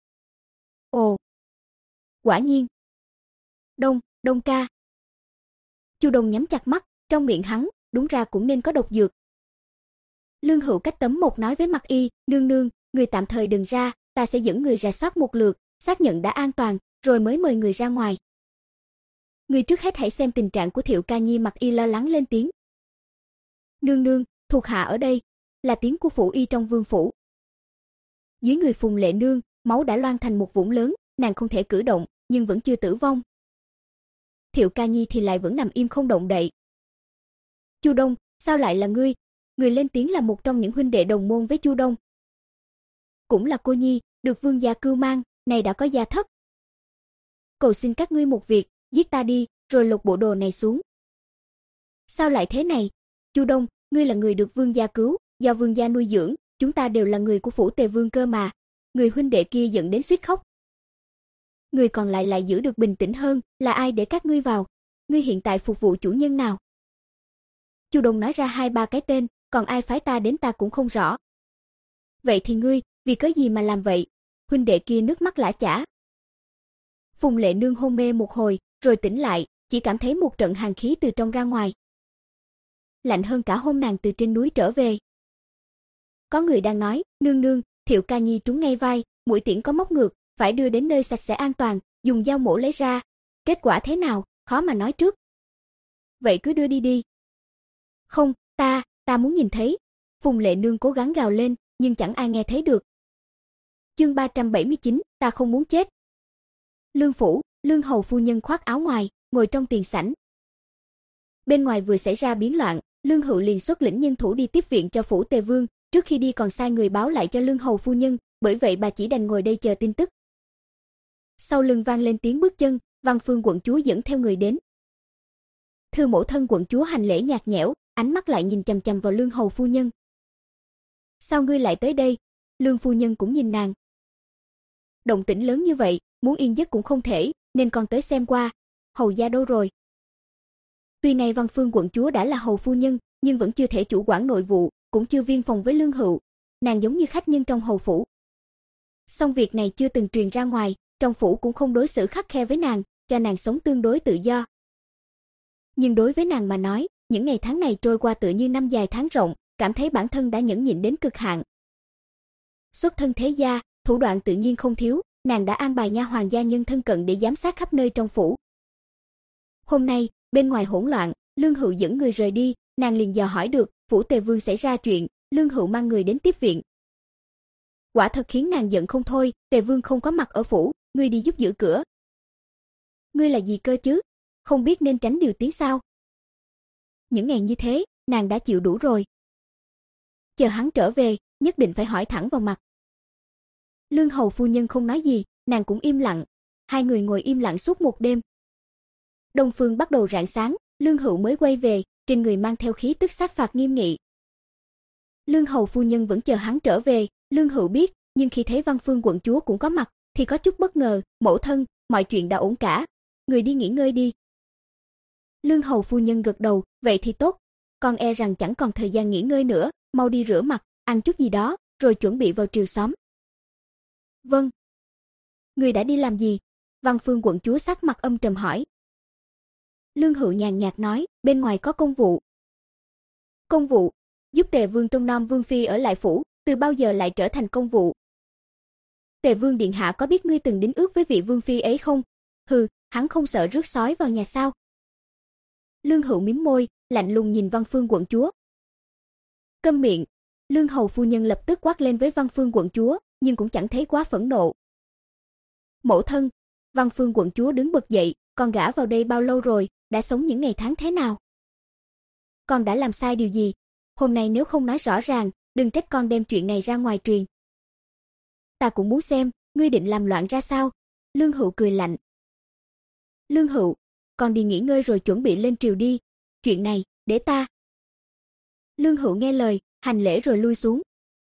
Ồ, quả nhiên. Đông, Đông ca. Chu Đông nhắm chặt mắt, trong miệng hắn, đúng ra cũng nên có độc dược. Lương Hữu cách tấm một nói với Mặc Y, nương nương, người tạm thời đừng ra, ta sẽ dẫn người rà soát một lượt, xác nhận đã an toàn, rồi mới mời người ra ngoài. Người trước hết hãy xem tình trạng của Thiệu Ca Nhi. Mặc Y lo lắng lên tiếng. Nương nương, thuộc hạ ở đây, là tiếng của phủ y trong vương phủ. Dưới người Phùng Lệ Nương, máu đã loang thành một vũng lớn, nàng không thể cử động, nhưng vẫn chưa tử vong. Thiệu Ca Nhi thì lại vẫn nằm im không động đậy. Chu Đông, sao lại là ngươi? Người lên tiếng là một trong những huynh đệ đồng môn với Chu Đông. Cũng là cô nhi, được vương gia cưu mang, này đã có gia thất. cầu xin các ngươi một việc, giết ta đi, rồi lột bộ đồ này xuống. Sao lại thế này? Chu Đông, ngươi là người được vương gia cứu, do vương gia nuôi dưỡng, chúng ta đều là người của phủ Tề Vương cơ mà. Người huynh đệ kia giận đến suýt khóc. Người còn lại lại giữ được bình tĩnh hơn, là ai để các ngươi vào? Ngươi hiện tại phục vụ chủ nhân nào? Chu Đông nói ra hai ba cái tên, còn ai phái ta đến ta cũng không rõ. Vậy thì ngươi, vì cớ gì mà làm vậy? Huynh đệ kia nước mắt lã chã. Phùng Lệ Nương hôn mê một hồi, rồi tỉnh lại, chỉ cảm thấy một trận hàn khí từ trong ra ngoài. Lạnh hơn cả hôm nàng từ trên núi trở về. Có người đang nói, nương nương, Thiệu Ca Nhi trúng ngay vai, mũi tiễn có móc ngược, phải đưa đến nơi sạch sẽ an toàn, dùng dao mổ lấy ra. Kết quả thế nào, khó mà nói trước. Vậy cứ đưa đi đi. Không, ta, ta muốn nhìn thấy. Phùng Lệ Nương cố gắng gào lên, nhưng chẳng ai nghe thấy được. Chương ba trăm bảy mươi chín, ta không muốn chết. Lương phủ, Lương hầu phu nhân khoác áo ngoài, ngồi trong tiền sảnh. Bên ngoài vừa xảy ra biến loạn, Lương Hữu liền xuất lĩnh nhân thủ đi tiếp viện cho phủ Tề Vương, trước khi đi còn sai người báo lại cho Lương hầu phu nhân, bởi vậy bà chỉ đành ngồi đây chờ tin tức. Sau lưng vang lên tiếng bước chân, Văn Phương quận chúa dẫn theo người đến. Thư mẫu thân quận chúa hành lễ nhạt nhẽo, ánh mắt lại nhìn chằm chằm vào Lương hầu phu nhân. Sao ngươi lại tới đây? Lương phu nhân cũng nhìn nàng. Động tĩnh lớn như vậy, muốn yên giấc cũng không thể, nên con tới xem qua. Hầu gia đâu rồi? Tuy này Văn Phương quận chúa đã là hầu phu nhân, nhưng vẫn chưa thể chủ quản nội vụ, cũng chưa viên phòng với Lương Hữu. Nàng giống như khách nhân trong hầu phủ. Song việc này chưa từng truyền ra ngoài, trong phủ cũng không đối xử khắt khe với nàng, cho nàng sống tương đối tự do. Nhưng đối với nàng mà nói, những ngày tháng này trôi qua tựa như năm dài tháng rộng, cảm thấy bản thân đã nhẫn nhịn đến cực hạn. Xuất thân thế gia, thủ đoạn tự nhiên không thiếu, nàng đã an bài nha hoàn gia nhân thân cận để giám sát khắp nơi trong phủ. Hôm nay, bên ngoài hỗn loạn, Lương Hữu dẫn người rời đi, nàng liền dò hỏi được, phủ Tề Vương xảy ra chuyện, Lương Hữu mang người đến tiếp viện. Quả thật khiến nàng giận không thôi, Tề Vương không có mặt ở phủ, ngươi đi giúp giữ cửa. Ngươi là gì cơ chứ? Không biết nên tránh điều tiếng sao? Những ngày như thế, nàng đã chịu đủ rồi. Chờ hắn trở về, nhất định phải hỏi thẳng vào mặt. Lương hầu phu nhân không nói gì, nàng cũng im lặng. Hai người ngồi im lặng suốt một đêm. Đông phương bắt đầu rạng sáng, Lương Hữu mới quay về, trên người mang theo khí tức sát phạt nghiêm nghị. Lương hầu phu nhân vẫn chờ hắn trở về, Lương Hữu biết, nhưng khi thấy Văn Phương quận chúa cũng có mặt, thì có chút bất ngờ, mẫu thân, mọi chuyện đã ổn cả, người đi nghỉ ngơi đi. Lương hầu phu nhân gật đầu, vậy thì tốt, con e rằng chẳng còn thời gian nghỉ ngơi nữa, mau đi rửa mặt, ăn chút gì đó, rồi chuẩn bị vào triều xóm. Vâng. Người đã đi làm gì? Văn Phương quận chúa sắc mặt âm trầm hỏi. Lương Hữu nhàn nhạt nói, bên ngoài có công vụ. Công vụ? Giúp Tề Vương trong Nam Vương phi ở lại phủ, từ bao giờ lại trở thành công vụ? Tề Vương điện hạ có biết ngươi từng đính ước với vị vương phi ấy không? Hừ, hắn không sợ rước sói vào nhà sao? Lương Hữu mím môi, lạnh lùng nhìn Văn Phương quận chúa. Câm miệng. Lương hầu phu nhân lập tức quát lên với Văn Phương quận chúa, nhưng cũng chẳng thấy quá phẫn nộ. Mẫu thân, Văn Phương quận chúa đứng bật dậy, con gả vào đây bao lâu rồi, đã sống những ngày tháng thế nào? Con đã làm sai điều gì? Hôm nay nếu không nói rõ ràng, đừng trách con đem chuyện này ra ngoài truyền. Ta cũng muốn xem, ngươi định làm loạn ra sao? Lương Hữu cười lạnh. Lương Hữu, con đi nghỉ ngơi rồi chuẩn bị lên triều đi. Chuyện này, để ta. Lương Hữu nghe lời, hành lễ rồi lui xuống.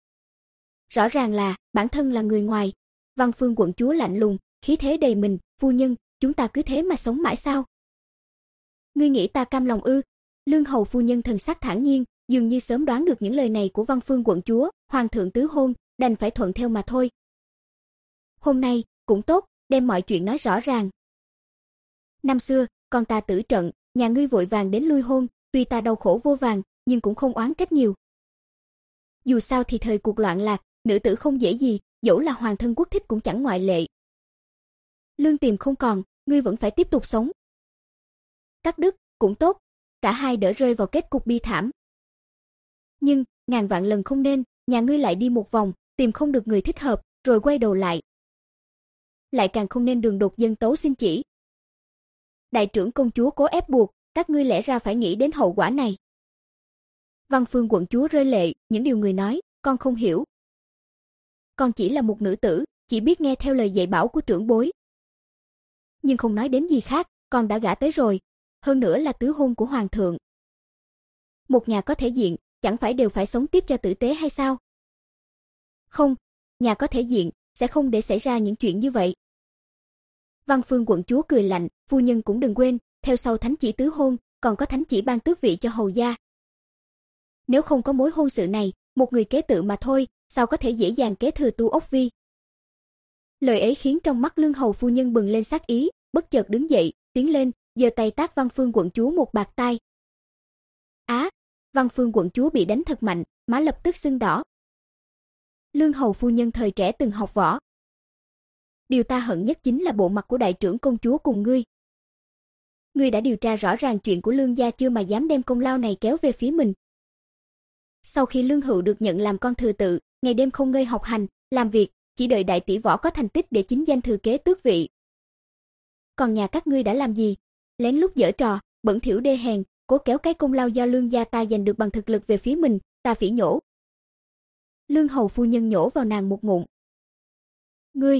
Rõ ràng là, bản thân là người ngoài. Văn Phương quận chúa lạnh lùng, khí thế đầy mình, phu nhân, chúng ta cứ thế mà sống mãi sao? Ngươi nghĩ ta cam lòng ư? Lương hầu phu nhân thần sắc thản nhiên, dường như sớm đoán được những lời này của Văn Phương quận chúa, hoàng thượng tứ hôn, đành phải thuận theo mà thôi. Hôm nay, cũng tốt, đem mọi chuyện nói rõ ràng. Năm xưa, con ta tử trận, nhà ngươi vội vàng đến lui hôn, tuy ta đau khổ vô vàn, nhưng cũng không oán trách nhiều. Dù sao thì thời cuộc loạn lạc, nữ tử không dễ gì, dẫu là hoàng thân quốc thích cũng chẳng ngoại lệ. Lương Tiềm không còn, ngươi vẫn phải tiếp tục sống. Cắt đứt, cũng tốt, cả hai đỡ rơi vào kết cục bi thảm. Nhưng, ngàn vạn lần không nên, nhà ngươi lại đi một vòng, tìm không được người thích hợp, rồi quay đầu lại. Lại càng không nên đường đột dân tấu xin chỉ. Đại trưởng công chúa cố ép buộc, các ngươi lẽ ra phải nghĩ đến hậu quả này. Văn Phương quận chúa rơi lệ, những điều người nói, con không hiểu. Con chỉ là một nữ tử, chỉ biết nghe theo lời dạy bảo của trưởng bối. Nhưng không nói đến gì khác, còn đã gả tới rồi, hơn nữa là tứ hôn của hoàng thượng. Một nhà có thể diện, chẳng phải đều phải sống tiếp cho tử tế hay sao? Không, nhà có thể diện, sẽ không để xảy ra những chuyện như vậy. Văn Phương quận chúa cười lạnh, phu nhân cũng đừng quên, theo sau thánh chỉ tứ hôn, còn có thánh chỉ ban tước vị cho hầu gia. Nếu không có mối hôn sự này, một người kế tự mà thôi, sao có thể dễ dàng kế thừa Tu Ốc Vi? Lời ấy khiến trong mắt Lương hầu phu nhân bừng lên sát ý, bất chợt đứng dậy, tiến lên, giơ tay tát Văn Phương quận chúa một bạt tai. Á, Văn Phương quận chúa bị đánh thật mạnh, má lập tức sưng đỏ. Lương hầu phu nhân thời trẻ từng học võ. Điều ta hận nhất chính là bộ mặt của đại trưởng công chúa cùng ngươi. Ngươi đã điều tra rõ ràng chuyện của Lương gia chưa mà dám đem công lao này kéo về phía mình. Sau khi Lương Hữu được nhận làm con thừa tự, ngày đêm không ngơi học hành, làm việc, chỉ đợi đại tỷ võ có thành tích để chính danh thừa kế tước vị. Còn nhà các ngươi đã làm gì? Lén lút giở trò, bẩn thỉu đê hèn, cố kéo cái công lao do Lương gia ta giành được bằng thực lực về phía mình, ta phỉ nhổ. Lương hầu phu nhân nhổ vào nàng một ngụm. Ngươi?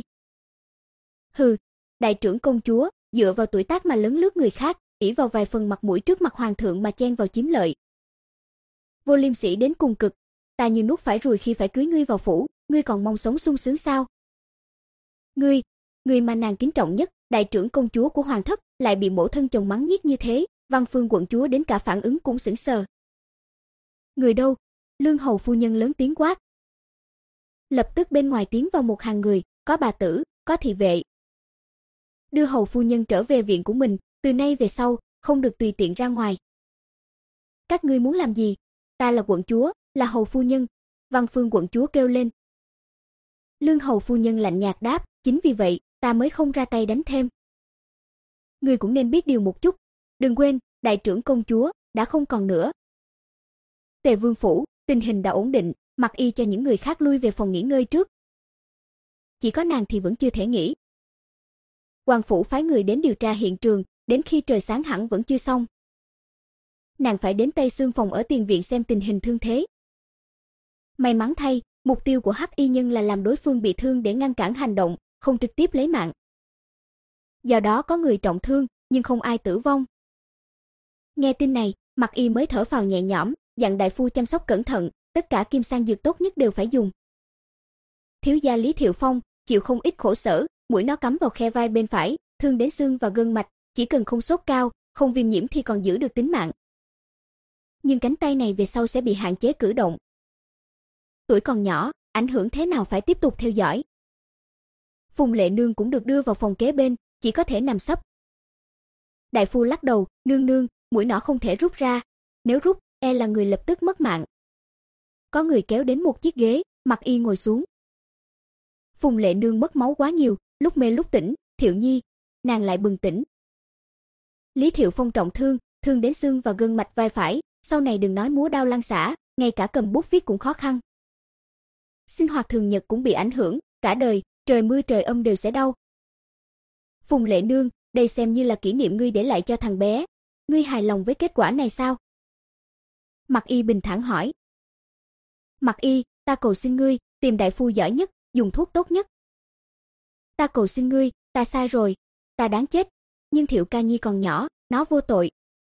Hừ, đại trưởng công chúa, dựa vào tuổi tác mà lấn lướt người khác, ỷ vào vài phần mặt mũi trước mặt hoàng thượng mà chen vào chiếm lợi. Vô liêm sỉ đến cùng cực, ta như nuốt phải ruồi khi phải cưới ngươi vào phủ, ngươi còn mong sống sung sướng sao? Ngươi, ngươi mà nàng kính trọng nhất, đại trưởng công chúa của hoàng thất, lại bị mẫu thân chồng mắng nhiếc như thế, Văn Phương quận chúa đến cả phản ứng cũng sững sờ. Người đâu? Lương hầu phu nhân lớn tiếng quát. Lập tức bên ngoài tiến vào một hàng người, có bà tử, có thị vệ. Đưa hầu phu nhân trở về viện của mình, từ nay về sau, không được tùy tiện ra ngoài. Các ngươi muốn làm gì? Ta là quận chúa, là hầu phu nhân. Văn Phương quận chúa kêu lên. Lương hầu phu nhân lạnh nhạt đáp, chính vì vậy, ta mới không ra tay đánh thêm. Ngươi cũng nên biết điều một chút, đừng quên, đại trưởng công chúa đã không còn nữa. Tề vương phủ, tình hình đã ổn định, mặc y cho những người khác lui về phòng nghỉ ngơi trước. Chỉ có nàng thì vẫn chưa thể nghỉ. Hoàng phủ phái người đến điều tra hiện trường, đến khi trời sáng hẳn vẫn chưa xong. Nàng phải đến Tây Xương phòng ở tiền viện xem tình hình thương thế. May mắn thay, mục tiêu của Hắc y nhân là làm đối phương bị thương để ngăn cản hành động, không trực tiếp lấy mạng. Do đó có người trọng thương, nhưng không ai tử vong. Nghe tin này, Mặc y mới thở phào nhẹ nhõm, dặn đại phu chăm sóc cẩn thận, tất cả kim sang dược tốt nhất đều phải dùng. Thiếu gia Lý Thiệu Phong chịu không ít khổ sở, mũi nó cắm vào khe vai bên phải, thương đến xương và gân mạch, chỉ cần không sốt cao, không viêm nhiễm thì còn giữ được tính mạng. Nhưng cánh tay này về sau sẽ bị hạn chế cử động. Tuổi còn nhỏ, ảnh hưởng thế nào phải tiếp tục theo dõi. Phùng Lệ Nương cũng được đưa vào phòng kế bên, chỉ có thể nằm sấp. Đại phu lắc đầu, nương nương, mũi nỏ không thể rút ra, nếu rút, e là người lập tức mất mạng. Có người kéo đến một chiếc ghế, Mặc y ngồi xuống. Phùng Lệ Nương mất máu quá nhiều, lúc mê lúc tỉnh, Thiệu Nhi, nàng lại bừng tỉnh. Lý Thiệu Phong trọng thương, thương đến xương và gân mạch vai phải, sau này đừng nói múa đao lăng xả, ngay cả cầm bút viết cũng khó khăn. Sinh hoạt thường nhật cũng bị ảnh hưởng, cả đời, trời mưa trời âm đều sẽ đau. Phùng Lệ Nương, đây xem như là kỷ niệm ngươi để lại cho thằng bé. Ngươi hài lòng với kết quả này sao? Mặc y bình thản hỏi. Mặc y, ta cầu xin ngươi, tìm đại phu giỏi nhất, dùng thuốc tốt nhất. Ta cầu xin ngươi, ta sai rồi, ta đáng chết, nhưng Thiệu Ca Nhi còn nhỏ, nó vô tội.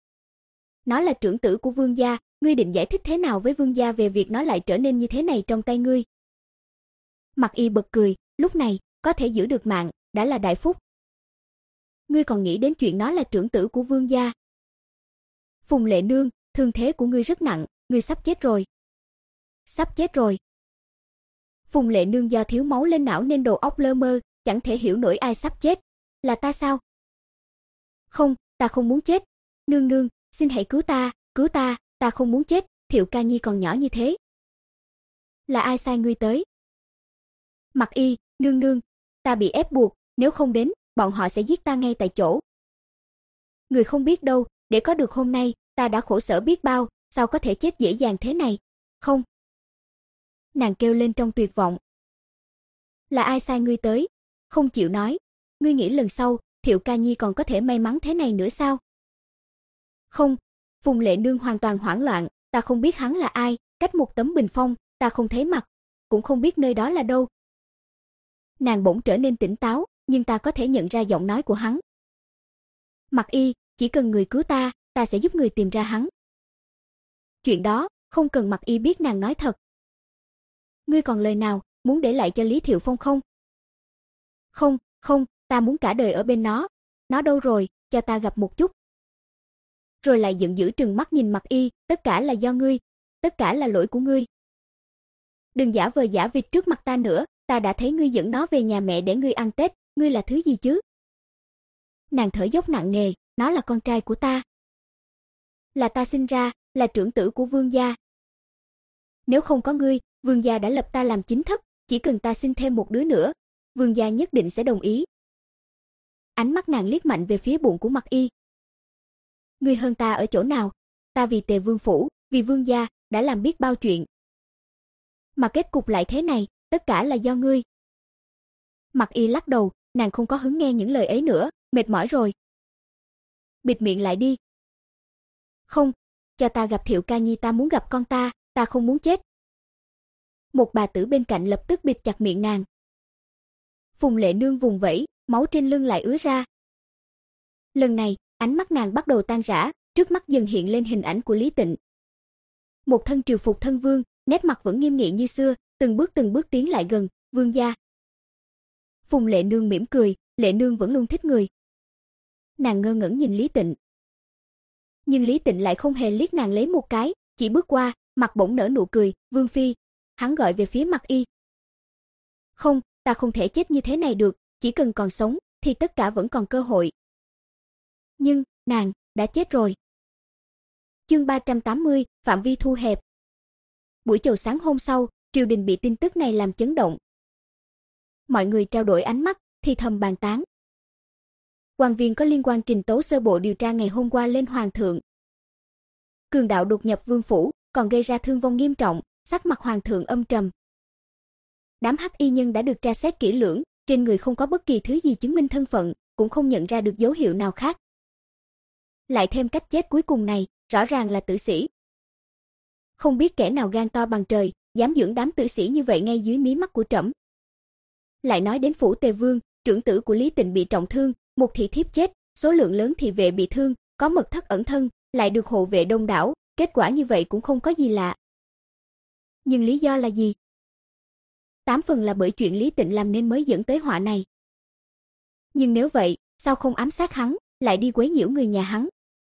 Nó là trưởng tử của vương gia, ngươi định giải thích thế nào với vương gia về việc nó lại trở nên như thế này trong tay ngươi? Mặc y bật cười, lúc này, có thể giữ được mạng, đã là đại phúc. Ngươi còn nghĩ đến chuyện nó là trưởng tử của vương gia. Phùng Lệ Nương, thương thế của ngươi rất nặng, ngươi sắp chết rồi. Sắp chết rồi. Phùng Lệ Nương do thiếu máu lên não nên đầu óc lơ mơ, chẳng thể hiểu nổi ai sắp chết. Là ta sao? Không, ta không muốn chết. Nương nương, xin hãy cứu ta, cứu ta, ta không muốn chết, Thiệu Ca Nhi còn nhỏ như thế. Là ai sai ngươi tới? Mặc y, nương nương, ta bị ép buộc, nếu không đến, bọn họ sẽ giết ta ngay tại chỗ. Người không biết đâu, để có được hôm nay, ta đã khổ sở biết bao, sao có thể chết dễ dàng thế này? Không. Nàng kêu lên trong tuyệt vọng. Là ai sai ngươi tới? Không chịu nói. Ngươi nghĩ lần sau, Thiệu Ca Nhi còn có thể may mắn thế này nữa sao? Không. Phùng Lệ Nương hoàn toàn hoảng loạn, ta không biết hắn là ai, cách một tấm bình phong, ta không thấy mặt, cũng không biết nơi đó là đâu. Nàng bỗng trở nên tỉnh táo, nhưng ta có thể nhận ra giọng nói của hắn, Mặc Y, chỉ cần người cứu ta, ta sẽ giúp người tìm ra hắn. Chuyện đó, không cần Mặc Y biết nàng nói thật. Ngươi còn lời nào, muốn để lại cho Lý Thiệu Phong không? Không, không, ta muốn cả đời ở bên nó. Nó đâu rồi, cho ta gặp một chút. Rồi lại giận dữ trừng mắt nhìn Mặc Y, tất cả là do ngươi, tất cả là lỗi của ngươi. Đừng giả vờ giả vịt trước mặt ta nữa, ta đã thấy ngươi dẫn nó về nhà mẹ để ngươi ăn Tết, ngươi là thứ gì chứ? Nàng thở dốc nặng nề, nó là con trai của ta. Là ta sinh ra, là trưởng tử của Vương gia. Nếu không có ngươi, Vương gia đã lập ta làm chính thất, chỉ cần ta sinh thêm một đứa nữa, Vương gia nhất định sẽ đồng ý. Ánh mắt nàng liếc mạnh về phía bụng của Mặc Y. Ngươi hơn ta ở chỗ nào? Ta vì Tề Vương phủ, vì Vương gia, đã làm biết bao chuyện. Mà kết cục lại thế này, tất cả là do ngươi. Mặc Y lắc đầu, nàng không có hứng nghe những lời ấy nữa, mệt mỏi rồi. Bịt miệng lại đi. Không, cho ta gặp Thiệu Ca Nhi, ta muốn gặp con ta, ta không muốn chết. Một bà tử bên cạnh lập tức bịt chặt miệng nàng. Phùng Lệ Nương vùng vẫy, máu trên lưng lại ứa ra. Lần này, ánh mắt nàng bắt đầu tan rã, trước mắt dần hiện lên hình ảnh của Lý Tịnh. Một thân triều phục thân vương, nét mặt vẫn nghiêm nghị như xưa, từng bước từng bước tiến lại gần, Vương gia. Phùng Lệ Nương mỉm cười, Lệ Nương vẫn luôn thích người. Nàng ngơ ngẩn nhìn Lý Tịnh. Nhưng Lý Tịnh lại không hề liếc nàng lấy một cái, chỉ bước qua, mặt bỗng nở nụ cười, Vương phi. Hắn gọi về phía Mặc Y. Không, ta không thể chết như thế này được, chỉ cần còn sống, thì tất cả vẫn còn cơ hội. Nhưng, nàng, đã chết rồi. Chương ba trăm tám mươi, phạm vi thu hẹp. Buổi chiều sáng hôm sau, triều đình bị tin tức này làm chấn động. Mọi người trao đổi ánh mắt, thì thầm bàn tán. Quan viên có liên quan trình tấu sơ bộ điều tra ngày hôm qua lên hoàng thượng. Cường đạo đột nhập vương phủ, còn gây ra thương vong nghiêm trọng, sắc mặt hoàng thượng âm trầm. Đám hắc y nhân đã được tra xét kỹ lưỡng, trên người không có bất kỳ thứ gì chứng minh thân phận, cũng không nhận ra được dấu hiệu nào khác. Lại thêm cách chết cuối cùng này, rõ ràng là tử sĩ. Không biết kẻ nào gan to bằng trời, dám dưỡng đám tử sĩ như vậy ngay dưới mí mắt của trẫm. Lại nói đến phủ Tề Vương, trưởng tử của Lý Tịnh bị trọng thương, một thị thiếp chết, số lượng lớn thị vệ bị thương, có mật thất ẩn thân, lại được hộ vệ đông đảo, kết quả như vậy cũng không có gì lạ. Nhưng lý do là gì? Tám phần là bởi chuyện Lý Tịnh làm nên mới dẫn tới họa này. Nhưng nếu vậy, sao không ám sát hắn, lại đi quấy nhiễu người nhà hắn?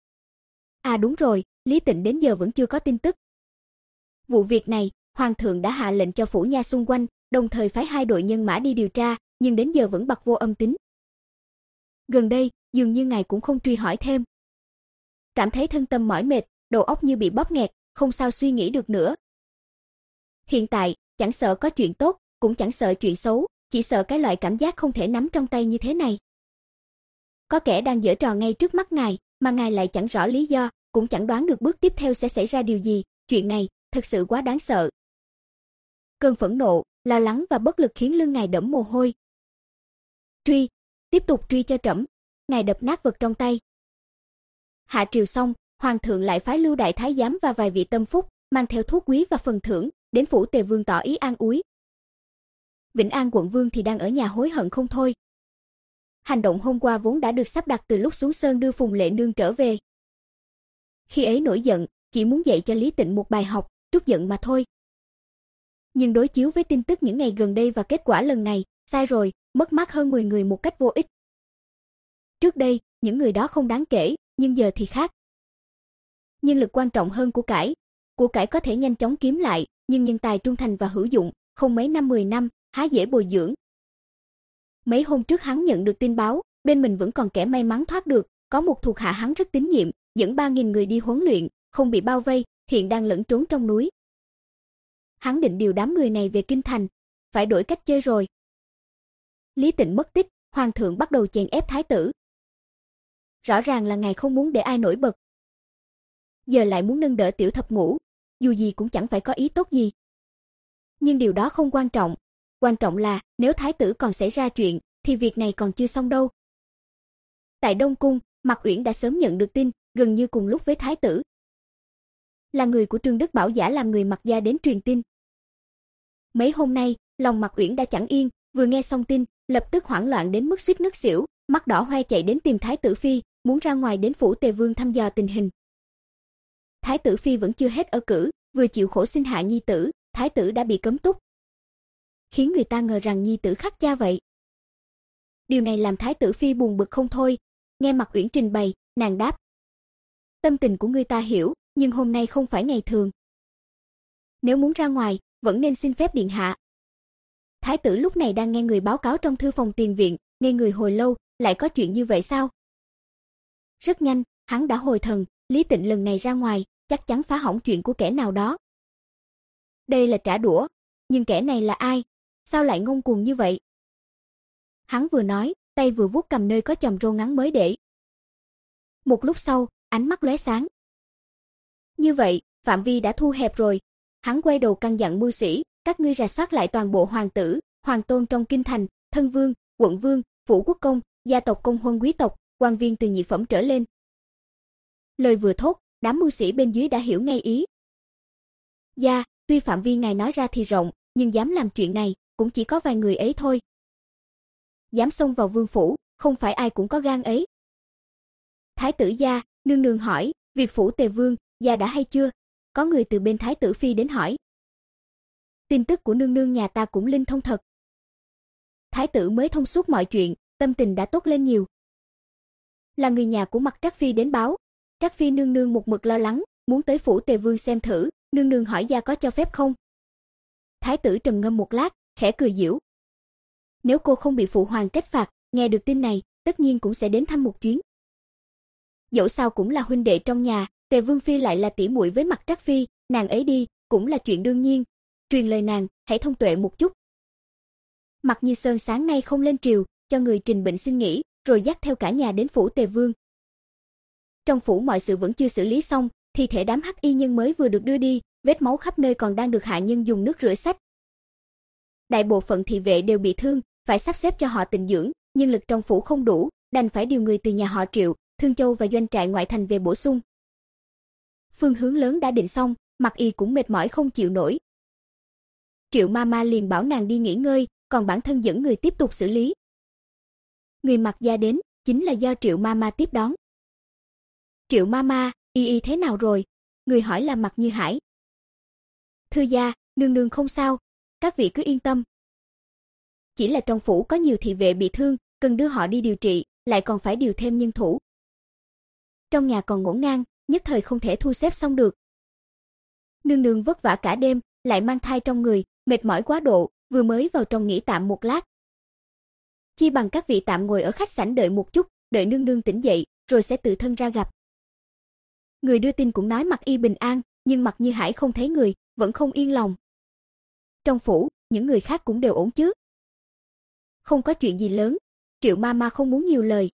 À đúng rồi, Lý Tịnh đến giờ vẫn chưa có tin tức. Vụ việc này, hoàng thượng đã hạ lệnh cho phủ nha xung quanh, đồng thời phái hai đội nhân mã đi điều tra, nhưng đến giờ vẫn bặt vô âm tín. Gần đây, dường như ngài cũng không truy hỏi thêm. Cảm thấy thân tâm mỏi mệt, đầu óc như bị bóp nghẹt, không sao suy nghĩ được nữa. Hiện tại, chẳng sợ có chuyện tốt, cũng chẳng sợ chuyện xấu, chỉ sợ cái loại cảm giác không thể nắm trong tay như thế này. Có kẻ đang giở trò ngay trước mắt ngài, mà ngài lại chẳng rõ lý do, cũng chẳng đoán được bước tiếp theo sẽ xảy ra điều gì, chuyện này thật sự quá đáng sợ. Cơn phẫn nộ, lo lắng và bất lực khiến lưng ngài đẫm mồ hôi. Truy, tiếp tục truy cho trẫm, ngài đập nát vật trong tay. Hạ triều xong, hoàng thượng lại phái Lưu đại thái giám và vài vị tâm phúc, mang theo thuốc quý và phần thưởng, đến phủ Tề Vương tỏ ý an ủi. Vĩnh An quận vương thì đang ở nhà hối hận không thôi. Hành động hôm qua vốn đã được sắp đặt từ lúc xuống sơn đưa Phùng Lệ Nương trở về. Khi ấy nổi giận, chỉ muốn dạy cho Lý Tịnh một bài học, trút giận mà thôi. Nhưng đối chiếu với tin tức những ngày gần đây và kết quả lần này, sai rồi, mất mát hơn mười người một cách vô ích. Trước đây, những người đó không đáng kể, nhưng giờ thì khác. Nhân lực quan trọng hơn của cải. Của cải có thể nhanh chóng kiếm lại, nhưng nhân tài trung thành và hữu dụng, không mấy năm mười năm, há dễ bồi dưỡng. Mấy hôm trước hắn nhận được tin báo, bên mình vẫn còn kẻ may mắn thoát được, có một thuộc hạ hắn rất tín nhiệm, dẫn ba nghìn người đi huấn luyện, không bị bao vây, hiện đang lẫn trốn trong núi. Hắn định điều đám người này về kinh thành, phải đổi cách chơi rồi. Lý Tịnh mất tích, hoàng thượng bắt đầu chèn ép thái tử. Rõ ràng là ngài không muốn để ai nổi bật. Giờ lại muốn nâng đỡ tiểu thập ngũ, dù gì cũng chẳng phải có ý tốt gì. Nhưng điều đó không quan trọng, quan trọng là nếu thái tử còn xảy ra chuyện, thì việc này còn chưa xong đâu. Tại Đông Cung, Mạc Uyển đã sớm nhận được tin, gần như cùng lúc với thái tử. Là người của Trương Đức Bảo giả làm người Mạc gia đến truyền tin. Mấy hôm nay, lòng Mạc Uyển đã chẳng yên, vừa nghe xong tin, lập tức hoảng loạn đến mức suýt ngất xỉu, mắt đỏ hoe chạy đến tìm thái tử phi, muốn ra ngoài đến phủ Tề Vương thăm dò tình hình. Thái tử phi vẫn chưa hết ở cữ, vừa chịu khổ sinh hạ nhi tử, thái tử đã bị cấm túc, khiến người ta ngờ rằng nhi tử khắc cha vậy. Điều này làm thái tử phi buồn bực không thôi. Nghe Mạc Uyển trình bày, nàng đáp: tâm tình của người ta hiểu, nhưng hôm nay không phải ngày thường. Nếu muốn ra ngoài, vẫn nên xin phép điện hạ. Thái tử lúc này đang nghe người báo cáo trong thư phòng tiền viện, nghe người hồi lâu, lại có chuyện như vậy sao? Rất nhanh, hắn đã hồi thần, Lý Tịnh lần này ra ngoài, chắc chắn phá hỏng chuyện của kẻ nào đó. Đây là trả đũa, nhưng kẻ này là ai? Sao lại ngông cuồng như vậy? Hắn vừa nói, tay vừa vuốt cầm nơi có chòm râu ngắn mới để. Một lúc sau, ánh mắt lóe sáng. Như vậy, phạm vi đã thu hẹp rồi. Hắn quay đầu căn dặn mưu sĩ, các ngươi rà soát lại toàn bộ hoàng tử, hoàng tôn trong kinh thành, thân vương, quận vương, phủ quốc công, gia tộc công huân quý tộc, quan viên từ nhị phẩm trở lên. Lời vừa thốt, đám mưu sĩ bên dưới đã hiểu ngay ý. Gia, tuy phạm vi ngài nói ra thì rộng, nhưng dám làm chuyện này, cũng chỉ có vài người ấy thôi. Dám xông vào vương phủ, không phải ai cũng có gan ấy. Thái tử gia, nương nương hỏi, việc phủ Tề Vương, gia đã hay chưa? Có người từ bên thái tử phi đến hỏi. Tin tức của nương nương nhà ta cũng linh thông thật. Thái tử mới thông suốt mọi chuyện, tâm tình đã tốt lên nhiều. Là người nhà của Mặc Trắc phi đến báo, Trắc phi nương nương một mực lo lắng, muốn tới phủ Tề Vương xem thử, nương nương hỏi gia có cho phép không? Thái tử trầm ngâm một lát, khẽ cười giễu. Nếu cô không bị phụ hoàng trách phạt, nghe được tin này, tất nhiên cũng sẽ đến thăm một chuyến. Dẫu sao cũng là huynh đệ trong nhà, Tề Vương phi lại là tỷ muội với Mặc Trắc phi, nàng ấy đi cũng là chuyện đương nhiên. Truyền lời nàng, hãy thông tuệ một chút. Mạc Như Sơn sáng nay không lên triều, cho người trình bệnh xin nghỉ, rồi dắt theo cả nhà đến phủ Tề Vương. Trong phủ mọi sự vẫn chưa xử lý xong, thi thể đám hắc y nhân mới vừa được đưa đi, vết máu khắp nơi còn đang được hạ nhân dùng nước rửa sạch. Đại bộ phận thị vệ đều bị thương, phải sắp xếp cho họ tịnh dưỡng, nhưng lực trong phủ không đủ, đành phải điều người từ nhà họ Triệu, Thương Châu và doanh trại ngoại thành về bổ sung. Phương hướng lớn đã định xong, Mạc Y cũng mệt mỏi không chịu nổi. Triệu Mama liền bảo nàng đi nghỉ ngơi, còn bản thân dẫn người tiếp tục xử lý. Người Mạc gia đến, chính là do Triệu Mama tiếp đón. Triệu Mama, y y thế nào rồi? Người hỏi là Mạc Như Hải. Thưa gia, nương nương không sao, các vị cứ yên tâm. Chỉ là trong phủ có nhiều thị vệ bị thương, cần đưa họ đi điều trị, lại còn phải điều thêm nhân thủ. Trong nhà còn ngổn ngang, nhất thời không thể thu xếp xong được. Nương nương vất vả cả đêm, lại mang thai trong người, mệt mỏi quá độ, vừa mới vào trong nghỉ tạm một lát. Chi bằng các vị tạm ngồi ở khách sảnh đợi một chút, đợi nương nương tỉnh dậy, rồi sẽ tự thân ra gặp. Người đưa tin cũng nói Mạc Y bình an, nhưng Mạc Như Hải không thấy người, vẫn không yên lòng. Trong phủ, những người khác cũng đều ổn chứ? Không có chuyện gì lớn, Triệu Mama không muốn nhiều lời.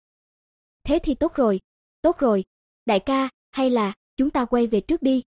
Thế thì tốt rồi, tốt rồi, đại ca, hay là chúng ta quay về trước đi.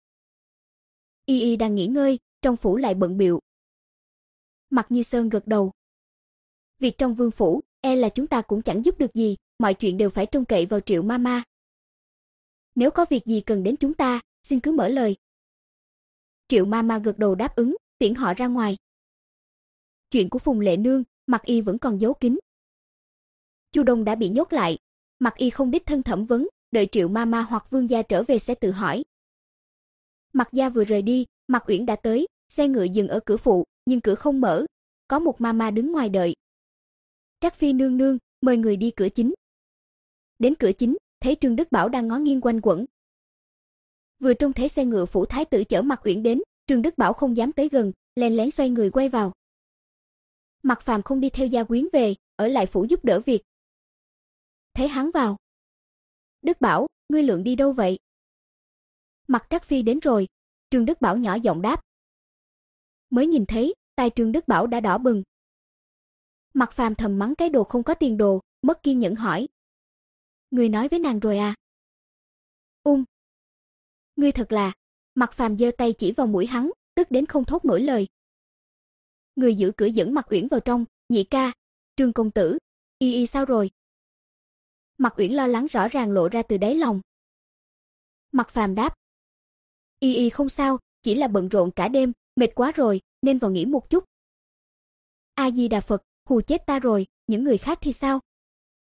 Y Y đang nghỉ ngơi, trong phủ lại bận bịu. Mạc Như Sơn gật đầu. Việc trong vương phủ, e là chúng ta cũng chẳng giúp được gì, mọi chuyện đều phải trông cậy vào Triệu Mama. Nếu có việc gì cần đến chúng ta, xin cứ mở lời. Triệu Mama gật đầu đáp ứng, tiễn họ ra ngoài. Chuyện của Phùng Lệ Nương, Mạc Y vẫn còn giấu kín. Chu Đông đã bị nhốt lại, Mạc Y không đích thân thẩm vấn, đợi Triệu Mama hoặc Vương gia trở về sẽ tự hỏi. Mạc gia vừa rời đi, Mạc Uyển đã tới, xe ngựa dừng ở cửa phụ, nhưng cửa không mở, có một mama đứng ngoài đợi. Trắc phi nương nương, mời người đi cửa chính. Đến cửa chính, thấy Trương Đức Bảo đang ngó nghiêng quanh quẩn. Vừa trông thấy xe ngựa phủ thái tử chở Mạc Uyển đến, Trương Đức Bảo không dám tới gần, lén lén xoay người quay vào. Mạc Phàm không đi theo gia quyến về, ở lại phủ giúp đỡ việc. Thấy hắn vào. Đức Bảo, ngươi Lượng đi đâu vậy? Mạc Trắc phi đến rồi, Trương Đức Bảo nhỏ giọng đáp. Mới nhìn thấy, tai Trương Đức Bảo đã đỏ bừng. Mạc Phàm thầm mắng cái đồ không có tiền đồ, mất kiên nhẫn hỏi. Ngươi nói với nàng rồi à? Ung. Ngươi thật là, Mạc Phàm giơ tay chỉ vào mũi hắn, tức đến không thốt nổi lời. Người giữ cửa dẫn Mạc Uyển vào trong, nhị ca, Trương công tử, y y sao rồi? Mạc Uyển lo lắng rõ ràng lộ ra từ đáy lòng. Mạc Phàm đáp. Y y không sao, chỉ là bận rộn cả đêm, mệt quá rồi, nên vào nghỉ một chút. A Di Đà Phật, hù chết ta rồi, những người khác thì sao?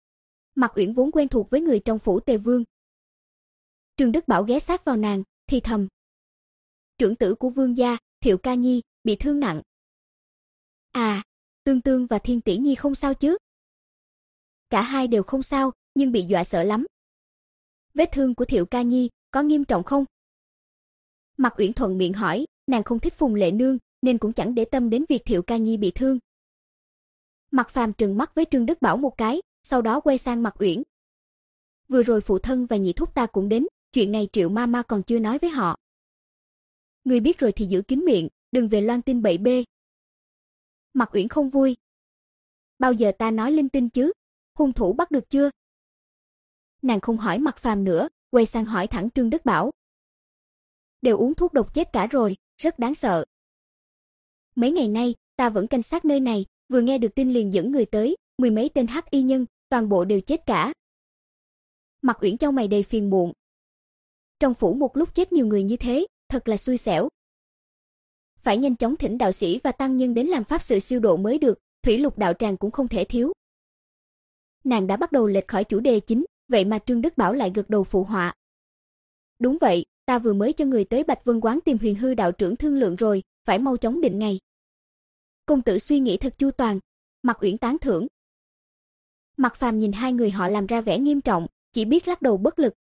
Mạc Uyển vốn quen thuộc với người trong phủ Tề Vương. Trương Đức Bảo ghé sát vào nàng, thì thầm: "Trưởng tử của Vương gia, Thiệu Ca Nhi, bị thương nặng." "À, Tương Tương và Thiên Tỷ Nhi không sao chứ?" "Cả hai đều không sao, nhưng bị dọa sợ lắm." "Vết thương của Thiệu Ca Nhi có nghiêm trọng không?" Mạc Uyển thuận miệng hỏi, nàng không thích Phùng Lệ Nương, nên cũng chẳng để tâm đến việc Thiệu Ca Nhi bị thương. Mạc Phàm trừng mắt với Trương Đức Bảo một cái, sau đó quay sang Mạc Uyển. "Vừa rồi phụ thân và nhị thúc ta cũng đến, chuyện này Triệu ma ma còn chưa nói với họ. Ngươi biết rồi thì giữ kín miệng, đừng về loan tin bậy bê." Mạc Uyển không vui. "Bao giờ ta nói linh tinh chứ? Hung thủ bắt được chưa?" Nàng không hỏi Mạc Phàm nữa, quay sang hỏi thẳng Trương Đức Bảo. "Đều uống thuốc độc chết cả rồi, rất đáng sợ. Mấy ngày nay, ta vẫn canh sát nơi này, vừa nghe được tin liền dẫn người tới, mười mấy tên hắc y nhân, toàn bộ đều chết cả." Mạc Uyển chau mày đầy phiền muộn. Trong phủ một lúc chết nhiều người như thế, thật là xui xẻo. Phải nhanh chóng thỉnh đạo sĩ và tăng nhân đến làm pháp sự siêu độ mới được, thủy lục đạo tràng cũng không thể thiếu. Nàng đã bắt đầu lệch khỏi chủ đề chính, vậy mà Trương Đức Bảo lại gật đầu phụ họa. "Đúng vậy, ta vừa mới cho người tới Bạch Vân Quán tìm Huyền Hư đạo trưởng thương lượng rồi, phải mau chóng định ngày." "Công tử suy nghĩ thật chu toàn." Mạc Uyển tán thưởng. Mạc Phàm nhìn hai người họ làm ra vẻ nghiêm trọng, chỉ biết lắc đầu bất lực.